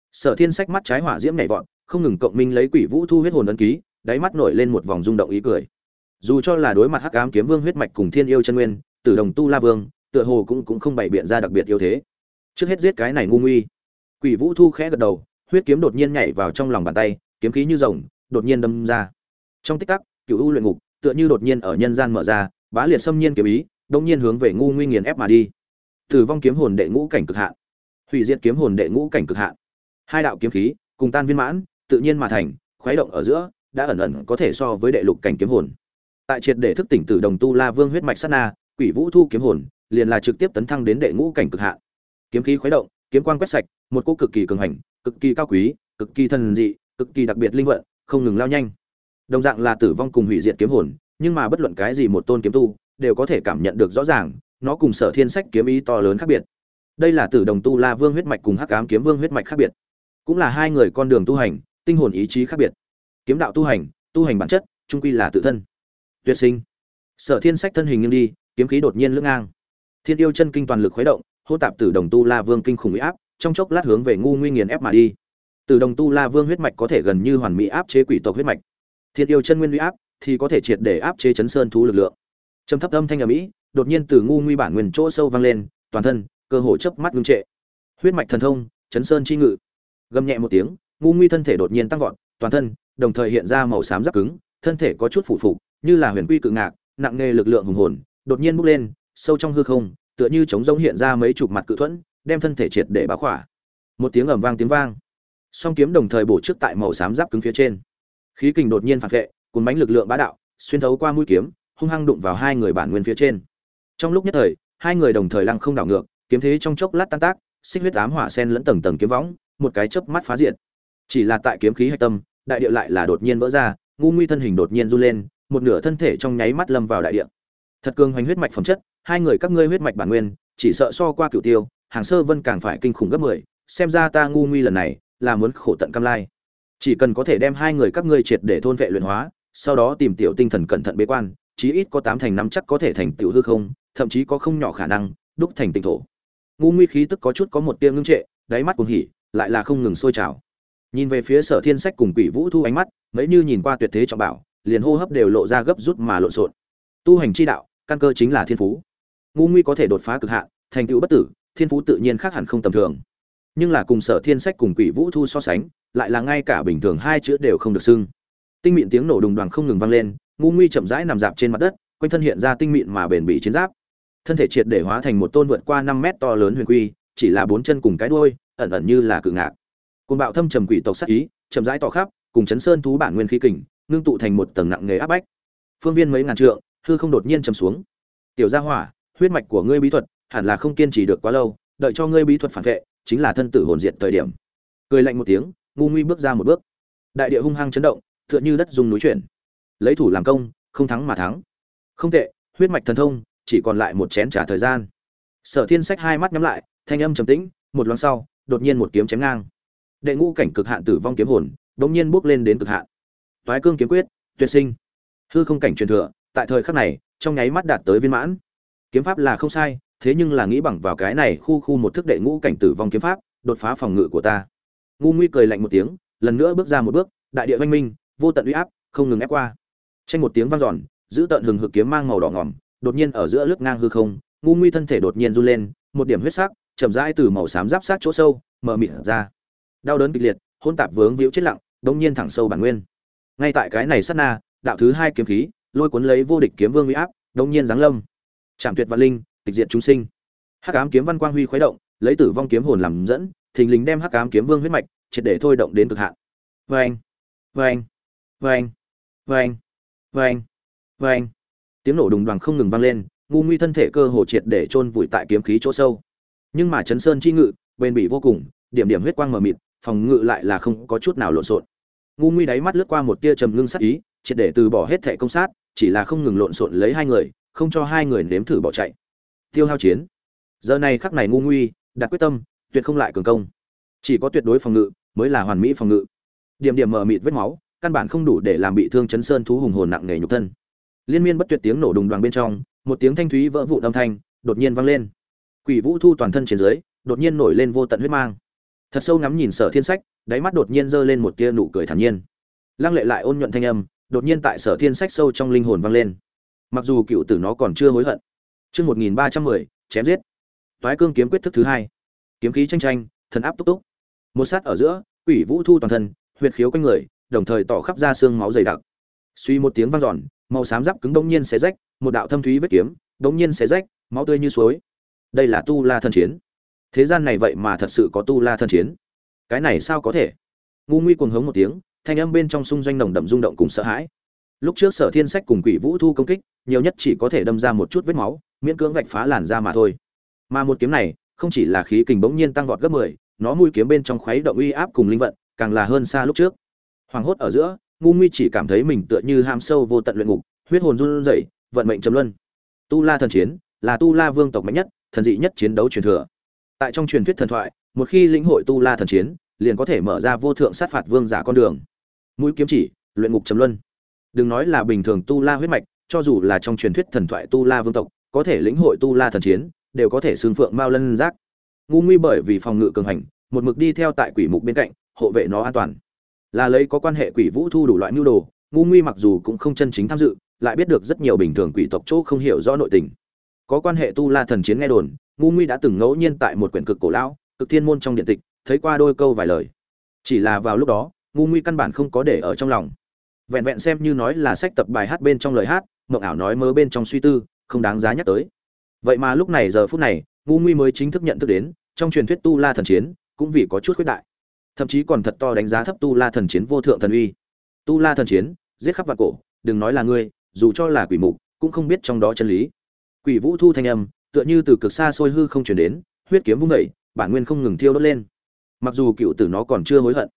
Sở Thiên Sách mắt trái hỏa diễm nhảy vọt, không ngừng cộng minh lấy Quỷ Vũ Thu huyết hồn ấn ký, đáy mắt nổi lên một vòng rung động ý cười. Dù cho là đối mặt Hắc Ám Kiếm Vương huyết mạch cùng Thiên Yêu chân nguyên, Tử Đồng Tu La Vương, tựa hồ cũng không bày biện ra đặc biệt yếu thế. Trước hết giết cái này ngu nguy. Quỷ Vũ Thu khẽ gật đầu, huyết kiếm đột nhiên nhảy vào trong lòng bàn tay, kiếm khí như rồng, đột nhiên đâm ra. Trong tích tắc, Cửu U luyện ngục, tựa như đột nhiên ở nhân gian mở ra, bá liệt xâm nhiên kiếm ý, đột nhiên hướng về ngu nguy nghiền ép mà đi. Tử vong kiếm hồn đệ ngũ cảnh cực hạn, hủy diệt kiếm hồn đệ ngũ cảnh cực hạn. Hai đạo kiếm khí cùng tan viên mãn, tự nhiên mà thành, khuấy động ở giữa, đã ẩn ẩn có thể so với đệ lục cảnh kiếm hồn. Tại triệt để thức tỉnh Tử Đồng Tu La Vương huyết mạch sát na, Quỷ Vũ Thu kiếm hồn liền là trực tiếp tấn thăng đến đệ ngũ cảnh cực hạn. Kiếm khí khuấy động, kiếm quang quét sạch, một cỗ cực kỳ cường hành, cực kỳ cao quý, cực kỳ thần dị, cực kỳ đặc biệt linh vận, không ngừng lao nhanh. Đồng dạng là tử vong cùng hủy diệt kiếm hồn, nhưng mà bất luận cái gì một tôn kiếm tu đều có thể cảm nhận được rõ ràng, nó cùng Sở Thiên Sách kiếm ý to lớn khác biệt. Đây là Tử Đồng Tu La Vương huyết mạch cùng Hắc Ám Kiếm Vương huyết mạch khác biệt, cũng là hai người con đường tu hành, tinh hồn ý chí khác biệt. Kiếm đạo tu hành bản chất, chung quy là tự thân. Tuyệt sinh. Sở Thiên Sách thân hình nghiêng đi, kiếm khí đột nhiên lưỡng ngang. Thiên Yêu chân kinh toàn lực khuấy động, hô tạp Tử Đồng Tu La Vương kinh khủng uy áp, trong chốc lát hướng về ngu nguy nghiền ép mà đi. Tử Đồng Tu La Vương huyết mạch có thể gần như hoàn mỹ áp chế quỷ tộc huyết mạch. Thiên Yêu chân nguyên uy áp thì có thể triệt để áp chế chấn sơn thú lực lượng. Trầm thấp âm thanh ầm ĩ, đột nhiên từ ngu nguy bản nguyên chỗ sâu vang lên, toàn thân cơ hồ chớp mắt ngưng trệ. Huyết mạch thần thông, chấn sơn chi ngự. Gầm nhẹ một tiếng, ngu nguy thân thể đột nhiên tăng vọt, toàn thân đồng thời hiện ra màu xám giáp cứng, thân thể có chút phủ phục, như là huyền quy cự ngạc, nặng nề lực lượng hùng hồn, đột nhiên bốc lên, sâu trong hư không, tựa như trống rỗng hiện ra mấy chục mặt cự thuẫn, đem thân thể triệt để bao khỏa. Một tiếng ầm vang tiếng vang, song kiếm đồng thời bổ trước tại màu xám giáp cứng phía trên. Khí kình đột nhiên phản vệ, cuốn bánh lực lượng bá đạo, xuyên thấu qua mũi kiếm, hung hăng đụng vào hai người bản nguyên phía trên. Trong lúc nhất thời, hai người đồng thời lăng không đảo ngược, kiếm thế trong chốc lát tan tác, xích huyết ám hỏa sen lẫn tầng tầng kiếm võng, một cái chớp mắt phá diện. Chỉ là tại kiếm khí hạch tâm, đại địa lại là đột nhiên vỡ ra, ngu nguy thân hình đột nhiên du lên, một nửa thân thể trong nháy mắt lâm vào đại địa. Thật cường hoành huyết mạch phẩm chất, hai người các ngươi huyết mạch bản nguyên, chỉ sợ so qua Cửu Tiêu, Hàng Sơ Vân càng phải kinh khủng gấp 10, xem ra ta ngu nguy lần này là muốn khổ tận cam lai. Chỉ cần có thể đem hai người các ngươi triệt để thôn vệ luyện hóa, sau đó tìm tiểu tinh thần cẩn thận bế quan, chí ít có 8 thành năm chắc có thể thành tiểu hư không, thậm chí có không nhỏ khả năng đúc thành tinh thổ. Ngu nguy khí tức có chút có một tia ngưng trệ, đáy mắt cuồng hỉ, lại là không ngừng sôi trào. Nhìn về phía Sở Thiên Sách cùng Quỷ Vũ Thu ánh mắt, mấy như nhìn qua tuyệt thế trọng bảo, liền hô hấp đều lộ ra gấp rút mà lộn xộn. Tu hành chi đạo, căn cơ chính là thiên phú. Ngu nguy có thể đột phá cực hạn, thành tựu bất tử, thiên phú tự nhiên khác hẳn không tầm thường. Nhưng là cùng Sở Thiên Sách cùng Quỷ Vũ Thu so sánh, lại là ngay cả bình thường hai chữ đều không được xưng. Tinh mịn tiếng nổ đùng đoàng không ngừng vang lên, ngu nguy chậm rãi nằm dạp trên mặt đất, quanh thân hiện ra tinh mịn mà bền bỉ chiến giáp. Thân thể triệt để hóa thành một tôn vượt qua 5 mét to lớn huyền quy, chỉ là 4 chân cùng cái đuôi, ẩn ẩn như là cự ngạc. Côn bạo thâm trầm quỷ tộc sát ý, chậm rãi tỏ khắp, cùng chấn sơn thú bản nguyên khí kình, ngưng tụ thành một tầng nặng nề áp bách. Phương viên mấy ngàn trượng, hư không đột nhiên trầm xuống. Tiểu gia hỏa, huyết mạch của ngươi bí thuật, hẳn là không kiên trì được quá lâu, đợi cho ngươi bí thuật phản vệ, chính là thân tử hồn diệt thời điểm. Cười lạnh một tiếng, ngu nguy bước ra một bước. Đại địa hung hăng chấn động, tựa như đất rung núi chuyển. Lấy thủ làm công, không thắng mà thắng. Không tệ, huyết mạch thần thông, chỉ còn lại một chén trà thời gian. Sở Thiên Sách hai mắt nhắm lại, thanh âm trầm tĩnh, một loáng sau, đột nhiên một kiếm chém ngang. Đệ ngũ cảnh cực hạn tử vong kiếm hồn, đột nhiên bước lên đến cực hạn. Toái cương kiếm quyết, tuyệt sinh. Hư không cảnh truyền thừa, tại thời khắc này, trong nháy mắt đạt tới viên mãn. Kiếm pháp là không sai, thế nhưng là nghĩ bằng vào cái này khu một thức đệ ngũ cảnh tử vong kiếm pháp, đột phá phòng ngự của ta. Ngu nguy cười lạnh một tiếng, lần nữa bước ra một bước, đại địa vang minh, vô tận uy áp, không ngừng ép qua. Tranh một tiếng vang dọn, giữ tận hừng hực kiếm mang màu đỏ ngòm, đột nhiên ở giữa lướt ngang hư không, ngu nguy thân thể đột nhiên run lên, một điểm huyết sắc, chậm rãi từ màu xám giáp sát chỗ sâu, mở mịt ra. Đau đớn kịch liệt, hỗn tạp vướng víu chết lặng, đột nhiên thẳng sâu bản nguyên. Ngay tại cái này sát na, đạo thứ hai kiếm khí, lôi cuốn lấy vô địch kiếm vương uy áp, đột nhiên giáng lâm. Trảm tuyệt vạn linh, tịch diệt chúng sinh. Hắc ám kiếm văn quang huy khuấy động, lấy tử vong kiếm hồn làm dẫn, thình lình đem hắc ám kiếm vương huyết mạch triệt để thôi động đến cực hạn. Oeng, oeng, oeng, oeng, oeng, oeng. Tiếng nổ đùng đoàng không ngừng vang lên, ngu nguy thân thể cơ hồ triệt để chôn vùi tại kiếm khí chỗ sâu. Nhưng mà chấn sơn chi ngự, bền bỉ vô cùng, điểm điểm huyết quang mờ mịt, phòng ngự lại là không có chút nào lộn xộn. Ngu nguy đáy mắt lướt qua một tia trầm ngưng sát ý, triệt để từ bỏ hết thể công sát, chỉ là không ngừng lộn xộn lấy hai người, không cho hai người nếm thử bỏ chạy. Tiêu hao chiến. Giờ này khắc này ngu nguy đặt quyết tâm, tuyệt không lại cường công. Chỉ có tuyệt đối phòng ngự mới là hoàn mỹ phòng ngự. Điểm điểm mờ mịt vết máu, căn bản không đủ để làm bị thương chấn sơn thú hùng hồn nặng nề nhục thân. Liên miên bất tuyệt tiếng nổ đùng đoàng bên trong, một tiếng thanh thúy vỡ vụn âm thanh đột nhiên vang lên. Quỷ Vũ Thu toàn thân trên dưới, đột nhiên nổi lên vô tận huyết mang. Thật sâu ngắm nhìn Sở Thiên Sách, đáy mắt đột nhiên giơ lên một tia nụ cười thản nhiên. Lăng lệ lại ôn nhuận thanh âm, đột nhiên tại Sở Thiên Sách sâu trong linh hồn vang lên. Mặc dù cựu tử nó còn chưa hối hận. Chương 1310, chém giết. Toái cương kiếm quyết thức thứ hai. Kiếm khí tranh tranh, thần áp túc túc. Một sát ở giữa, quỷ vũ thu toàn thân, huyệt khiếu quanh người, đồng thời tỏ khắp ra xương máu dày đặc. Suy một tiếng vang dọn, màu xám giáp cứng đống nhiên xé rách, một đạo thâm thúy vết kiếm, đống nhiên xé rách, máu tươi như suối. Đây là tu la thần chiến. Thế gian này vậy mà thật sự có tu la thần chiến. Cái này sao có thể? Ngu Nguy cuồng hống một tiếng, thanh âm bên trong xung doanh nồng đậm rung động cùng sợ hãi. Lúc trước Sở Thiên Sách cùng Quỷ Vũ Thu công kích, nhiều nhất chỉ có thể đâm ra một chút vết máu, miễn cưỡng vạch phá làn da mà thôi. Mà một kiếm này, không chỉ là khí kình bỗng nhiên tăng vọt gấp 10, nó mũi kiếm bên trong khuấy động uy áp cùng linh vận, càng là hơn xa lúc trước. Hoàng hốt ở giữa, Ngu Nguy chỉ cảm thấy mình tựa như ham sâu vô tận luyện ngục, huyết hồn run rẩy, vận mệnh trầm luân. Tu La thần chiến là tu la vương tộc mạnh nhất, thần dị nhất chiến đấu truyền thừa. Tại trong truyền thuyết thần thoại, một khi lĩnh hội tu la thần chiến, liền có thể mở ra vô thượng sát phạt vương giả con đường. Mũi kiếm chỉ, luyện ngục trầm luân. Đừng nói là bình thường tu la huyết mạch, cho dù là trong truyền thuyết thần thoại tu la vương tộc, có thể lĩnh hội tu la thần chiến, đều có thể xương phượng mao lân giác. Ngu Nguy bởi vì phòng ngự cường hành, một mực đi theo tại quỷ mục bên cạnh, hộ vệ nó an toàn. Là lấy có quan hệ quỷ vũ thu đủ loại mưu đồ, Ngu Nguy mặc dù cũng không chân chính tham dự, lại biết được rất nhiều bình thường quỷ tộc chỗ không hiểu rõ nội tình. Có quan hệ tu la thần chiến nghe đồn, Ngu Nguy đã từng ngẫu nhiên tại một quyển cực cổ lão, cực thiên môn trong điện tịch, thấy qua đôi câu vài lời. Chỉ là vào lúc đó, Ngu Nguy căn bản không có để ở trong lòng. Vẹn vẹn xem như nói là sách tập bài hát bên trong lời hát, mộng ảo nói mơ bên trong suy tư, không đáng giá nhắc tới. Vậy mà lúc này giờ phút này, Ngu Nguy mới chính thức nhận thức đến, trong truyền thuyết tu la thần chiến, cũng vì có chút khuyết đại. Thậm chí còn thật to đánh giá thấp tu la thần chiến vô thượng thần uy. Tu la thần chiến, giết khắp vạn cổ, đừng nói là ngươi, dù cho là quỷ mục, cũng không biết trong đó chân lý. Quỷ Vũ Thu thanh âm, tựa như từ cực xa xôi hư không truyền đến, huyết kiếm vung dậy, bản nguyên không ngừng thiêu đốt lên. Mặc dù cựu tử nó còn chưa hối hận,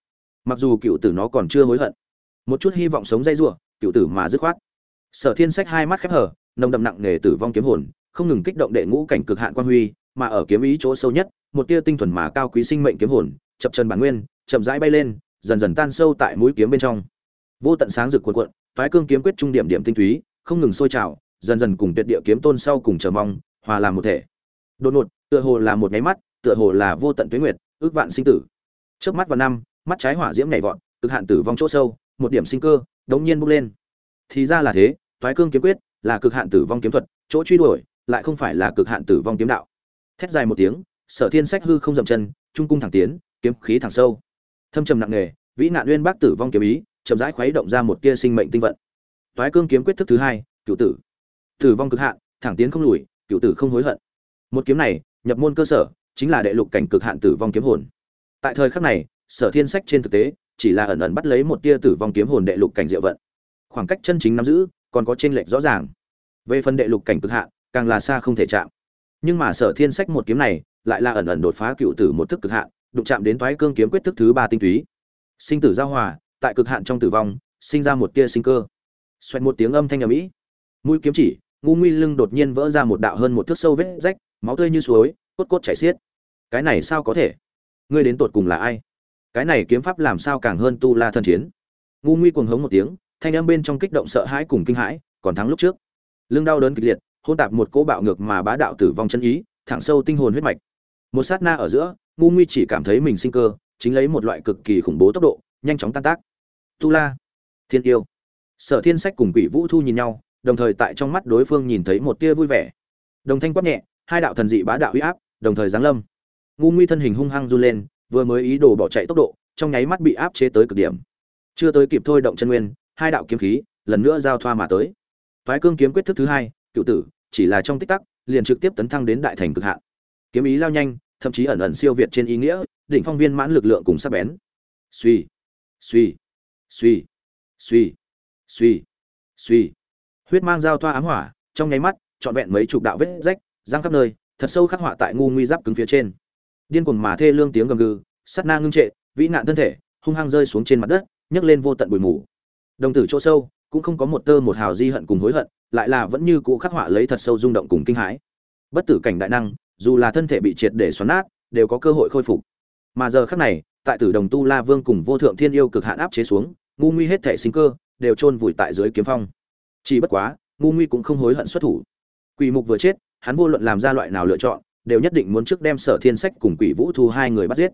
một chút hy vọng sống dây rủa, cựu tử mà dứt khoát. Sở Thiên Sách hai mắt khép hờ, nồng đậm nặng nề tử vong kiếm hồn, không ngừng kích động đệ ngũ cảnh cực hạn quan huy, mà ở kiếm ý chỗ sâu nhất, một tia tinh thuần mà cao quý sinh mệnh kiếm hồn, chập chân bản nguyên, chậm rãi bay lên, dần dần tan sâu tại mũi kiếm bên trong. Vô tận sáng rực cuộn cuộn, Toái cương kiếm quyết trung điểm điểm tinh túy, không ngừng sôi trào, dần dần cùng tuyệt địa kiếm tôn sau cùng chờ mong, hòa làm một thể. Đột ngột, tựa hồ là một cái mắt, tựa hồ là vô tận tuế nguyệt, ước vạn sinh tử. Chớp mắt vào năm, mắt trái hỏa diễm nhảy vọt, cực hạn tử vong chỗ sâu, một điểm sinh cơ, đống nhiên bốc lên. Thì ra là thế, Toái cương kiếm quyết là cực hạn tử vong kiếm thuật, chỗ truy đuổi lại không phải là cực hạn tử vong kiếm đạo. Thét dài một tiếng, Sở Thiên Sách hư không dậm chân, trung cung thẳng tiến, kiếm khí thẳng sâu. Thâm trầm nặng nề, vĩ nạn uyên bác tử vong kiếm ý, chậm rãi khuấy động ra một tia sinh mệnh tinh vận. Toái cương kiếm quyết thức thứ hai, cửu tử. Tử vong cực hạn, thẳng tiến không lùi, cửu tử không hối hận. Một kiếm này, nhập môn cơ sở, chính là đệ lục cảnh cực hạn tử vong kiếm hồn. Tại thời khắc này, Sở Thiên Sách trên thực tế chỉ là ẩn ẩn bắt lấy một tia tử vong kiếm hồn đệ lục cảnh diệu vận. Khoảng cách chân chính nắm giữ còn có chênh lệch rõ ràng. Về phần đệ lục cảnh cực hạn, càng là xa không thể chạm. Nhưng mà Sở Thiên Sách một kiếm này, lại là ẩn ẩn đột phá cựu tử một thức cực hạn, đụng chạm đến Toái cương kiếm quyết thức thứ ba tinh túy. Sinh tử giao hòa, tại cực hạn trong tử vong, sinh ra một tia sinh cơ. Xoẹt một tiếng âm thanh ầm ĩ, mũi kiếm chỉ, Ngu Nguy lưng đột nhiên vỡ ra một đạo hơn một thước sâu vết rách, máu tươi như suối, cốt cốt chảy xiết. Cái này sao có thể? Ngươi đến tột cùng là ai? Cái này kiếm pháp làm sao càng hơn tu la thần chiến? Ngu Nguy cuồng hống một tiếng, thanh âm bên trong kích động sợ hãi cùng kinh hãi, còn thắng lúc trước. Lưng đau đớn kịch liệt, hỗn tạp một cỗ bạo ngược mà bá đạo tử vong chân ý, thẳng sâu tinh hồn huyết mạch. Một sát na ở giữa, Ngu Nguy chỉ cảm thấy mình sinh cơ, chính lấy một loại cực kỳ khủng bố tốc độ, nhanh chóng tan tác. Tu la, thiên yêu. Sở Thiên Sách cùng Quỷ Vũ Thu nhìn nhau, đồng thời tại trong mắt đối phương nhìn thấy một tia vui vẻ. Đồng thanh quát nhẹ, hai đạo thần dị bá đạo uy áp, đồng thời giáng lâm. Ngu Nguy thân hình hung hăng run lên, vừa mới ý đồ bỏ chạy tốc độ, trong nháy mắt bị áp chế tới cực điểm. Chưa tới kịp thôi động chân nguyên, hai đạo kiếm khí lần nữa giao thoa mà tới. Toái cương kiếm quyết thức thứ hai, cựu tử, chỉ là trong tích tắc, liền trực tiếp tấn thăng đến đại thành cực hạn. Kiếm ý lao nhanh, thậm chí ẩn ẩn siêu việt trên ý nghĩa, đỉnh phong viên mãn lực lượng cùng sắc bén. Suy, suy, suy, suy, suy, suy. Huyết mang giao thoa ám hỏa, trong nháy mắt, trọn vẹn mấy chục đạo vết rách, răng khắp nơi, thật sâu khắc họa tại Ngu Nguy giáp cứng phía trên. Điên cuồng mà thê lương tiếng gầm gừ, sát na ngưng trệ, vĩ nạn thân thể, hung hăng rơi xuống trên mặt đất, nhấc lên vô tận bụi mù. Đồng tử chỗ sâu, cũng không có một tơ một hào di hận cùng hối hận, lại là vẫn như cũ khắc họa lấy thật sâu rung động cùng kinh hãi. Bất tử cảnh đại năng, dù là thân thể bị triệt để xoắn nát, đều có cơ hội khôi phục. Mà giờ khắc này, tại Tử Đồng Tu La Vương cùng Vô Thượng Thiên Yêu cực hạn áp chế xuống, Ngu Nguy hết thể sinh cơ đều chôn vùi tại dưới kiếm phong. Chỉ bất quá, Ngu Nguy cũng không hối hận xuất thủ. Quỷ Mục vừa chết, hắn vô luận làm ra loại nào lựa chọn, đều nhất định muốn trước đem Sở Thiên Sách cùng Quỷ Vũ Thu hai người bắt giết.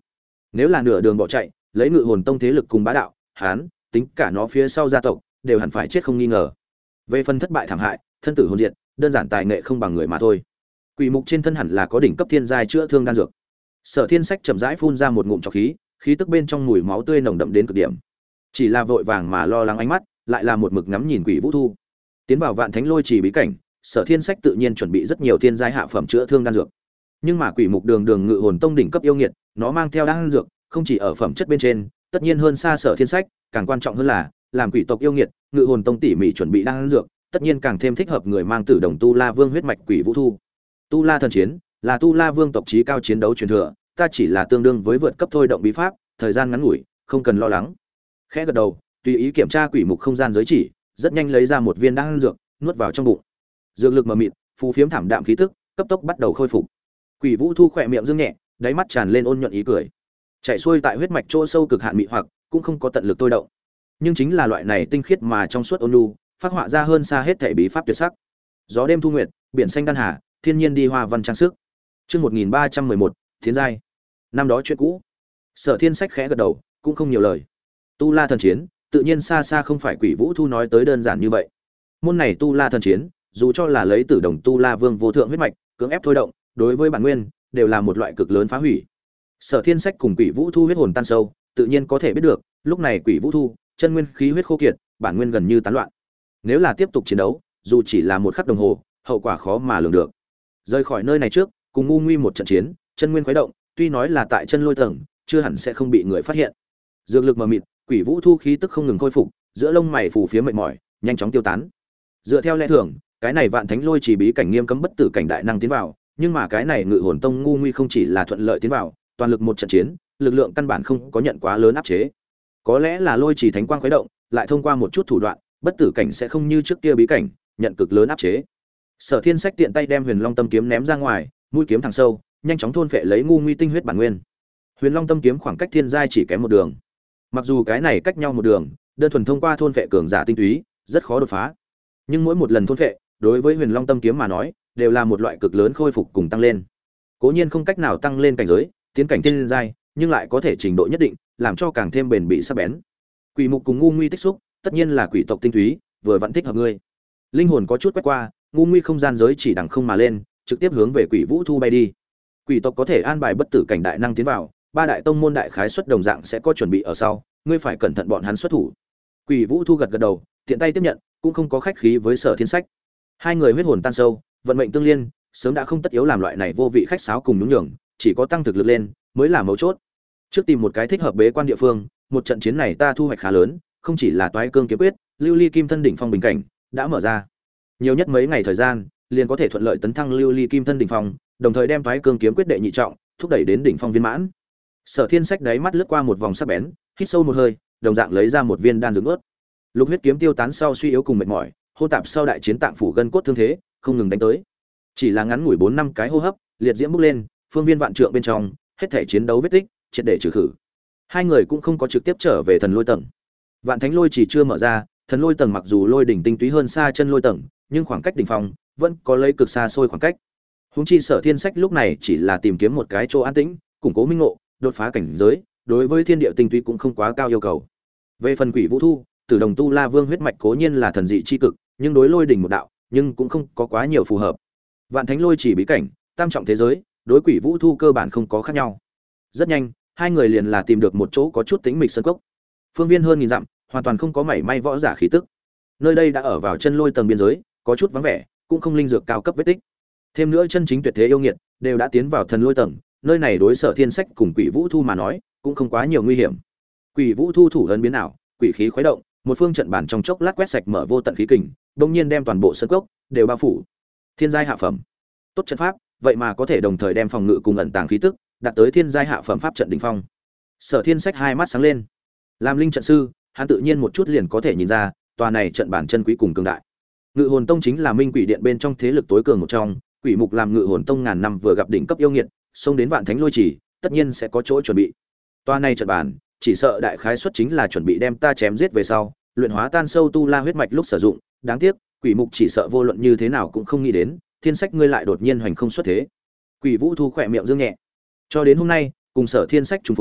Nếu là nửa đường bỏ chạy, lấy Ngự Hồn Tông thế lực cùng bá đạo, hắn, tính cả nó phía sau gia tộc, đều hẳn phải chết không nghi ngờ. Về phần thất bại thảm hại, thân tử hồn diệt, đơn giản tài nghệ không bằng người mà thôi. Quỷ mục trên thân hẳn là có đỉnh cấp thiên giai chữa thương đan dược. Sở Thiên Sách chậm rãi phun ra một ngụm trọc khí, khí tức bên trong mùi máu tươi nồng đậm đến cực điểm. Chỉ là vội vàng mà lo lắng ánh mắt, lại là một mực ngắm nhìn Quỷ Vũ Thu. Tiến vào Vạn Thánh Lôi Trì bí cảnh, Sở Thiên Sách tự nhiên chuẩn bị rất nhiều thiên giai hạ phẩm chữa thương đan dược. Nhưng mà Quỷ Mục Đường Đường Ngự Hồn Tông đỉnh cấp yêu nghiệt, nó mang theo đan dược, không chỉ ở phẩm chất bên trên, tất nhiên hơn xa Sở Thiên Sách, càng quan trọng hơn là, làm quỷ tộc yêu nghiệt, Ngự Hồn Tông tỉ mỉ chuẩn bị đan dược, tất nhiên càng thêm thích hợp người mang tử đồng Tu La Vương huyết mạch Quỷ Vũ Thu. Tu La thần chiến, là Tu La Vương tộc chí cao chiến đấu truyền thừa, ta chỉ là tương đương với vượt cấp thôi động bí pháp, thời gian ngắn ngủi, không cần lo lắng. Khẽ gật đầu, tùy ý kiểm tra Quỷ Mục không gian giới chỉ, rất nhanh lấy ra một viên đan dược, nuốt vào trong bụng. Dược lực mờ mịt, phù phiếm thảm đạm khí tức, cấp tốc bắt đầu khôi phục. Quỷ Vũ Thu khỏe miệng dương nhẹ, đáy mắt tràn lên ôn nhuận ý cười. Chạy xuôi tại huyết mạch chỗ sâu cực hạn mị hoặc, cũng không có tận lực tôi động. Nhưng chính là loại này tinh khiết mà trong suốt ôn nhu, phát họa ra hơn xa hết thảy bí pháp tuyệt sắc. Gió đêm thu nguyệt, biển xanh đan hà, thiên nhiên đi hoa văn trang sức. Chương 1311, Thiến giai. Năm đó chuyện cũ. Sở Thiên Sách khẽ gật đầu, cũng không nhiều lời. Tu La thần chiến, tự nhiên xa xa không phải Quỷ Vũ Thu nói tới đơn giản như vậy. Môn này Tu La thần chiến, dù cho là lấy Tử Đồng Tu La Vương vô thượng huyết mạch, cưỡng ép thôi động, đối với bản nguyên đều là một loại cực lớn phá hủy. Sở Thiên Sách cùng Quỷ Vũ Thu huyết hồn tan sâu, tự nhiên có thể biết được, lúc này Quỷ Vũ Thu, chân nguyên khí huyết khô kiệt, bản nguyên gần như tán loạn. Nếu là tiếp tục chiến đấu, dù chỉ là một khắc đồng hồ, hậu quả khó mà lường được. Rời khỏi nơi này trước, cùng ngu nguy một trận chiến, chân nguyên khuấy động, tuy nói là tại chân lôi tầng, chưa hẳn sẽ không bị người phát hiện. Dược lực mờ mịt, Quỷ Vũ Thu khí tức không ngừng khôi phục, giữa lông mày phù phía mệt mỏi, nhanh chóng tiêu tán. Dựa theo lẽ thường, cái này Vạn Thánh Lôi Trì bí cảnh nghiêm cấm bất tử cảnh đại năng tiến vào, nhưng mà cái này Ngự Hồn Tông ngu nguy không chỉ là thuận lợi tiến vào, toàn lực một trận chiến, lực lượng căn bản không có nhận quá lớn áp chế. Có lẽ là Lôi Trì thánh quang khuấy động, lại thông qua một chút thủ đoạn, bất tử cảnh sẽ không như trước kia bí cảnh, nhận cực lớn áp chế. Sở Thiên Sách tiện tay đem Huyền Long Tâm kiếm ném ra ngoài, mũi kiếm thẳng sâu, nhanh chóng thôn phệ lấy ngu nguy tinh huyết bản nguyên. Huyền Long Tâm kiếm khoảng cách thiên giai chỉ kém một đường. Mặc dù cái này cách nhau một đường, đơn thuần thông qua thôn phệ cường giả tinh túy, rất khó đột phá. Nhưng mỗi một lần thôn phệ, đối với Huyền Long Tâm kiếm mà nói, đều là một loại cực lớn khôi phục cùng tăng lên. Cố nhiên không cách nào tăng lên cảnh giới, tiến cảnh thiên giai, nhưng lại có thể trình độ nhất định, làm cho càng thêm bền bỉ sắc bén. Quỷ mục cùng ngu nguy tích xúc, tất nhiên là quỷ tộc tinh túy, vừa vẫn thích hợp ngươi. Linh hồn có chút quét qua, ngu nguy không gian giới chỉ đằng không mà lên, trực tiếp hướng về Quỷ Vũ Thu bay đi. Quỷ tộc có thể an bài bất tử cảnh đại năng tiến vào, ba đại tông môn đại khái xuất đồng dạng sẽ có chuẩn bị ở sau, ngươi phải cẩn thận bọn hắn xuất thủ. Quỷ Vũ Thu gật gật đầu, tiện tay tiếp nhận, cũng không có khách khí với Sở Thiên Sách. Hai người huyết hồn tan sâu, vận mệnh tương liên, sớm đã không tất yếu làm loại này vô vị khách sáo cùng nhún nhường, chỉ có tăng thực lực lên mới là mấu chốt. Trước tìm một cái thích hợp bế quan địa phương, một trận chiến này ta thu hoạch khá lớn, không chỉ là toái cương kiếm quyết, lưu ly kim thân đỉnh phong bình cảnh đã mở ra. Nhiều nhất mấy ngày thời gian, liền có thể thuận lợi tấn thăng lưu ly kim thân đỉnh phong, đồng thời đem toái cương kiếm quyết đệ nhị trọng, thúc đẩy đến đỉnh phong viên mãn. Sở Thiên Sách đáy mắt lướt qua một vòng sắc bén, hít sâu một hơi, đồng dạng lấy ra một viên đan dược ướt. Lục huyết kiếm tiêu tán sau suy yếu cùng mệt mỏi, hô tạp sau đại chiến tạng phủ gân cốt thương thế, không ngừng đánh tới. Chỉ là ngắn ngủi 4 năm cái hô hấp, liệt diễm bốc lên, phương viên vạn trượng bên trong, hết thể chiến đấu vết tích, triệt để trừ khử. Hai người cũng không có trực tiếp trở về thần lôi tầng. Vạn Thánh Lôi chỉ chưa mở ra, thần lôi tầng mặc dù lôi đỉnh tinh túy hơn xa chân lôi tầng, nhưng khoảng cách đỉnh phong vẫn có lấy cực xa xôi khoảng cách. Huống chi Sở Thiên Sách lúc này chỉ là tìm kiếm một cái chỗ an tĩnh, củng cố minh ngộ, đột phá cảnh giới, đối với thiên địa tinh túy cũng không quá cao yêu cầu. Về phần Quỷ Vũ Thu, Tử Đồng Tu La Vương huyết mạch cố nhiên là thần dị chi cực, nhưng đối lôi đỉnh một đạo, nhưng cũng không có quá nhiều phù hợp. Vạn Thánh Lôi chỉ bí cảnh, tam trọng thế giới, đối Quỷ Vũ Thu cơ bản không có khác nhau. Rất nhanh, hai người liền là tìm được một chỗ có chút tĩnh mịch sơn cốc. Phương viên hơn nghìn dặm, hoàn toàn không có mảy may võ giả khí tức. Nơi đây đã ở vào chân lôi tầng biên giới, có chút vắng vẻ, cũng không linh dược cao cấp vết tích. Thêm nữa chân chính tuyệt thế yêu nghiệt đều đã tiến vào thần lôi tầng, nơi này đối Sở Thiên Sách cùng Quỷ Vũ Thu mà nói, cũng không quá nhiều nguy hiểm. Quỷ Vũ Thu thủ ấn biến ảo, quỷ khí khuấy động, một phương trận bản trong chốc lát quét sạch mở vô tận khí kình, đột nhiên đem toàn bộ sơn cốc đều bao phủ. Thiên giai hạ phẩm. Tốt trận pháp, vậy mà có thể đồng thời đem phòng ngự cùng ẩn tàng khí tức, đạt tới thiên giai hạ phẩm pháp trận đỉnh phong. Sở Thiên Sách hai mắt sáng lên. Làm linh trận sư, hắn tự nhiên một chút liền có thể nhìn ra, tòa này trận bản chân quý cùng cường đại. Ngự Hồn Tông chính là Minh Quỷ Điện bên trong thế lực tối cường một trong, Quỷ Mục làm Ngự Hồn Tông ngàn năm vừa gặp đỉnh cấp yêu nghiệt, xông đến Vạn Thánh Lôi Chỉ, tất nhiên sẽ có chỗ chuẩn bị. Tòa này trận bản, chỉ sợ đại khái suất chính là chuẩn bị đem ta chém giết về sau, luyện hóa tan sâu tu la huyết mạch lúc sử dụng, đáng tiếc, Quỷ Mục chỉ sợ vô luận như thế nào cũng không nghĩ đến, Thiên Sách ngươi lại đột nhiên hoành không xuất thế. Quỷ Vũ Thu khỏe miệng dương nhẹ. Cho đến hôm nay, cùng Sở Thiên Sách trùng phùng,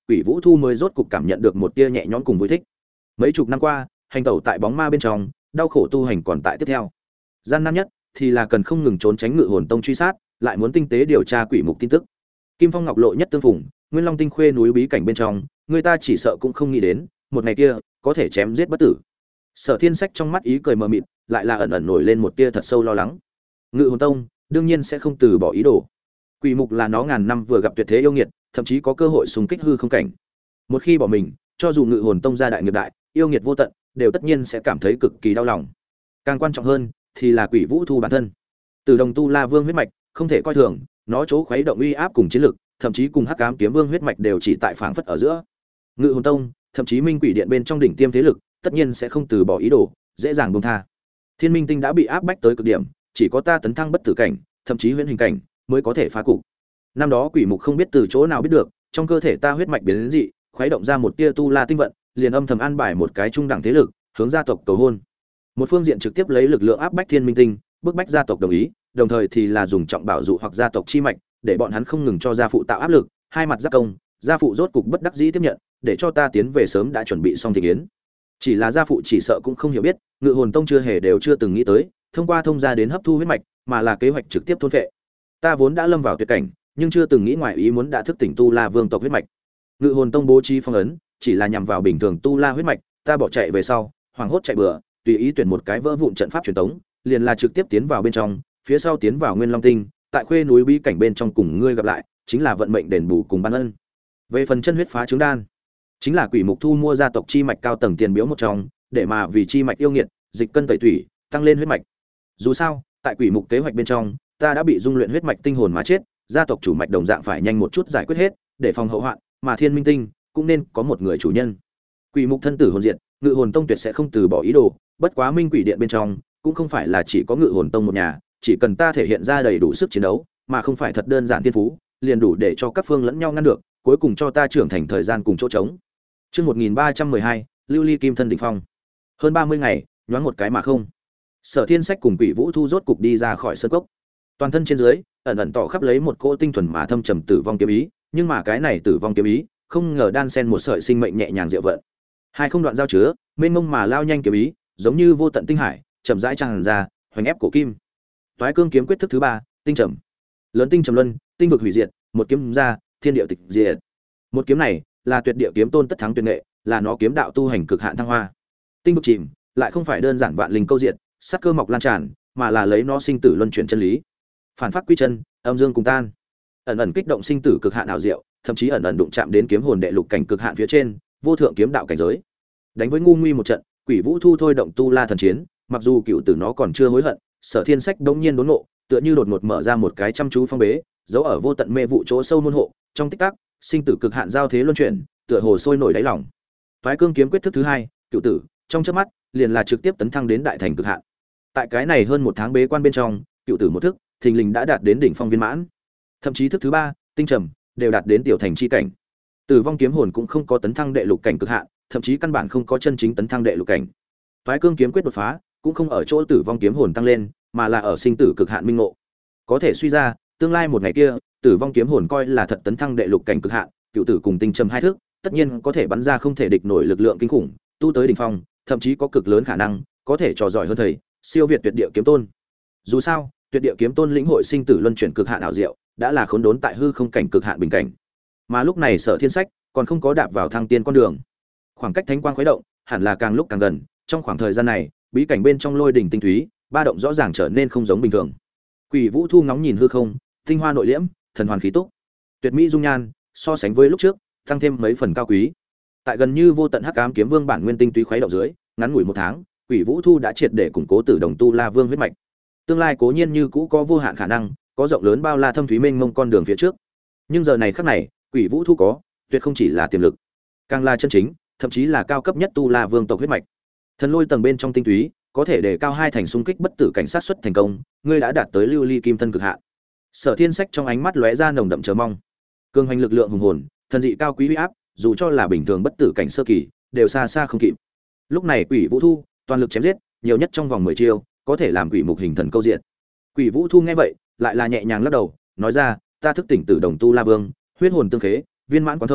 Quỷ Vũ Thu mới rốt cục cảm nhận được một tia nhẹ nhõm cùng vui thích. Mấy chục năm qua, hành tẩu tại bóng ma bên trong, đau khổ tu hành còn tại tiếp theo. Gian nan nhất thì là cần không ngừng trốn tránh Ngự Hồn Tông truy sát, lại muốn tinh tế điều tra quỷ mục tin tức. Kim Phong Ngọc Lộ nhất tương phùng, Nguyên Long Tinh Khuê núi bí cảnh bên trong, người ta chỉ sợ cũng không nghĩ đến, một ngày kia có thể chém giết bất tử. Sở Thiên Sách trong mắt ý cười mờ mịt, lại là ẩn ẩn nổi lên một tia thật sâu lo lắng. Ngự Hồn Tông đương nhiên sẽ không từ bỏ ý đồ. Quỷ mục là nó ngàn năm vừa gặp tuyệt thế yêu nghiệt, thậm chí có cơ hội xung kích hư không cảnh. Một khi bỏ mình, cho dù Ngự Hồn Tông gia đại nghiệp đại, yêu nghiệt vô tận, đều tất nhiên sẽ cảm thấy cực kỳ đau lòng. Càng quan trọng hơn thì là Quỷ Vũ Thu bản thân. Từ Đồng Tu La Vương huyết mạch, không thể coi thường, nó chỗ khuấy động uy áp cùng chiến lực, thậm chí cùng Hắc Ám Kiếm Vương huyết mạch đều chỉ tại phảng phất ở giữa. Ngự Hồn Tông, thậm chí Minh Quỷ Điện bên trong đỉnh tiêm thế lực, tất nhiên sẽ không từ bỏ ý đồ, dễ dàng buông tha. Thiên Minh Tinh đã bị áp bách tới cực điểm, chỉ có ta tấn thăng bất tử cảnh, thậm chí huyễn hình cảnh mới có thể phá cục. Năm đó quỷ mục không biết từ chỗ nào biết được, trong cơ thể ta huyết mạch biến đến dị, khuấy động ra một tia tu la tinh vận, liền âm thầm an bài một cái trung đẳng thế lực, hướng gia tộc cầu hôn. Một phương diện trực tiếp lấy lực lượng áp bách Thiên Minh Tinh, bức bách gia tộc đồng ý, đồng thời thì là dùng trọng bảo dụ hoặc gia tộc chi mạch, để bọn hắn không ngừng cho gia phụ tạo áp lực, hai mặt giáp công, gia phụ rốt cục bất đắc dĩ tiếp nhận, để cho ta tiến về sớm đã chuẩn bị xong thị kiến. Chỉ là gia phụ chỉ sợ cũng không hiểu biết, Ngự Hồn Tông chưa từng nghĩ tới, thông qua thông gia đến hấp thu huyết mạch, mà là kế hoạch trực tiếp thôn phệ. Ta vốn đã lâm vào tuyệt cảnh, nhưng chưa từng nghĩ ngoài ý muốn đã thức tỉnh tu la vương tộc huyết mạch. Ngự Hồn Tông bố trí phong ấn, chỉ là nhằm vào bình thường tu la huyết mạch, ta bỏ chạy về sau, hoảng hốt chạy bừa, tùy ý tuyển một cái vỡ vụn trận pháp truyền tống, liền là trực tiếp tiến vào bên trong, phía sau tiến vào Nguyên Long Tinh, tại Khuê núi bí cảnh bên trong cùng ngươi gặp lại, chính là vận mệnh đền bù cùng ban ân. Về phần chân huyết phá trứng đan, chính là quỷ mục thu mua gia tộc chi mạch cao tầng tiền biếu một trong, để mà vì chi mạch yêu nghiệt, dịch cân tẩy thủy, tăng lên huyết mạch. Dù sao, tại quỷ mục kế hoạch bên trong, ta đã bị dung luyện huyết mạch tinh hồn mà chết, gia tộc chủ mạch đồng dạng phải nhanh một chút giải quyết hết, để phòng hậu hoạn, mà Thiên Minh Tinh cũng nên có một người chủ nhân. Quỷ mục thân tử hồn diệt, Ngự Hồn Tông tuyệt sẽ không từ bỏ ý đồ, bất quá Minh Quỷ Điện bên trong cũng không phải là chỉ có Ngự Hồn Tông một nhà, chỉ cần ta thể hiện ra đầy đủ sức chiến đấu, mà không phải thật đơn giản thiên phú, liền đủ để cho các phương lẫn nhau ngăn được, cuối cùng cho ta trưởng thành thời gian cùng chỗ trống. Chương 1312, Lưu Ly Kim Thân đỉnh phong. Hơn 30 ngày, nhoáng một cái mà không. Sở Thiên Sách cùng Quỷ Vũ Thu rốt cục đi ra khỏi sơn cốc. Toàn thân trên dưới ẩn ẩn tỏ khắp lấy một cỗ tinh thuần mà thâm trầm tử vong kiếm ý, nhưng mà cái này tử vong kiếm ý, không ngờ đan xen một sợi sinh mệnh nhẹ nhàng diệu vận. Hai không đoạn giao chứa, mênh mông mà lao nhanh kiếm ý, giống như vô tận tinh hải, chậm rãi tràn ra, hoành ép cổ kim. Toái cương kiếm quyết thức thứ 3, tinh trầm. Lớn tinh trầm luân, tinh vực hủy diệt, một kiếm ra, thiên địa tịch diệt. Một kiếm này là tuyệt địa kiếm tôn tất thắng tuyệt nghệ, là nó kiếm đạo tu hành cực hạn thăng hoa. Tinh vực chìm, lại không phải đơn giản vạn linh câu diệt, sát cơ mọc lan tràn, mà là lấy nó sinh tử luân chuyển chân lý. Phản phát quy chân, âm dương cùng tan. Ẩn ẩn kích động sinh tử cực hạn ảo diệu, thậm chí ẩn ẩn đụng chạm đến kiếm hồn đệ lục cảnh cực hạn phía trên, vô thượng kiếm đạo cảnh giới. Đánh với ngu nguy một trận, Quỷ Vũ Thu thôi động tu la thần chiến, mặc dù cựu tử nó còn chưa hối hận, Sở Thiên Sách đống nhiên đốn ngộ, tựa như đột ngột mở ra một cái chăm chú phong bế, giấu ở vô tận mê vụ chỗ sâu môn hộ, trong tích tắc, sinh tử cực hạn giao thế luân chuyển, tựa hồ sôi nổi đáy lòng. Toái cương kiếm quyết thức thứ 2, cựu tử, trong chớp mắt, liền là trực tiếp tấn thăng đến đại thành cực hạn. Tại cái này hơn một tháng bế quan bên trong, cựu tử một thức, thình lình đã đạt đến đỉnh phong viên mãn. Thậm chí thức thứ 3, tinh trầm, đều đạt đến tiểu thành chi cảnh. Tử vong kiếm hồn cũng không có tấn thăng đệ lục cảnh cực hạn, thậm chí căn bản không có chân chính tấn thăng đệ lục cảnh. Toái cương kiếm quyết đột phá, cũng không ở chỗ tử vong kiếm hồn tăng lên, mà là ở sinh tử cực hạn minh ngộ. Có thể suy ra, tương lai một ngày kia, tử vong kiếm hồn coi là thật tấn thăng đệ lục cảnh cực hạn, cựu tử cùng tinh trầm hai thức, tất nhiên có thể bắn ra không thể địch nổi lực lượng kinh khủng, tu tới đỉnh phong, thậm chí có cực lớn khả năng có thể trò giỏi hơn thầy, siêu việt tuyệt địa kiếm tôn. Dù sao, tuyệt địa kiếm tôn lĩnh hội sinh tử luân chuyển cực hạn ảo diệu, đã là khốn đốn tại hư không cảnh cực hạn bình cảnh. Mà lúc này Sở Thiên Sách còn không có đạp vào thăng tiên con đường. Khoảng cách thánh quang khuấy động, hẳn là càng lúc càng gần, trong khoảng thời gian này, bí cảnh bên trong lôi đỉnh tinh túy, ba động rõ ràng trở nên không giống bình thường. Quỷ Vũ Thu ngóng nhìn hư không, tinh hoa nội liễm, thần hoàn khí túc, tuyệt mỹ dung nhan, so sánh với lúc trước, tăng thêm mấy phần cao quý. Tại gần như vô tận hắc ám kiếm vương bản nguyên tinh túy khuấy động dưới, ngắn ngủi một tháng, Quỷ Vũ Thu đã triệt để củng cố Tử Đồng Tu La Vương huyết mạch. Tương lai cố nhiên như cũ có vô hạn khả năng, có rộng lớn bao la thâm thúy mênh mông con đường phía trước. Nhưng giờ này khắc này, Quỷ Vũ Thu có, tuyệt không chỉ là tiềm lực, càng là chân chính, thậm chí là cao cấp nhất Tu La Vương tộc huyết mạch. Thần lôi tầng bên trong tinh túy, có thể để cao hai thành xung kích bất tử cảnh sát xuất thành công, ngươi đã đạt tới lưu ly kim thân cực hạn. Sở Thiên Sách trong ánh mắt lóe ra nồng đậm chờ mong. Cường hành lực lượng hùng hồn, thần dị cao quý uy áp, dù cho là bình thường bất tử cảnh sơ kỳ, đều xa xa không kịp. Lúc này Quỷ Vũ Thu, toàn lực chém giết, nhiều nhất trong vòng 10 chiêu, có thể làm quỷ mục hình thần câu diện. Quỷ Vũ Thu nghe vậy, lại là nhẹ nhàng lắc đầu, nói ra, ta thức tỉnh Tử Đồng Tu La Vương, huyết hồn tương khế, viên mãn quán thông,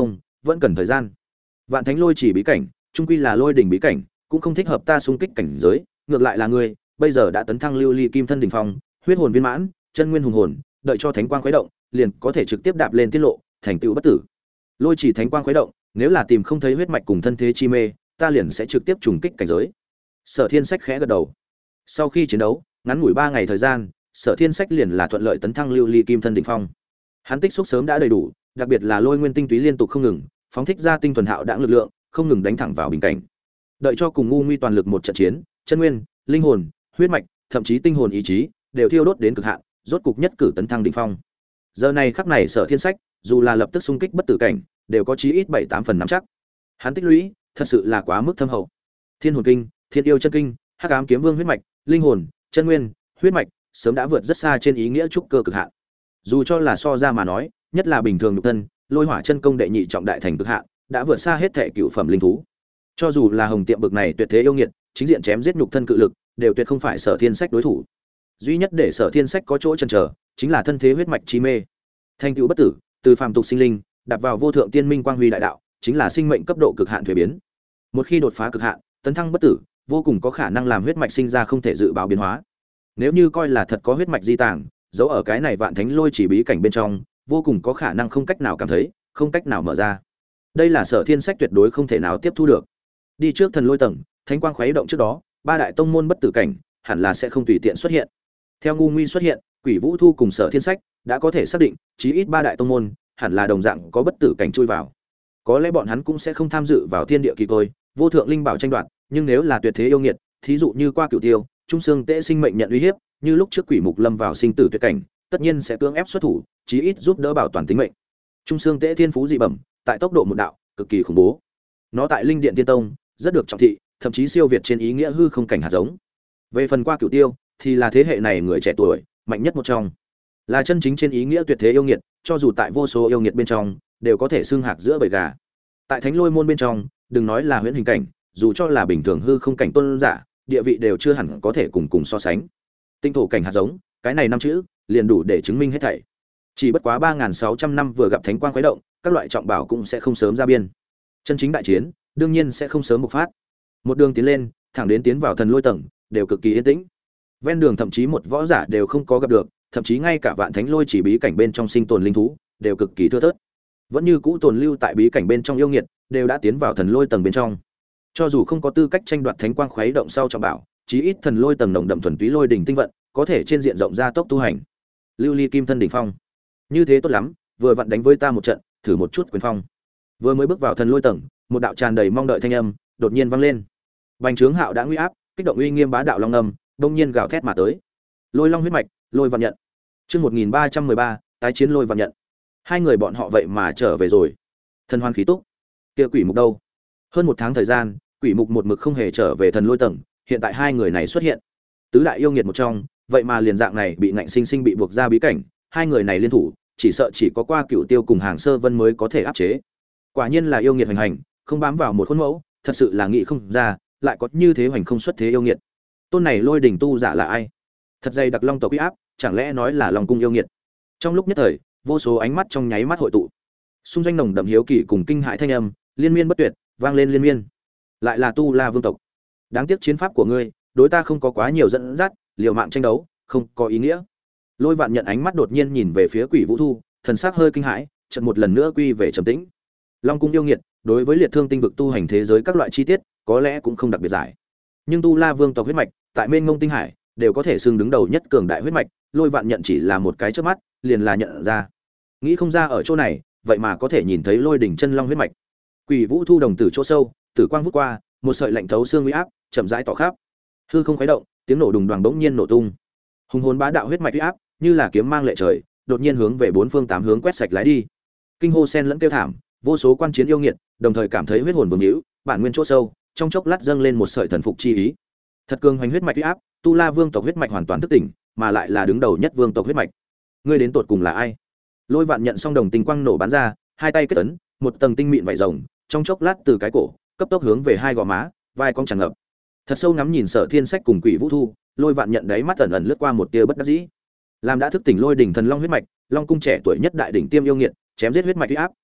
vẫn cần thời gian. Vạn Thánh Lôi Chỉ bí cảnh, chung quy là lôi đỉnh bí cảnh, cũng không thích hợp ta xung kích cảnh giới, ngược lại là ngươi, bây giờ đã tấn thăng lưu ly kim thân đỉnh phong, huyết hồn viên mãn, chân nguyên hùng hồn, đợi cho thánh quang khuấy động, liền có thể trực tiếp đạp lên tiết lộ, thành tựu bất tử. Lôi Chỉ thánh quang khuấy động, nếu là tìm không thấy huyết mạch cùng thân thế chi mê, ta liền sẽ trực tiếp trùng kích cảnh giới. Sở Thiên Sách khẽ gật đầu. Sau khi chiến đấu, ngắn ngủi 3 ngày thời gian, Sở Thiên Sách liền là thuận lợi tấn thăng lưu ly kim thân đỉnh phong. Hắn tích xúc sớm đã đầy đủ, đặc biệt là lôi nguyên tinh túy liên tục không ngừng, phóng thích ra tinh thuần hạo đãng lực lượng, không ngừng đánh thẳng vào bình cảnh. Đợi cho cùng ngu nguy toàn lực một trận chiến, chân nguyên, linh hồn, huyết mạch, thậm chí tinh hồn ý chí đều thiêu đốt đến cực hạn, rốt cục nhất cử tấn thăng đỉnh phong. Giờ này khắc này Sở Thiên Sách, dù là lập tức xung kích bất tử cảnh, đều có chí ít 7-8 phần nắm chắc. Hắn tích lũy, thật sự là quá mức thâm hậu. Thiên hồn kinh, Thiên yêu chân kinh, Hắc ám kiếm vương huyết mạch, linh hồn, chân nguyên, huyết mạch, sớm đã vượt rất xa trên ý nghĩa trúc cơ cực hạn. Dù cho là so ra mà nói, nhất là bình thường nhục thân, lôi hỏa chân công đệ nhị trọng đại thành cực hạn, đã vượt xa hết thể cựu phẩm linh thú. Cho dù là Hồng Tiệm bực này tuyệt thế yêu nghiệt, chính diện chém giết nhục thân cự lực, đều tuyệt không phải Sở Thiên Sách đối thủ. Duy nhất để Sở Thiên Sách có chỗ chần chờ, chính là thân thế huyết mạch chi mê. Thành tựu bất tử, từ phàm tục sinh linh, đạp vào vô thượng tiên minh quang huy đại đạo, chính là sinh mệnh cấp độ cực hạn thuế biến. Một khi đột phá cực hạn, tấn thăng bất tử, vô cùng có khả năng làm huyết mạch sinh ra không thể dự báo biến hóa. Nếu như coi là thật có huyết mạch di tàng, giấu ở cái này Vạn Thánh Lôi Chỉ bí cảnh bên trong, vô cùng có khả năng không cách nào cảm thấy, không cách nào mở ra. Đây là Sở Thiên Sách tuyệt đối không thể nào tiếp thu được. Đi trước thần lôi tầng, thánh quang khuấy động trước đó, 3 đại tông môn bất tử cảnh hẳn là sẽ không tùy tiện xuất hiện. Theo ngu nguy xuất hiện, Quỷ Vũ Thu cùng Sở Thiên Sách đã có thể xác định, chí ít 3 đại tông môn hẳn là đồng dạng có bất tử cảnh chui vào. Có lẽ bọn hắn cũng sẽ không tham dự vào thiên địa kỳ tôi, vô thượng linh bảo tranh đoạt, nhưng nếu là tuyệt thế yêu nghiệt, thí dụ như qua Cửu Tiêu, Trung Sương Tế sinh mệnh nhận uy hiếp, như lúc trước Quỷ Mục lâm vào sinh tử tuyệt cảnh, tất nhiên sẽ cưỡng ép xuất thủ, chí ít giúp đỡ bảo toàn tính mệnh. Trung Sương Tế thiên phú dị bẩm, tại tốc độ một đạo, cực kỳ khủng bố. Nó tại Linh Điện Tiên Tông rất được trọng thị, thậm chí siêu việt trên ý nghĩa hư không cảnh hạt giống. Về phần qua Cửu Tiêu, thì là thế hệ này người trẻ tuổi mạnh nhất một trong, là chân chính trên ý nghĩa tuyệt thế yêu nghiệt, cho dù tại vô số yêu nghiệt bên trong, đều có thể xưng hạc giữa bầy gà. Tại Thánh Lôi môn bên trong, đừng nói là huyễn hình cảnh, dù cho là bình thường hư không cảnh tôn giả, địa vị đều chưa hẳn có thể cùng so sánh. Tinh thổ cảnh hạt giống, cái này năm chữ liền đủ để chứng minh hết thảy. Chỉ bất quá 3600 năm vừa gặp thánh quang khuấy động, các loại trọng bảo cũng sẽ không sớm ra biên. Chân chính đại chiến, đương nhiên sẽ không sớm bộc phát. Một đường tiến lên, thẳng đến tiến vào thần lôi tầng, đều cực kỳ yên tĩnh. Ven đường thậm chí một võ giả đều không có gặp được, thậm chí ngay cả Vạn Thánh Lôi Chỉ bí cảnh bên trong sinh tồn linh thú, đều cực kỳ thưa thớt. Vẫn như cũ tồn lưu tại bí cảnh bên trong yêu nghiệt, đều đã tiến vào thần lôi tầng bên trong. Cho dù không có tư cách tranh đoạt thánh quang khuấy động sau trọng bảo, chí ít thần lôi tầng nồng đậm thuần túy lôi đỉnh tinh vận, có thể trên diện rộng gia tốc tu hành. Lưu ly kim thân đỉnh phong, như thế tốt lắm, vừa vặn đánh với ta một trận, thử một chút quyền phong. Vừa mới bước vào thần lôi tầng, một đạo tràn đầy mong đợi thanh âm đột nhiên vang lên. Bành Trướng Hạo đã nguy áp, kích động uy nghiêm bá đạo long âm, đông nhiên gào thét mà tới. Lôi long huyết mạch, lôi vạn nhận. Chương 1313, tái chiến lôi vạn nhận. Hai người bọn họ vậy mà trở về rồi. Thần hoan khí túc. Kia Quỷ Mục đâu? Hơn 1 tháng thời gian, Quỷ Mục một mực không hề trở về thần lôi tầng, hiện tại hai người này xuất hiện. Tứ đại yêu nghiệt một trong, vậy mà liền dạng này bị ngạnh sinh sinh bị buộc ra bí cảnh, hai người này liên thủ, chỉ sợ chỉ có qua Cửu Tiêu cùng Hàng Sơ Vân mới có thể áp chế. Quả nhiên là yêu nghiệt hành hành, không bám vào một khuôn mẫu, thật sự là nghĩ không ra, lại có như thế hoành không xuất thế yêu nghiệt. Tôn này lôi đỉnh tu giả là ai? Thật dày đặc long tộc uy áp, chẳng lẽ nói là Long cung yêu nghiệt? Trong lúc nhất thời, vô số ánh mắt trong nháy mắt hội tụ. Xung doanh nồng đậm hiếu kỳ cùng kinh hãi thanh âm, liên miên bất tuyệt, vang lên liên miên. Lại là Tu La vương tộc. Đáng tiếc chiến pháp của ngươi, đối ta không có quá nhiều dẫn dắt, liều mạng tranh đấu, không có ý nghĩa. Lôi Vạn Nhận ánh mắt đột nhiên nhìn về phía Quỷ Vũ Thu, thần sắc hơi kinh hãi, chợt một lần nữa quy về trầm tĩnh. Long cung yêu nghiệt, đối với liệt thương tinh vực tu hành thế giới các loại chi tiết, có lẽ cũng không đặc biệt giải. Nhưng Tu La vương tộc huyết mạch, tại Mênh Mông tinh hải, đều có thể xưng đứng đầu nhất cường đại huyết mạch, Lôi Vạn Nhận chỉ là một cái chớp mắt, liền là nhận ra. Nghĩ không ra ở chỗ này, vậy mà có thể nhìn thấy Lôi đỉnh chân long huyết mạch. Quỷ Vũ Thu đồng tử chỗ sâu, tử quang vút qua, một sợi lạnh thấu xương uy áp, chậm rãi tỏ khắp. Hư không khuấy động, tiếng nổ đùng đoàng bỗng nhiên nổ tung. Hùng hồn bá đạo huyết mạch uy áp, như là kiếm mang lệ trời, đột nhiên hướng về bốn phương tám hướng quét sạch lái đi. Kinh hô sen lẫn kêu thảm, vô số quan chiến yêu nghiệt, đồng thời cảm thấy huyết hồn vương hữu, bản nguyên chỗ sâu, trong chốc lát dâng lên một sợi thần phục chi ý. Thật cường hoành huyết mạch uy áp, Tu La vương tộc huyết mạch hoàn toàn thức tỉnh, mà lại là đứng đầu nhất vương tộc huyết mạch. Ngươi đến tột cùng là ai? Lôi Vạn Nhận song đồng tinh quang nổ bắn ra, hai tay kết ấn, một tầng tinh mịn vảy rồng, trong chốc lát từ cái cổ, cấp tốc hướng về hai gò má, vai cong tràn ngập. Thật sâu ngắm nhìn Sở Thiên Sách cùng Quỷ Vũ Thu, Lôi Vạn Nhận đáy mắt ẩn ẩn lướt qua một tia bất đắc dĩ. Làm đã thức tỉnh Lôi đỉnh thần long huyết mạch, Long cung trẻ tuổi nhất đại đỉnh tiêm yêu nghiệt, chém giết huyết mạch uy áp,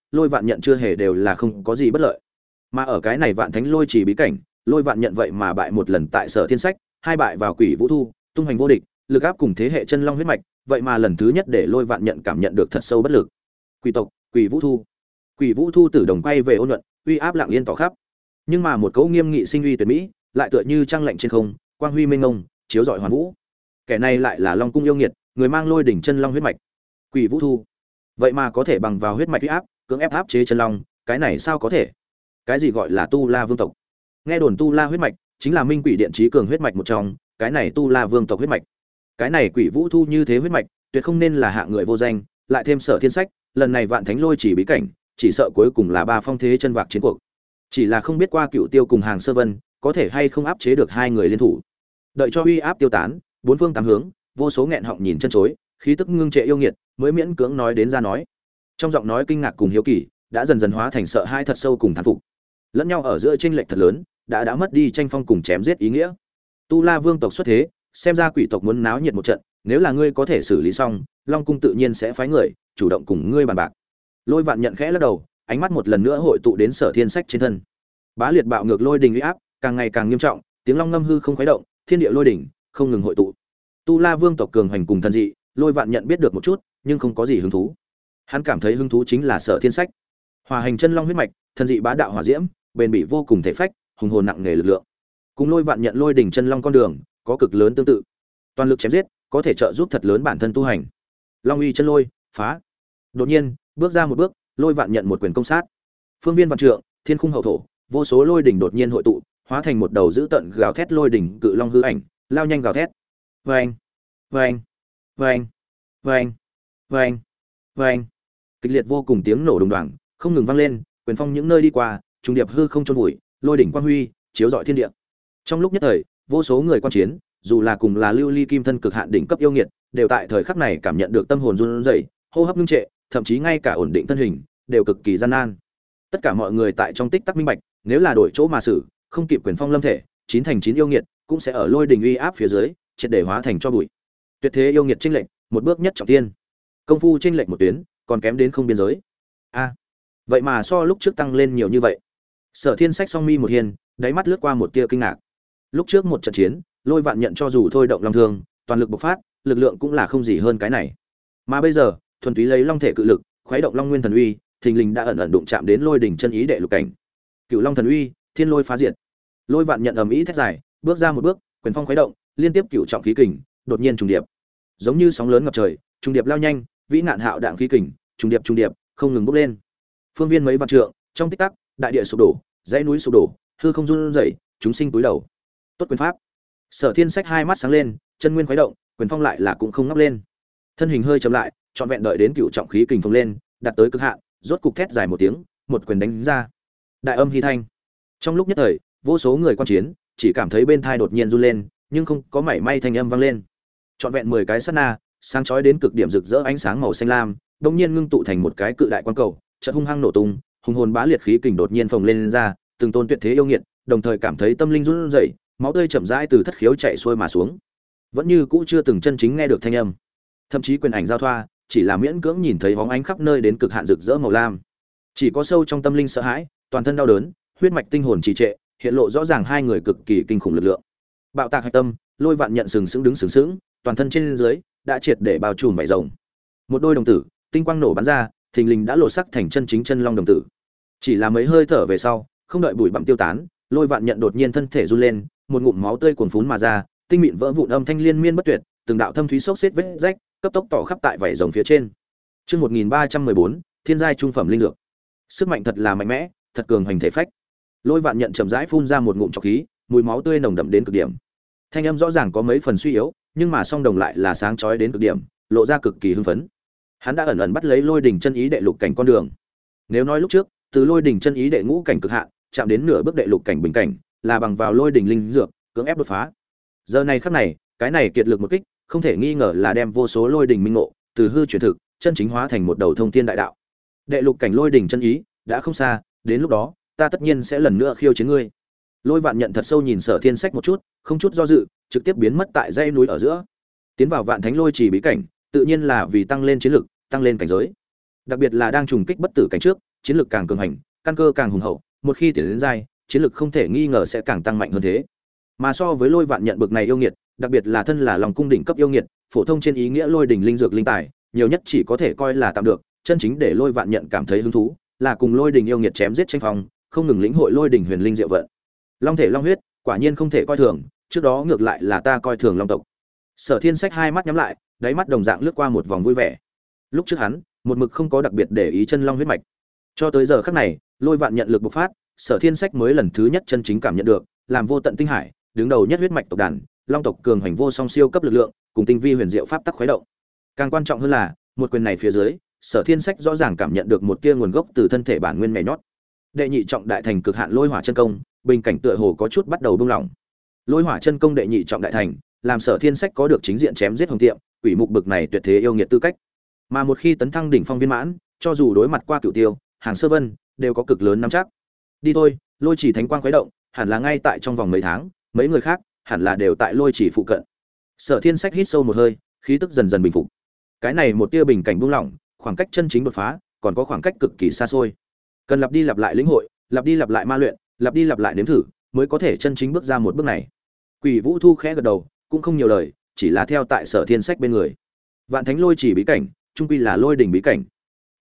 Lôi Vạn Nhận chưa hề đều là không có gì bất lợi. Mà ở cái này Vạn Thánh Lôi Chỉ bí cảnh, Lôi Vạn Nhận vậy mà bại một lần tại Sở Thiên Sách, hai bại vào Quỷ Vũ Thu, tung hoành vô địch, lực áp cùng thế hệ chân long huyết mạch, vậy mà lần thứ nhất để Lôi Vạn Nhận cảm nhận được thật sâu bất lực. Quỷ tộc, Quỷ Vũ Thu. Quỷ Vũ Thu tử đồng quay về ôn nhuận, uy áp lặng yên tỏ khắp. Nhưng mà một cấu nghiêm nghị sinh uy tuyệt mỹ, lại tựa như trăng lạnh trên không, quang huy mênh mông, chiếu rọi hoàn vũ. Kẻ này lại là Long cung yêu nghiệt, người mang Lôi đỉnh chân long huyết mạch. Quỷ Vũ Thu, vậy mà có thể bằng vào huyết mạch uy áp, cưỡng ép áp chế chân long, cái này sao có thể? Cái gì gọi là Tu La vương tộc? Nghe đồn Tu La huyết mạch chính là Minh Quỷ Điện trí cường huyết mạch một trong, cái này Tu La vương tộc huyết mạch. Cái này Quỷ Vũ Thu như thế huyết mạch, tuyệt không nên là hạng người vô danh, lại thêm Sở Thiên Sách, lần này Vạn Thánh Lôi chỉ bí cảnh, chỉ sợ cuối cùng là ba phong thế chân vạc chiến cuộc. Chỉ là không biết qua Cựu Tiêu cùng Hàng Sơ Vân, có thể hay không áp chế được hai người liên thủ. Đợi cho uy áp tiêu tán, bốn phương tám hướng, vô số nghẹn họng nhìn chân chối, khí tức ngưng trệ yêu nghiệt, mới miễn cưỡng nói đến ra nói. Trong giọng nói kinh ngạc cùng hiếu kỳ, đã dần dần hóa thành sợ hãi thật sâu cùng thán phục. Lẫn nhau ở giữa chênh lệch thật lớn, đã mất đi tranh phong cùng chém giết ý nghĩa. Tu La vương tộc xuất thế, xem ra quỷ tộc muốn náo nhiệt một trận, nếu là ngươi có thể xử lý xong, Long cung tự nhiên sẽ phái người chủ động cùng ngươi bàn bạc. Lôi Vạn Nhận khẽ lắc đầu, ánh mắt một lần nữa hội tụ đến Sở Thiên Sách trên thân. Bá liệt bạo ngược lôi đình uy áp, càng ngày càng nghiêm trọng, tiếng long ngâm hư không khuấy động, thiên địa lôi đỉnh không ngừng hội tụ. Tu La vương tộc cường hành cùng thần dị, Lôi Vạn Nhận biết được một chút, nhưng không có gì hứng thú. Hắn cảm thấy hứng thú chính là Sở Thiên Sách. Hòa hành chân long huyết mạch, thần dị bá đạo hỏa diễm, bền bỉ vô cùng thể phách, hùng hồn nặng nề lực lượng. Cùng Lôi Vạn Nhận lôi đỉnh chân long con đường, có cực lớn tương tự. Toàn lực chém giết, có thể trợ giúp thật lớn bản thân tu hành. Long uy chân lôi, phá. Đột nhiên, bước ra một bước, Lôi Vạn Nhận một quyền công sát. Phương viên vạn trượng, thiên khung hậu thổ, vô số lôi đỉnh đột nhiên hội tụ, hóa thành một đầu dữ tợn gào thét lôi đỉnh cự long hư ảnh, lao nhanh gào thét. Oeng, oeng, oeng, oeng, oeng, oeng. Kịch liệt vô cùng tiếng nổ đùng đoàng, không ngừng vang lên, quyền phong những nơi đi qua, trùng điệp hư không chôn vùi, lôi đỉnh quang huy, chiếu rọi thiên địa. Trong lúc nhất thời, vô số người quan chiến, dù là cùng là lưu ly kim thân cực hạn đỉnh cấp yêu nghiệt, đều tại thời khắc này cảm nhận được tâm hồn run rẩy, hô hấp ngưng trệ, thậm chí ngay cả ổn định thân hình đều cực kỳ gian nan. Tất cả mọi người tại trong tích tắc minh bạch, nếu là đổi chỗ mà xử, không kịp quyền phong lâm thể, chín thành chín yêu nghiệt cũng sẽ ở lôi đỉnh uy áp phía dưới, triệt để hóa thành cho bụi. Tuyệt thế yêu nghiệt chênh lệch, một bước nhất trọng thiên. Công phu chênh lệch một tuyến, còn kém đến không biên giới. A, vậy mà so lúc trước tăng lên nhiều như vậy. Sở Thiên Sách song mi một hiền, đáy mắt lướt qua một tia kinh ngạc. Lúc trước một trận chiến, Lôi Vạn Nhận cho dù thôi động long thương, toàn lực bộc phát, lực lượng cũng là không gì hơn cái này. Mà bây giờ, thuần túy lấy long thể cự lực, khuấy động long nguyên thần uy, thình lình đã ẩn ẩn đụng chạm đến lôi đỉnh chân ý đệ lục cảnh. Cựu long thần uy, thiên lôi phá diệt. Lôi Vạn Nhận ầm ĩ thét dài, bước ra một bước, quyền phong khuấy động, liên tiếp cựu trọng khí kình, đột nhiên trùng điệp. Giống như sóng lớn ngập trời, trùng điệp lao nhanh, vĩ nạn hạo đạn khí kình, trùng điệp, không ngừng bốc lên. Phương viên mấy vạn trượng, trong tích tắc, đại địa sụp đổ, dãy núi sụp đổ, hư không run rẩy, chúng sinh túi đầu. Tốt quyền pháp. Sở Thiên Sách hai mắt sáng lên, chân nguyên khuấy động, quyền phong lại là cũng không ngóc lên. Thân hình hơi chậm lại, trọn vẹn đợi đến cựu trọng khí kình phồng lên, đạt tới cực hạn, rốt cục thét dài một tiếng, một quyền đánh ra. Đại âm hy thanh. Trong lúc nhất thời, vô số người quan chiến, chỉ cảm thấy bên tai đột nhiên run lên, nhưng không có mảy may thanh âm vang lên. Trọn vẹn 10 cái sát na, sáng chói đến cực điểm rực rỡ ánh sáng màu xanh lam, đột nhiên ngưng tụ thành một cái cự đại quang cầu, chợt hung hăng nổ tung, hùng hồn bá liệt khí kình đột nhiên phồng lên ra, từng tôn tuyệt thế yêu nghiệt, đồng thời cảm thấy tâm linh run rẩy, máu tươi chậm rãi từ thất khiếu chảy xuôi mà xuống. Vẫn như cũ chưa từng chân chính nghe được thanh âm. Thậm chí quyền ảnh giao thoa, chỉ là miễn cưỡng nhìn thấy bóng ánh khắp nơi đến cực hạn rực rỡ màu lam. Chỉ có sâu trong tâm linh sợ hãi, toàn thân đau đớn, huyết mạch tinh hồn trì trệ, hiện lộ rõ ràng hai người cực kỳ kinh khủng lực lượng. Bạo tạc hạch tâm, Lôi Vạn Nhận sừng sững, toàn thân trên dưới đã triệt để bao trùm vảy rồng. Một đôi đồng tử, tinh quang nổ bắn ra, thình lình đã lột sắc thành chân chính chân long đồng tử. Chỉ là mấy hơi thở về sau, không đợi bụi bặm tiêu tán, Lôi Vạn Nhận đột nhiên thân thể run lên, một ngụm máu tươi cuồn phún mà ra, tinh mịn vỡ vụn âm thanh liên miên bất tuyệt, từng đạo thâm thúy xốc xếp vết rách, cấp tốc tỏ khắp tại vảy rồng phía trên. Chương 1314, thiên giai trung phẩm linh dược. Sức mạnh thật là mạnh mẽ, thật cường hành thể phách. Lôi Vạn Nhận chậm rãi phun ra một ngụm trọc khí, mùi máu tươi nồng đậm đến cực điểm. Thanh âm rõ ràng có mấy phần suy yếu, nhưng mà song đồng lại là sáng chói đến cực điểm, lộ ra cực kỳ hưng phấn. Hắn đã ẩn ẩn bắt lấy Lôi đỉnh chân ý đệ lục cảnh con đường. Nếu nói lúc trước, từ Lôi đỉnh chân ý đệ ngũ cảnh cực hạn, chạm đến nửa bước đệ lục cảnh bình cảnh, là bằng vào Lôi đỉnh linh dược, cưỡng ép đột phá. Giờ này khắc này, cái này kiệt lực một kích, không thể nghi ngờ là đem vô số Lôi đỉnh minh ngộ, từ hư chuyển thực, chân chính hóa thành một đầu thông thiên đại đạo. Đệ lục cảnh Lôi đỉnh chân ý đã không xa, đến lúc đó, ta tất nhiên sẽ lần nữa khiêu chiến ngươi. Lôi Vạn Nhận thật sâu nhìn Sở Thiên Sách một chút, không chút do dự, trực tiếp biến mất tại dãy núi ở giữa. Tiến vào Vạn Thánh Lôi Chỉ bí cảnh, tự nhiên là vì tăng lên chiến lực, tăng lên cảnh giới. Đặc biệt là đang trùng kích bất tử cảnh trước, chiến lực càng cường hành, căn cơ càng hùng hậu, một khi tiến đến giai, chiến lực không thể nghi ngờ sẽ càng tăng mạnh hơn thế. Mà so với Lôi Vạn Nhận bực này yêu nghiệt, đặc biệt là thân là Long cung đỉnh cấp yêu nghiệt, phổ thông trên ý nghĩa Lôi đỉnh linh dược linh tài, nhiều nhất chỉ có thể coi là tạm được, chân chính để Lôi Vạn Nhận cảm thấy hứng thú, là cùng Lôi đỉnh yêu nghiệt chém giết tranh phong, không ngừng lĩnh hội Lôi đỉnh huyền linh diệu vận. Long thể long huyết, quả nhiên không thể coi thường, trước đó ngược lại là ta coi thường Long tộc. Sở Thiên Sách hai mắt nhắm lại, đáy mắt đồng dạng lướt qua một vòng vui vẻ. Lúc trước hắn, một mực không có đặc biệt để ý chân long huyết mạch. Cho tới giờ khắc này, Lôi Vạn Nhận lực bộc phát, Sở Thiên Sách mới lần thứ nhất chân chính cảm nhận được, làm vô tận tinh hải, đứng đầu nhất huyết mạch tộc đàn, Long tộc cường hành vô song siêu cấp lực lượng, cùng tinh vi huyền diệu pháp tắc khuấy động. Càng quan trọng hơn là, một quyền này phía dưới, Sở Thiên Sách rõ ràng cảm nhận được một tia nguồn gốc từ thân thể bản nguyên nhảy nhót. Đệ nhị trọng đại thành cực hạn Lôi Hỏa chân công, bình cảnh tựa hồ có chút bắt đầu buông lỏng. Lôi Hỏa chân công đệ nhị trọng đại thành, làm Sở Thiên Sách có được chính diện chém giết hồng tiệm, quỷ mục bực này tuyệt thế yêu nghiệt tư cách. Mà một khi tấn thăng đỉnh phong viên mãn, cho dù đối mặt qua Cửu Tiêu, Hàng Sơ Vân, đều có cực lớn nắm chắc. Đi thôi, Lôi Chỉ thánh quang khuấy động, hẳn là ngay tại trong vòng mấy tháng, mấy người khác hẳn là đều tại Lôi Chỉ phụ cận. Sở Thiên Sách hít sâu một hơi, khí tức dần dần bình phục. Cái này một tia bình cảnh buông lỏng, khoảng cách chân chính đột phá, còn có khoảng cách cực kỳ xa xôi. Cần lặp đi lặp lại lĩnh hội, lặp đi lặp lại ma luyện, lặp đi lặp lại nếm thử, mới có thể chân chính bước ra một bước này. Quỷ Vũ Thu khẽ gật đầu, cũng không nhiều lời, chỉ là theo tại Sở Thiên Sách bên người. Vạn Thánh Lôi Chỉ bí cảnh, trung quy là Lôi đỉnh bí cảnh.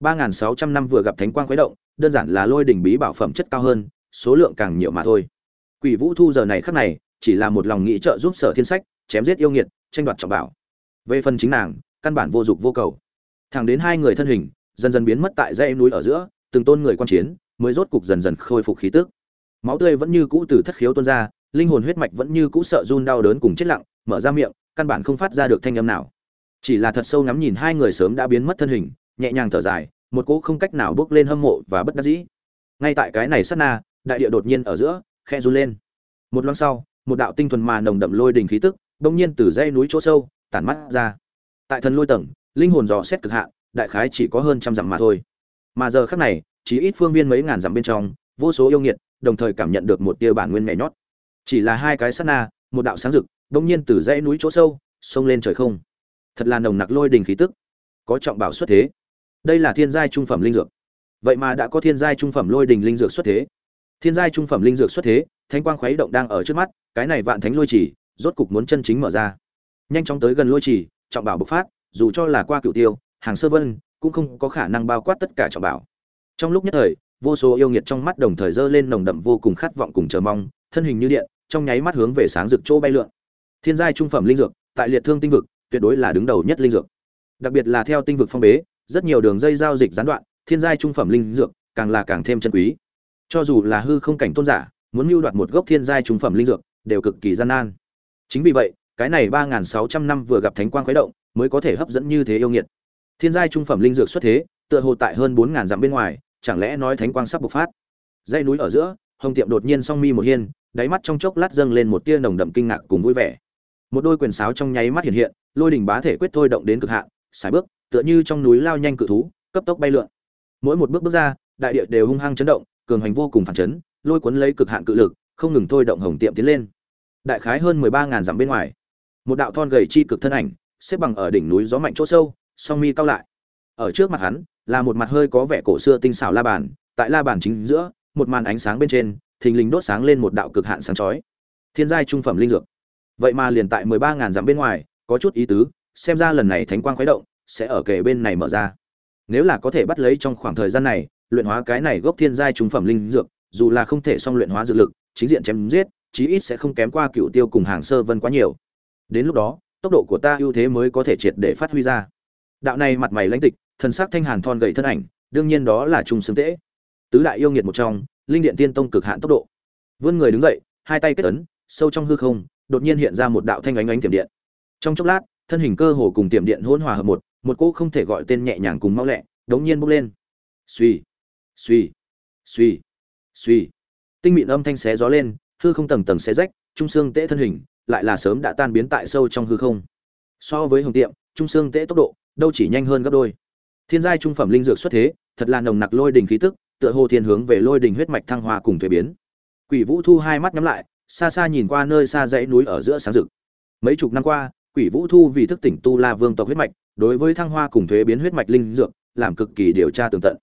3600 năm vừa gặp thánh quang khuấy động, đơn giản là Lôi đỉnh bí bảo phẩm chất cao hơn, số lượng càng nhiều mà thôi. Quỷ Vũ Thu giờ này khắc này, chỉ là một lòng nghĩ trợ giúp Sở Thiên Sách, chém giết yêu nghiệt, tranh đoạt trọng bảo. Về phần chính nàng, căn bản vô dụng vô cầu. Thẳng đến hai người thân hình dần dần biến mất tại dãy núi ở giữa, từng tôn người quan chiến, mới rốt cục dần dần khôi phục khí tức. Máu tươi vẫn như cũ từ thất khiếu tuôn ra, linh hồn huyết mạch vẫn như cũ sợ run đau đớn cùng chết lặng, mở ra miệng, căn bản không phát ra được thanh âm nào. Chỉ là thật sâu ngắm nhìn hai người sớm đã biến mất thân hình, nhẹ nhàng thở dài, một cỗ không cách nào bước lên hâm mộ và bất đắc dĩ. Ngay tại cái này sát na, đại địa đột nhiên ở giữa khẽ run lên. Một loáng sau, một đạo tinh thuần mà nồng đậm lôi đình khí tức, bỗng nhiên từ dãy núi chỗ sâu tản mắt ra. Tại thần lôi tầng, linh hồn dò xét cực hạn, đại khái chỉ có hơn trăm dặm mà thôi. Mà giờ khắc này, chỉ ít phương viên mấy ngàn dặm bên trong, vô số yêu nghiệt, đồng thời cảm nhận được một tia bản nguyên nhẹ nhót. Chỉ là hai cái sát na, một đạo sáng rực, bỗng nhiên từ dãy núi chỗ sâu xông lên trời không. Thật là nồng nặc lôi đình khí tức, có trọng bảo xuất thế. Đây là thiên giai trung phẩm linh dược. Vậy mà đã có thiên giai trung phẩm lôi đình linh dược xuất thế. Thiên giai trung phẩm linh dược xuất thế, thánh quang khuấy động đang ở trước mắt, cái này vạn thánh lôi chỉ, rốt cục muốn chân chính mở ra. Nhanh chóng tới gần lôi chỉ, trọng bảo bộc phát, dù cho là qua Cửu Tiêu, Hàng Sơ Vân, cũng không có khả năng bao quát tất cả trọng bảo. Trong lúc nhất thời, vô số yêu nghiệt trong mắt đồng thời dơ lên nồng đậm vô cùng khát vọng cùng chờ mong, thân hình như điện, trong nháy mắt hướng về sáng rực chỗ bay lượn. Thiên giai trung phẩm linh dược, tại liệt thương tinh vực, tuyệt đối là đứng đầu nhất linh dược. Đặc biệt là theo tinh vực phong bế, rất nhiều đường dây giao dịch gián đoạn, thiên giai trung phẩm linh dược càng là càng thêm chân quý. Cho dù là hư không cảnh tôn giả, muốn mưu đoạt một gốc thiên giai trung phẩm linh dược, đều cực kỳ gian nan. Chính vì vậy, cái này 3600 năm vừa gặp thánh quang khuấy động, mới có thể hấp dẫn như thế yêu nghiệt. Thiên giai trung phẩm linh dược xuất thế, tựa hồ tại hơn 4000 dặm bên ngoài, chẳng lẽ nói thánh quang sắp bộc phát. Dãy núi ở giữa, Hồng Tiệm đột nhiên song mi một hiên, đáy mắt trong chốc lát dâng lên một tia nồng đậm kinh ngạc cùng vui vẻ. Một đôi quyền sáo trong nháy mắt hiện hiện, lôi đỉnh bá thể quyết thôi động đến cực hạn, sải bước, tựa như trong núi lao nhanh cự thú, cấp tốc bay lượn. Mỗi một bước bước ra, đại địa đều hung hăng chấn động, cường hành vô cùng phản chấn, lôi cuốn lấy cực hạn cự lực, không ngừng thôi động Hồng Tiệm tiến lên. Đại khái hơn 13000 dặm bên ngoài, một đạo thon gầy chi cực thân ảnh, xếp bằng ở đỉnh núi gió mạnh chỗ sâu, song mi cao lại. Ở trước mặt hắn, là một mặt hơi có vẻ cổ xưa tinh xảo la bàn, tại la bàn chính giữa, một màn ánh sáng bên trên, thình lình đốt sáng lên một đạo cực hạn sáng chói. Thiên giai trung phẩm linh dược. Vậy mà liền tại 13000 dặm bên ngoài, có chút ý tứ, xem ra lần này thánh quang khuấy động sẽ ở kề bên này mở ra. Nếu là có thể bắt lấy trong khoảng thời gian này, luyện hóa cái này gốc thiên giai trung phẩm linh dược, dù là không thể song luyện hóa dược lực, chính diện chém giết, chí ít sẽ không kém qua Cửu Tiêu cùng Hàng Sơ Vân quá nhiều. Đến lúc đó, tốc độ của ta ưu thế mới có thể triệt để phát huy ra. Đạo này mặt mày lãnh tịch, thần sắc thanh hàn thon gầy thân ảnh, đương nhiên đó là Trung Xương Tế. Tứ đại yêu nghiệt một trong, Linh Điện Tiên Tông cực hạn tốc độ. Vươn người đứng dậy, hai tay kết ấn, sâu trong hư không, đột nhiên hiện ra một đạo thanh ánh ánh tiềm điện. Trong chốc lát, thân hình cơ hồ cùng tiềm điện hỗn hòa hợp một cỗ không thể gọi tên nhẹ nhàng cùng mau lẹ, đống nhiên bốc lên. Xuy, xuy, xuy, xuy. Tinh mịn âm thanh xé gió lên, hư không tầng tầng xé rách, Trung Xương Tế thân hình lại là sớm đã tan biến tại sâu trong hư không. So với Hồng Tiệm, Trung Xương Tế tốc độ đâu chỉ nhanh hơn gấp đôi. Thiên giai trung phẩm linh dược xuất thế, thật là nồng nặc lôi đình khí tức, tựa hồ thiên hướng về lôi đình huyết mạch thăng hoa cùng thuế biến. Quỷ Vũ Thu hai mắt nhắm lại, xa xa nhìn qua nơi xa dãy núi ở giữa sáng rực. Mấy chục năm qua, Quỷ Vũ Thu vì thức tỉnh tu La Vương tộc huyết mạch, đối với thăng hoa cùng thuế biến huyết mạch linh dược, làm cực kỳ điều tra tường tận.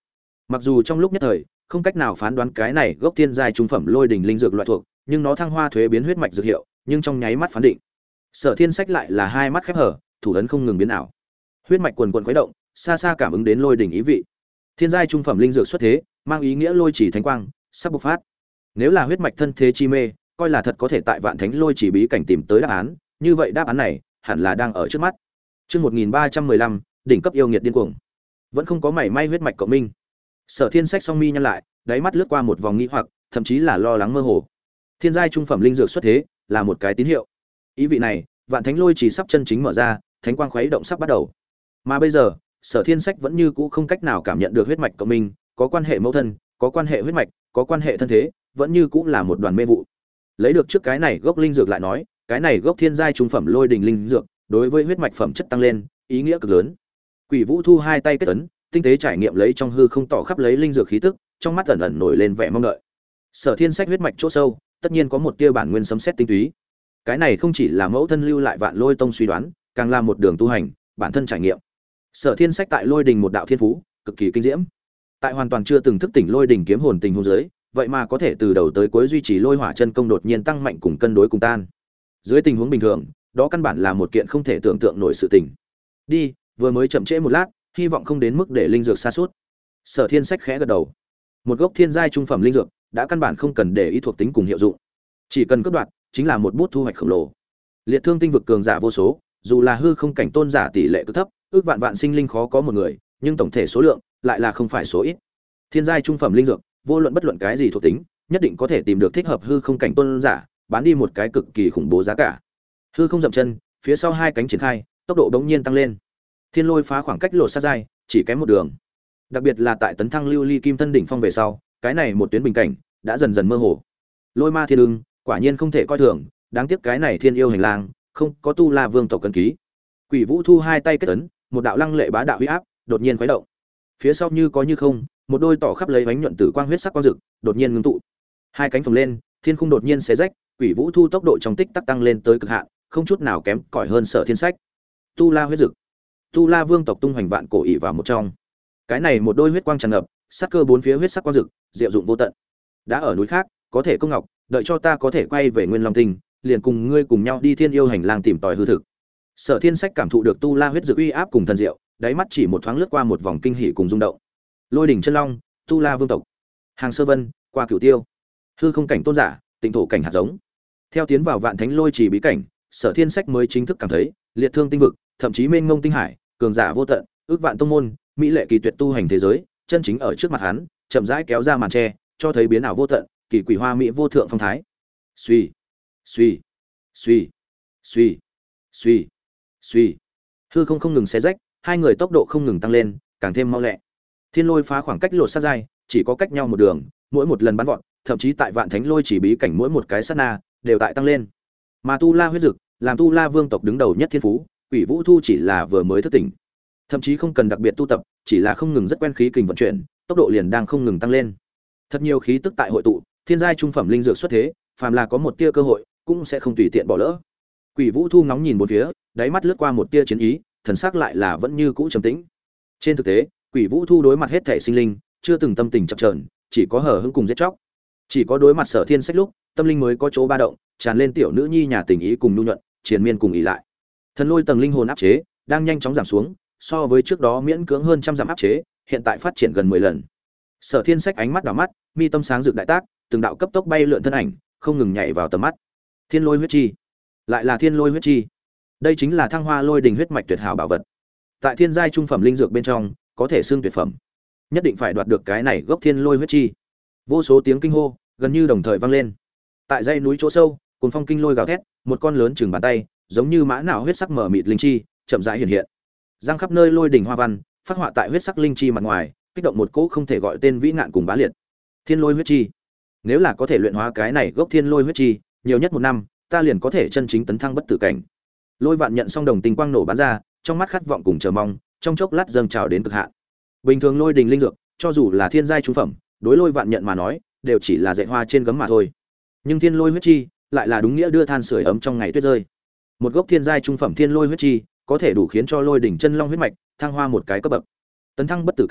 Mặc dù trong lúc nhất thời không cách nào phán đoán cái này gốc thiên giai trung phẩm lôi đỉnh linh dược loại thuộc, nhưng nó thăng hoa thuế biến huyết mạch dược hiệu, nhưng trong nháy mắt phán định. Sở Thiên Sách lại là hai mắt khép hở, thủ ấn không ngừng biến ảo. Huyết mạch quần quần khuấy động, xa xa cảm ứng đến lôi đỉnh ý vị. Thiên giai trung phẩm linh dược xuất thế, mang ý nghĩa lôi chỉ thánh quang sắp bộc phát. Nếu là huyết mạch thân thế chi mê, coi là thật có thể tại Vạn Thánh lôi chỉ bí cảnh tìm tới đáp án, như vậy đáp án này hẳn là đang ở trước mắt. Chương 1315, đỉnh cấp yêu nghiệt điên cuồng. Vẫn không có mảy may huyết mạch cộng minh. Sở Thiên Sách song mi nhăn lại, đáy mắt lướt qua một vòng nghi hoặc, thậm chí là lo lắng mơ hồ. Thiên giai trung phẩm linh dược xuất thế, là một cái tín hiệu. Ý vị này, Vạn Thánh lôi chỉ sắp chân chính mở ra, thánh quang khuấy động sắp bắt đầu. Mà bây giờ, Sở Thiên Sách vẫn như cũ không cách nào cảm nhận được huyết mạch cộng minh, có quan hệ mẫu thân, có quan hệ huyết mạch, có quan hệ thân thế, vẫn như cũ là một đoàn mê vụ. Lấy được trước cái này gốc linh dược lại nói, cái này gốc thiên giai trung phẩm lôi đình linh dược, đối với huyết mạch phẩm chất tăng lên, ý nghĩa cực lớn. Quỷ Vũ Thu hai tay kết ấn, tinh tế trải nghiệm lấy trong hư không tỏ khắp lấy linh dược khí tức, trong mắt ẩn ẩn nổi lên vẻ mong đợi. Sở Thiên Sách huyết mạch chỗ sâu, tất nhiên có một tia bản nguyên sấm sét tinh túy. Cái này không chỉ là mẫu thân lưu lại Vạn Lôi Tông suy đoán, càng là một đường tu hành, bản thân trải nghiệm. Sở Thiên Sách tại Lôi Đình một đạo thiên phú, cực kỳ kinh diễm. Tại hoàn toàn chưa từng thức tỉnh Lôi Đình kiếm hồn tình huống dưới, vậy mà có thể từ đầu tới cuối duy trì Lôi Hỏa chân công đột nhiên tăng mạnh cùng cân đối cùng tan. Dưới tình huống bình thường, đó căn bản là một kiện không thể tưởng tượng nổi sự tình. Đi, vừa mới chậm trễ một lát, hy vọng không đến mức để linh dược sa sút. Sở Thiên Sách khẽ gật đầu. Một gốc thiên giai trung phẩm linh dược, đã căn bản không cần để ý thuộc tính cùng hiệu dụng, chỉ cần cướp đoạt chính là một bút thu hoạch khổng lồ. Liệt Thương tinh vực cường giả vô số, dù là hư không cảnh tôn giả tỷ lệ cực thấp, ước vạn vạn sinh linh khó có một người, nhưng tổng thể số lượng lại là không phải số ít. Thiên giai trung phẩm linh dược, vô luận bất luận cái gì thuộc tính, nhất định có thể tìm được thích hợp hư không cảnh tôn giả, bán đi một cái cực kỳ khủng bố giá cả. Hư không dậm chân, phía sau hai cánh triển khai, tốc độ đống nhiên tăng lên. Thiên lôi phá khoảng cách lộ sát giai, chỉ kém một đường. Đặc biệt là tại tấn thăng lưu ly kim tân đỉnh phong về sau, cái này một tuyến bình cảnh đã dần dần mơ hồ. Lôi ma thiên ưng, quả nhiên không thể coi thường, đáng tiếc cái này thiên yêu hành lang không có tu la vương tộc cân ký. Quỷ Vũ Thu hai tay kết ấn, một đạo lăng lệ bá đạo uy áp đột nhiên khuấy động. Phía sau như có như không, một đôi tỏ khắp lấy ánh nhuận tử quang huyết sắc quang rực, đột nhiên ngưng tụ. Hai cánh phồng lên, thiên khung đột nhiên xé rách, Quỷ Vũ Thu tốc độ trong tích tắc tăng lên tới cực hạn, không chút nào kém cỏi hơn Sở Thiên Sách. Tu la huyết rực, tu la vương tộc tung hoành vạn cổ ỷ vào một trong. Cái này một đôi huyết quang tràn ngập, sát cơ bốn phía huyết sắc quang rực, diệu dụng vô tận. Đã ở núi khác, có thể công ngọc, đợi cho ta có thể quay về Nguyên Long Tinh, liền cùng ngươi cùng nhau đi Thiên yêu hành lang tìm tòi hư thực. Sở Thiên Sách cảm thụ được tu la huyết dược uy áp cùng thần diệu, đáy mắt chỉ một thoáng lướt qua một vòng kinh hỉ cùng rung động. Lôi đỉnh chân long, tu la vương tộc, Hàng Sơ Vân, qua Cửu Tiêu, hư không cảnh tôn giả, tịnh thổ cảnh hạt giống. Theo tiến vào Vạn Thánh lôi trì bí cảnh, Sở Thiên Sách mới chính thức cảm thấy, liệt thương tinh vực, thậm chí mênh mông tinh hải, cường giả vô tận, ước vạn tông môn, mỹ lệ kỳ tuyệt tu hành thế giới, chân chính ở trước mặt hắn, chậm rãi kéo ra màn che, cho thấy biến ảo vô tận, kỳ quỷ hoa mỹ vô thượng phong thái. Suy, suy, suy, suy, suy, suy. Hư không không ngừng xé rách, hai người tốc độ không ngừng tăng lên, càng thêm mau lẹ. Thiên lôi phá khoảng cách lột sát dai, chỉ có cách nhau một đường, mỗi một lần bắn vọt, thậm chí tại Vạn Thánh lôi chỉ bí cảnh mỗi một cái sát na đều tại tăng lên. Mà tu la huyết dực, làm tu la vương tộc đứng đầu nhất thiên phú, Quỷ Vũ Thu chỉ là vừa mới thức tỉnh, thậm chí không cần đặc biệt tu tập, chỉ là không ngừng rất quen khí kình vận chuyển, tốc độ liền đang không ngừng tăng lên. Thật nhiều khí tức tại hội tụ, thiên giai trung phẩm linh dược xuất thế, phàm là có một tia cơ hội, cũng sẽ không tùy tiện bỏ lỡ. Quỷ Vũ Thu ngóng nhìn bốn phía, đáy mắt lướt qua một tia chiến ý, thần sắc lại là vẫn như cũ trầm tĩnh. Trên thực tế, Quỷ Vũ Thu đối mặt hết thể sinh linh, chưa từng tâm tình chập chờn, chỉ có hờ hững cùng giết chóc. Chỉ có đối mặt Sở Thiên Sách lúc, tâm linh mới có chỗ ba động, tràn lên tiểu nữ nhi nhà tình ý cùng nhu nhuận, triền miên cùng ỷ lại. Thần lôi tầng linh hồn áp chế đang nhanh chóng giảm xuống, so với trước đó miễn cưỡng hơn trăm dặm áp chế, hiện tại phát triển gần 10 lần. Sở Thiên Sách ánh mắt đảo mắt, mi tâm sáng rực đại tác, từng đạo cấp tốc bay lượn thân ảnh, không ngừng nhảy vào tầm mắt. Thiên lôi huyết chi, lại là thiên lôi huyết chi. Đây chính là thăng hoa lôi đình huyết mạch tuyệt hảo bảo vật. Tại thiên giai trung phẩm linh dược bên trong, có thể xưng tuyệt phẩm. Nhất định phải đoạt được cái này gốc thiên lôi huyết chi. Vô số tiếng kinh hô gần như đồng thời vang lên. Tại dãy núi chỗ sâu, cuồng phong kinh lôi gào thét, một con lớn chừng bàn tay, giống như mã não huyết sắc mở mịt linh chi, chậm rãi hiện hiện. Giang khắp nơi lôi đỉnh hoa văn, phát họa tại huyết sắc linh chi mặt ngoài, kích động một cỗ không thể gọi tên vĩ ngạn cùng bá liệt. Thiên lôi huyết chi. Nếu là có thể luyện hóa cái này gốc thiên lôi huyết chi, nhiều nhất một năm, ta liền có thể chân chính tấn thăng bất tử cảnh. Lôi Vạn nhận xong đồng tình quang nổ bắn ra, trong mắt khát vọng cùng chờ mong, trong chốc lát dâng trào đến cực hạn. Bình thường lôi đình linh dược, cho dù là thiên giai trung phẩm, đối Lôi Vạn nhận mà nói, đều chỉ là dạy hoa trên gấm mà thôi. Nhưng thiên lôi huyết chi, lại là đúng nghĩa đưa than sưởi ấm trong ngày tuyết rơi. Một gốc thiên giai trung phẩm thiên lôi huyết chi, có thể đủ khiến cho lôi đỉnh chân long huyết mạch thăng hoa một cái cấp bậc. Tấn thăng bất tử cảnh,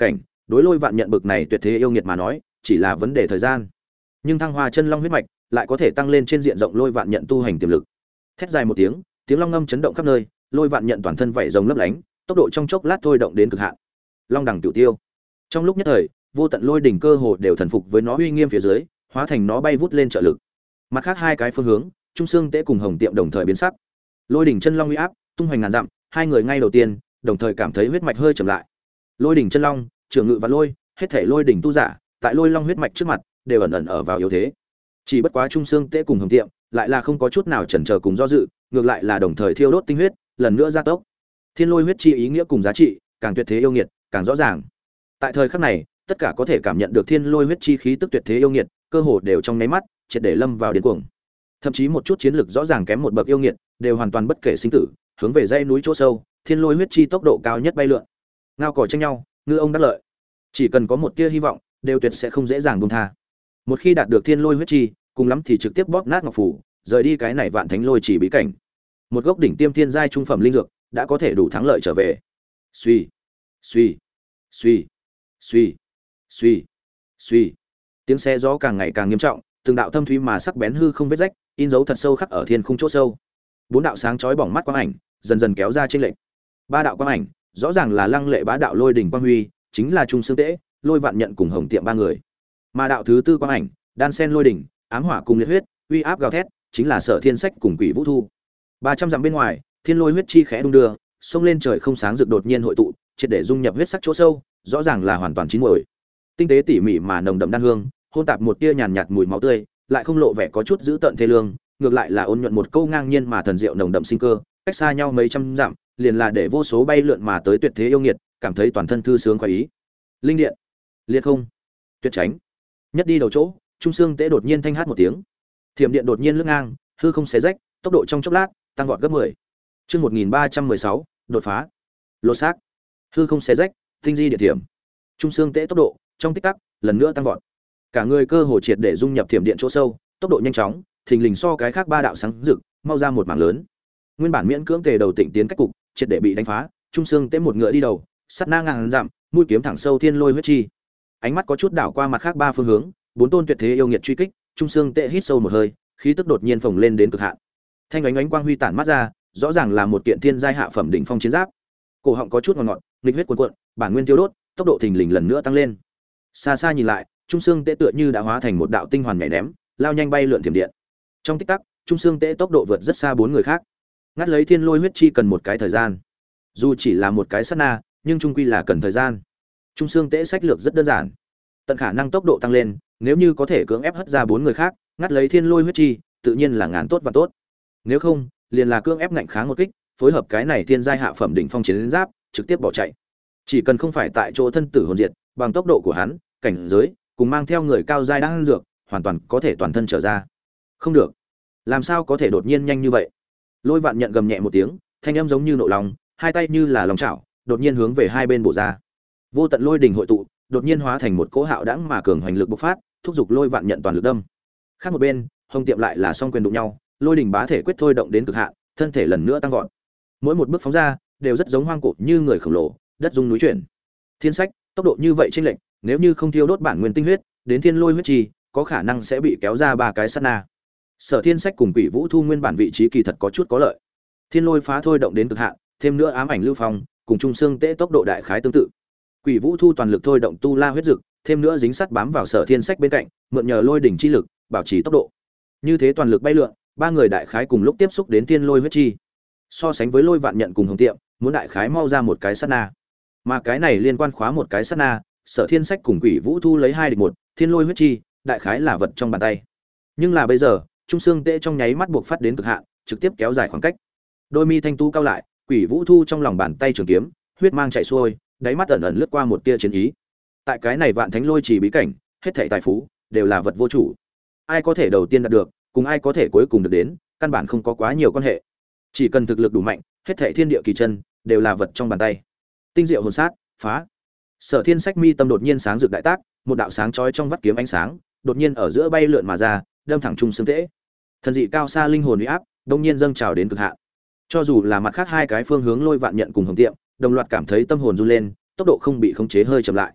đối Lôi Vạn Nhận bực này tuyệt thế yêu nghiệt mà nói, chỉ là vấn đề thời gian. Nhưng thăng hoa chân long huyết mạch lại có thể tăng lên trên diện rộng Lôi Vạn Nhận tu hành tiềm lực. Thét dài một tiếng, tiếng long ngâm chấn động khắp nơi, Lôi Vạn Nhận toàn thân vảy rồng lấp lánh, tốc độ trong chốc lát thôi động đến cực hạn. Long đẳng cửu tiêu. Trong lúc nhất thời, vô tận lôi đỉnh cơ hồ đều thần phục với nó uy nghiêm phía dưới, hóa thành nó bay vút lên trợ lực. Mặt khác hai cái phương hướng, Trung Sương Tế cùng Hồng Tiệm đồng thời biến sắc. Lôi đỉnh chân long uy áp, tung hoành ngàn dặm, hai người ngay đầu tiên, đồng thời cảm thấy huyết mạch hơi chậm lại. Lôi đỉnh chân long, trường ngự và lôi, hết thể lôi đỉnh tu giả, tại lôi long huyết mạch trước mặt, đều ẩn ẩn ở vào yếu thế. Chỉ bất quá Trung Sương Tế cùng Hồng Tiệm, lại là không có chút nào chần chờ cùng do dự, ngược lại là đồng thời thiêu đốt tinh huyết, lần nữa gia tốc. Thiên lôi huyết chi ý nghĩa cùng giá trị, càng tuyệt thế yêu nghiệt, càng rõ ràng. Tại thời khắc này, tất cả có thể cảm nhận được thiên lôi huyết chi khí tức tuyệt thế yêu nghiệt, cơ hồ đều trong nháy mắt, triệt để lâm vào điên cuồng. Thậm chí một chút chiến lực rõ ràng kém một bậc yêu nghiệt, đều hoàn toàn bất kể sinh tử, hướng về dãy núi chỗ sâu, thiên lôi huyết chi tốc độ cao nhất bay lượn. Ngao cò tranh nhau, ngư ông đắc lợi. Chỉ cần có một tia hy vọng, đều tuyệt sẽ không dễ dàng buông tha. Một khi đạt được thiên lôi huyết chi, cùng lắm thì trực tiếp bóp nát ngọc phủ, rời đi cái này vạn thánh lôi chỉ bí cảnh. Một gốc đỉnh tiêm thiên giai trung phẩm linh dược, đã có thể đủ thắng lợi trở về. Suy, suy, suy, suy, suy, suy. Tiếng xe gió càng ngày càng nghiêm trọng, từng đạo thâm thúy mà sắc bén hư không vết rách, in dấu thật sâu khắc ở thiên khung chỗ sâu. Bốn đạo sáng chói bỏng mắt quang ảnh, dần dần kéo ra trên lệnh. Ba đạo quang ảnh, rõ ràng là lăng lệ bá đạo lôi đỉnh quang huy, chính là Trung Sương Tế, Lôi Vạn Nhận cùng Hồng Tiệm ba người. Mà đạo thứ tư quang ảnh, đan sen lôi đỉnh, ám hỏa cùng liệt huyết, uy áp gào thét, chính là Sở Thiên Sách cùng Quỷ Vũ Thu. 300 dặm bên ngoài, thiên lôi huyết chi khẽ đung đưa, xông lên trời không sáng rực đột nhiên hội tụ, triệt để dung nhập huyết sắc chỗ sâu, rõ ràng là hoàn toàn chín muồi. Tinh tế tỉ mỉ mà nồng đậm đan hương, hôn tạp một tia nhàn nhạt mùi máu tươi, lại không lộ vẻ có chút dữ tợn thê lương, ngược lại là ôn nhuận một câu ngang nhiên mà thần diệu nồng đậm sinh cơ, cách xa nhau mấy trăm dặm, liền là để vô số bay lượn mà tới tuyệt thế yêu nghiệt, cảm thấy toàn thân thư sướng khoái ý. Linh điện, liệt không, tuyệt tránh. Nhất đi đầu chỗ, Trung Sương Tế đột nhiên thanh hát một tiếng. Thiểm điện đột nhiên lướt ngang, hư không xé rách, tốc độ trong chốc lát tăng vọt gấp 10. Chương 1316, đột phá. Lô xác. Hư không xé rách, tinh di địa thiểm. Trung Sương Tế tốc độ trong tích tắc lần nữa tăng vọt. Cả người cơ hồ triệt để dung nhập thiểm điện chỗ sâu, tốc độ nhanh chóng, thình lình so cái khác ba đạo sáng rực, mau ra một mảng lớn. Nguyên bản miễn cưỡng tề đầu tịnh tiến cách cục, triệt để bị đánh phá, Trung Sương Tế một ngựa đi đầu, sát na ngàn dặm, mũi kiếm thẳng sâu thiên lôi huyết chi. Ánh mắt có chút đảo qua mặt khác ba phương hướng, bốn tôn tuyệt thế yêu nghiệt truy kích, Trung Sương Tế hít sâu một hơi, khí tức đột nhiên phồng lên đến cực hạn. Thanh ánh ánh quang huy tản mắt ra, rõ ràng là một kiện thiên giai hạ phẩm đỉnh phong chiến giáp. Cổ họng có chút ngọt ngọt, nghịch huyết cuồn cuộn, bản nguyên tiêu đốt, tốc độ thình lình lần nữa tăng lên. Xa xa nhìn lại, Trung Sương Tế tựa như đã hóa thành một đạo tinh hoàn nhảy ném, lao nhanh bay lượn thiểm điện. Trong tích tắc, Trung Sương Tế tốc độ vượt rất xa bốn người khác. Ngắt lấy thiên lôi huyết chi cần một cái thời gian. Dù chỉ là một cái sát na, nhưng trung quy là cần thời gian. Trung Sương Tế sách lược rất đơn giản. Tận khả năng tốc độ tăng lên, nếu như có thể cưỡng ép hất ra bốn người khác, ngắt lấy thiên lôi huyết chi, tự nhiên là ngàn tốt và tốt. Nếu không, liền là cưỡng ép ngạnh kháng một kích, phối hợp cái này thiên giai hạ phẩm đỉnh phong chiến giáp, trực tiếp bỏ chạy. Chỉ cần không phải tại chỗ thân tử hồn diệt, bằng tốc độ của hắn, cảnh giới, cùng mang theo người cao giai đang dược, hoàn toàn có thể toàn thân trở ra. Không được, làm sao có thể đột nhiên nhanh như vậy? Lôi Vạn Nhận gầm nhẹ một tiếng, thanh âm giống như nộ lòng, hai tay như là lòng chảo, đột nhiên hướng về hai bên bổ ra. Vô tận lôi đỉnh hội tụ, đột nhiên hóa thành một cỗ hạo đãng mà cường hoành lực bộc phát, thúc giục Lôi Vạn Nhận toàn lực đâm. Khác một bên, Hồng Tiệm lại là song quyền đụng nhau, lôi đỉnh bá thể quyết thôi động đến cực hạn, thân thể lần nữa tăng vọt. Mỗi một bước phóng ra, đều rất giống hoang cổ như người khổng lồ, đất rung núi chuyển. Thiên sách, tốc độ như vậy chênh lệch, nếu như không thiêu đốt bản nguyên tinh huyết, đến thiên lôi huyết trì, có khả năng sẽ bị kéo ra ba cái sát na. Sở Thiên Sách cùng Quỷ Vũ Thu nguyên bản vị trí kỳ thật có chút có lợi. Thiên lôi phá thôi động đến cực hạn, thêm nữa ám ảnh lưu phong, cùng Trung Sương Tế tốc độ đại khái tương tự. Quỷ Vũ Thu toàn lực thôi động tu la huyết dực, thêm nữa dính sắt bám vào Sở Thiên Sách bên cạnh, mượn nhờ lôi đỉnh chi lực, bảo trì tốc độ. Như thế toàn lực bay lượn, ba người đại khái cùng lúc tiếp xúc đến thiên lôi huyết chi. So sánh với Lôi Vạn Nhận cùng Hồng Tiệm, muốn đại khái mau ra một cái sát na. Mà cái này liên quan khóa một cái sát na, Sở Thiên Sách cùng Quỷ Vũ Thu lấy 2 địch 1, thiên lôi huyết chi, đại khái là vật trong bàn tay. Nhưng là bây giờ, Trung Sương Tế trong nháy mắt buộc phát đến cực hạn, trực tiếp kéo dài khoảng cách. Đôi mi thanh tú cao lại, Quỷ Vũ Thu trong lòng bàn tay trường kiếm, huyết mang chảy xuôi, đáy mắt ẩn ẩn lướt qua một tia chiến ý. Tại cái này vạn thánh lôi chỉ bí cảnh, hết thảy tài phú đều là vật vô chủ. Ai có thể đầu tiên đạt được, cùng ai có thể cuối cùng được đến, căn bản không có quá nhiều quan hệ. Chỉ cần thực lực đủ mạnh, hết thảy thiên địa kỳ chân đều là vật trong bàn tay. Tinh diệu hồn sát, phá. Sở Thiên Sách mi tâm đột nhiên sáng rực đại tác, một đạo sáng chói trong vắt kiếm ánh sáng, đột nhiên ở giữa bay lượn mà ra, đâm thẳng Trung Sương Tế. Thần dị cao xa linh hồn uy áp, đột nhiên dâng trào đến cực hạn. Cho dù là mặt khác hai cái phương hướng Lôi Vạn Nhận cùng Hồng Tiệm, đồng loạt cảm thấy tâm hồn run lên, tốc độ không bị khống chế hơi chậm lại.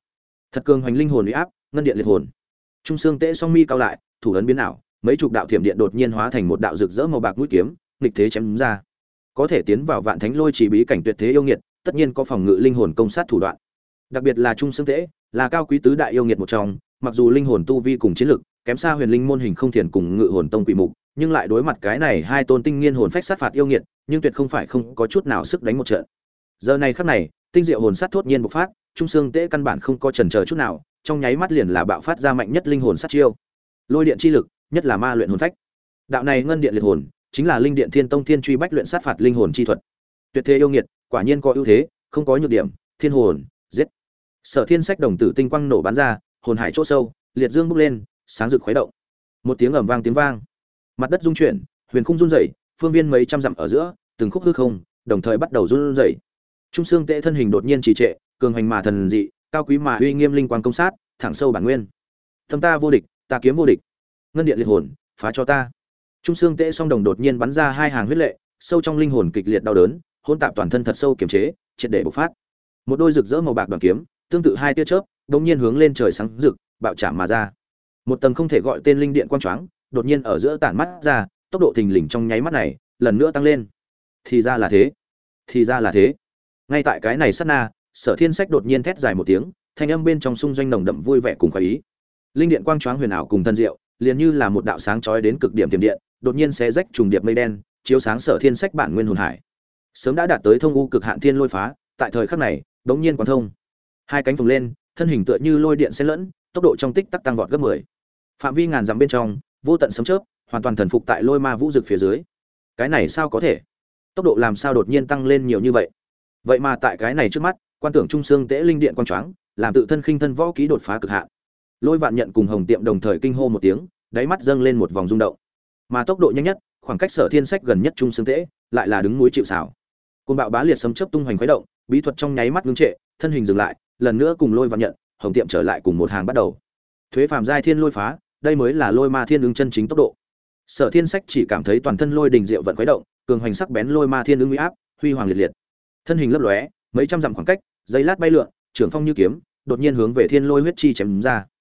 Thật cường hoành linh hồn uy áp, ngân điện liệt hồn. Trung xương tễ song mi cao lại, thủ ấn biến ảo, mấy chục đạo thiểm điện đột nhiên hóa thành một đạo rực rỡ màu bạc mũi kiếm, nghịch thế chém ra. Có thể tiến vào Vạn Thánh Lôi chỉ bí cảnh tuyệt thế yêu nghiệt, tất nhiên có phòng ngự linh hồn công sát thủ đoạn. Đặc biệt là Trung xương tễ, là cao quý tứ đại yêu nghiệt một trong, mặc dù linh hồn tu vi cùng chiến lực kém xa Huyền Linh môn hình không thiền cùng Ngự hồn tông quỷ mục, nhưng lại đối mặt cái này hai tôn tinh nghiên hồn phách sát phạt yêu nghiệt, nhưng tuyệt không phải không có chút nào sức đánh một trận. Giờ này khắc này, tinh diệu hồn sát thốt nhiên bộc phát, Trung xương tễ căn bản không có chần chờ chút nào, trong nháy mắt liền là bạo phát ra mạnh nhất linh hồn sát chiêu. Lôi điện chi lực, nhất là ma luyện hồn phách. Đạo này ngân điện liệt hồn, chính là linh điện Thiên Tông Thiên Truy Bách luyện sát phạt linh hồn chi thuật. Tuyệt thế yêu nghiệt, quả nhiên có ưu thế, không có nhược điểm, thiên hồn, giết. Sở Thiên Sách đồng tử tinh quang nổ bắn ra, hồn hải chỗ sâu, liệt dương bốc lên, sáng rực khuấy động. Một tiếng ầm vang tiếng vang, mặt đất rung chuyển, huyền khung run rẩy, phương viên mấy trăm dặm ở giữa, từng khúc hư không, đồng thời bắt đầu run rẩy. Trung xương tệ thân hình đột nhiên trì trệ, cường hành mà thần dị, cao quý mà uy nghiêm linh quang công sát, thẳng sâu bản nguyên. Tâm ta vô địch, ta kiếm vô địch. Ngân điện liệt hồn, phá cho ta. Trung xương tệ song đồng đột nhiên bắn ra hai hàng huyết lệ, sâu trong linh hồn kịch liệt đau đớn, hỗn tạp toàn thân thật sâu kiềm chế, triệt để bộc phát. Một đôi rực rỡ màu bạc đoàn kiếm, tương tự hai tia chớp, đột nhiên hướng lên trời sáng rực, bạo chạm mà ra. Một tầng không thể gọi tên linh điện quang choáng, đột nhiên ở giữa tản mắt ra, tốc độ thình lình trong nháy mắt này, lần nữa tăng lên. Thì ra là thế, thì ra là thế. Ngay tại cái này sát na, Sở Thiên Sách đột nhiên thét dài một tiếng, thanh âm bên trong xung doanh nồng đậm vui vẻ cùng khoái ý. Linh điện quang choáng huyền ảo cùng thần diệu, liền như là một đạo sáng chói đến cực điểm tiềm điện, đột nhiên xé rách trùng điệp mây đen, chiếu sáng Sở Thiên Sách bản nguyên hồn hải. Sớm đã đạt tới thông u cực hạn thiên lôi phá, tại thời khắc này, đống nhiên quán thông. Hai cánh phồng lên, thân hình tựa như lôi điện xen lẫn, tốc độ trong tích tắc tăng vọt gấp 10. Phạm vi ngàn dặm bên trong, vô tận sấm chớp, hoàn toàn thần phục tại lôi ma vũ dực phía dưới. Cái này sao có thể? Tốc độ làm sao đột nhiên tăng lên nhiều như vậy? Vậy mà tại cái này trước mắt, quan tưởng trung xương tễ linh điện quang choáng, làm tự thân khinh thân võ kỹ đột phá cực hạn. Lôi Vạn Nhận cùng Hồng Tiệm đồng thời kinh hô một tiếng, đáy mắt dâng lên một vòng rung động. Mà tốc độ nhanh nhất, khoảng cách Sở Thiên Sách gần nhất trung xương tễ, lại là đứng núi chịu sào. Cơn bạo bá liệt sấm chớp tung hoành khuấy động, bí thuật trong nháy mắt ngưng trệ, thân hình dừng lại, lần nữa cùng Lôi Vạn Nhận, Hồng Tiệm trở lại cùng một hàng bắt đầu. Thuế phàm giai thiên lôi phá, đây mới là lôi ma thiên ứng chân chính tốc độ. Sở Thiên Sách chỉ cảm thấy toàn thân lôi đình diệu vận khuấy động, cường hoành sắc bén lôi ma thiên ứng uy áp, huy hoàng liệt liệt. Thân hình lấp lóe, mấy trăm dặm khoảng cách, giây lát bay lượn, trường phong như kiếm, đột nhiên hướng về thiên lôi huyết chi chém ra.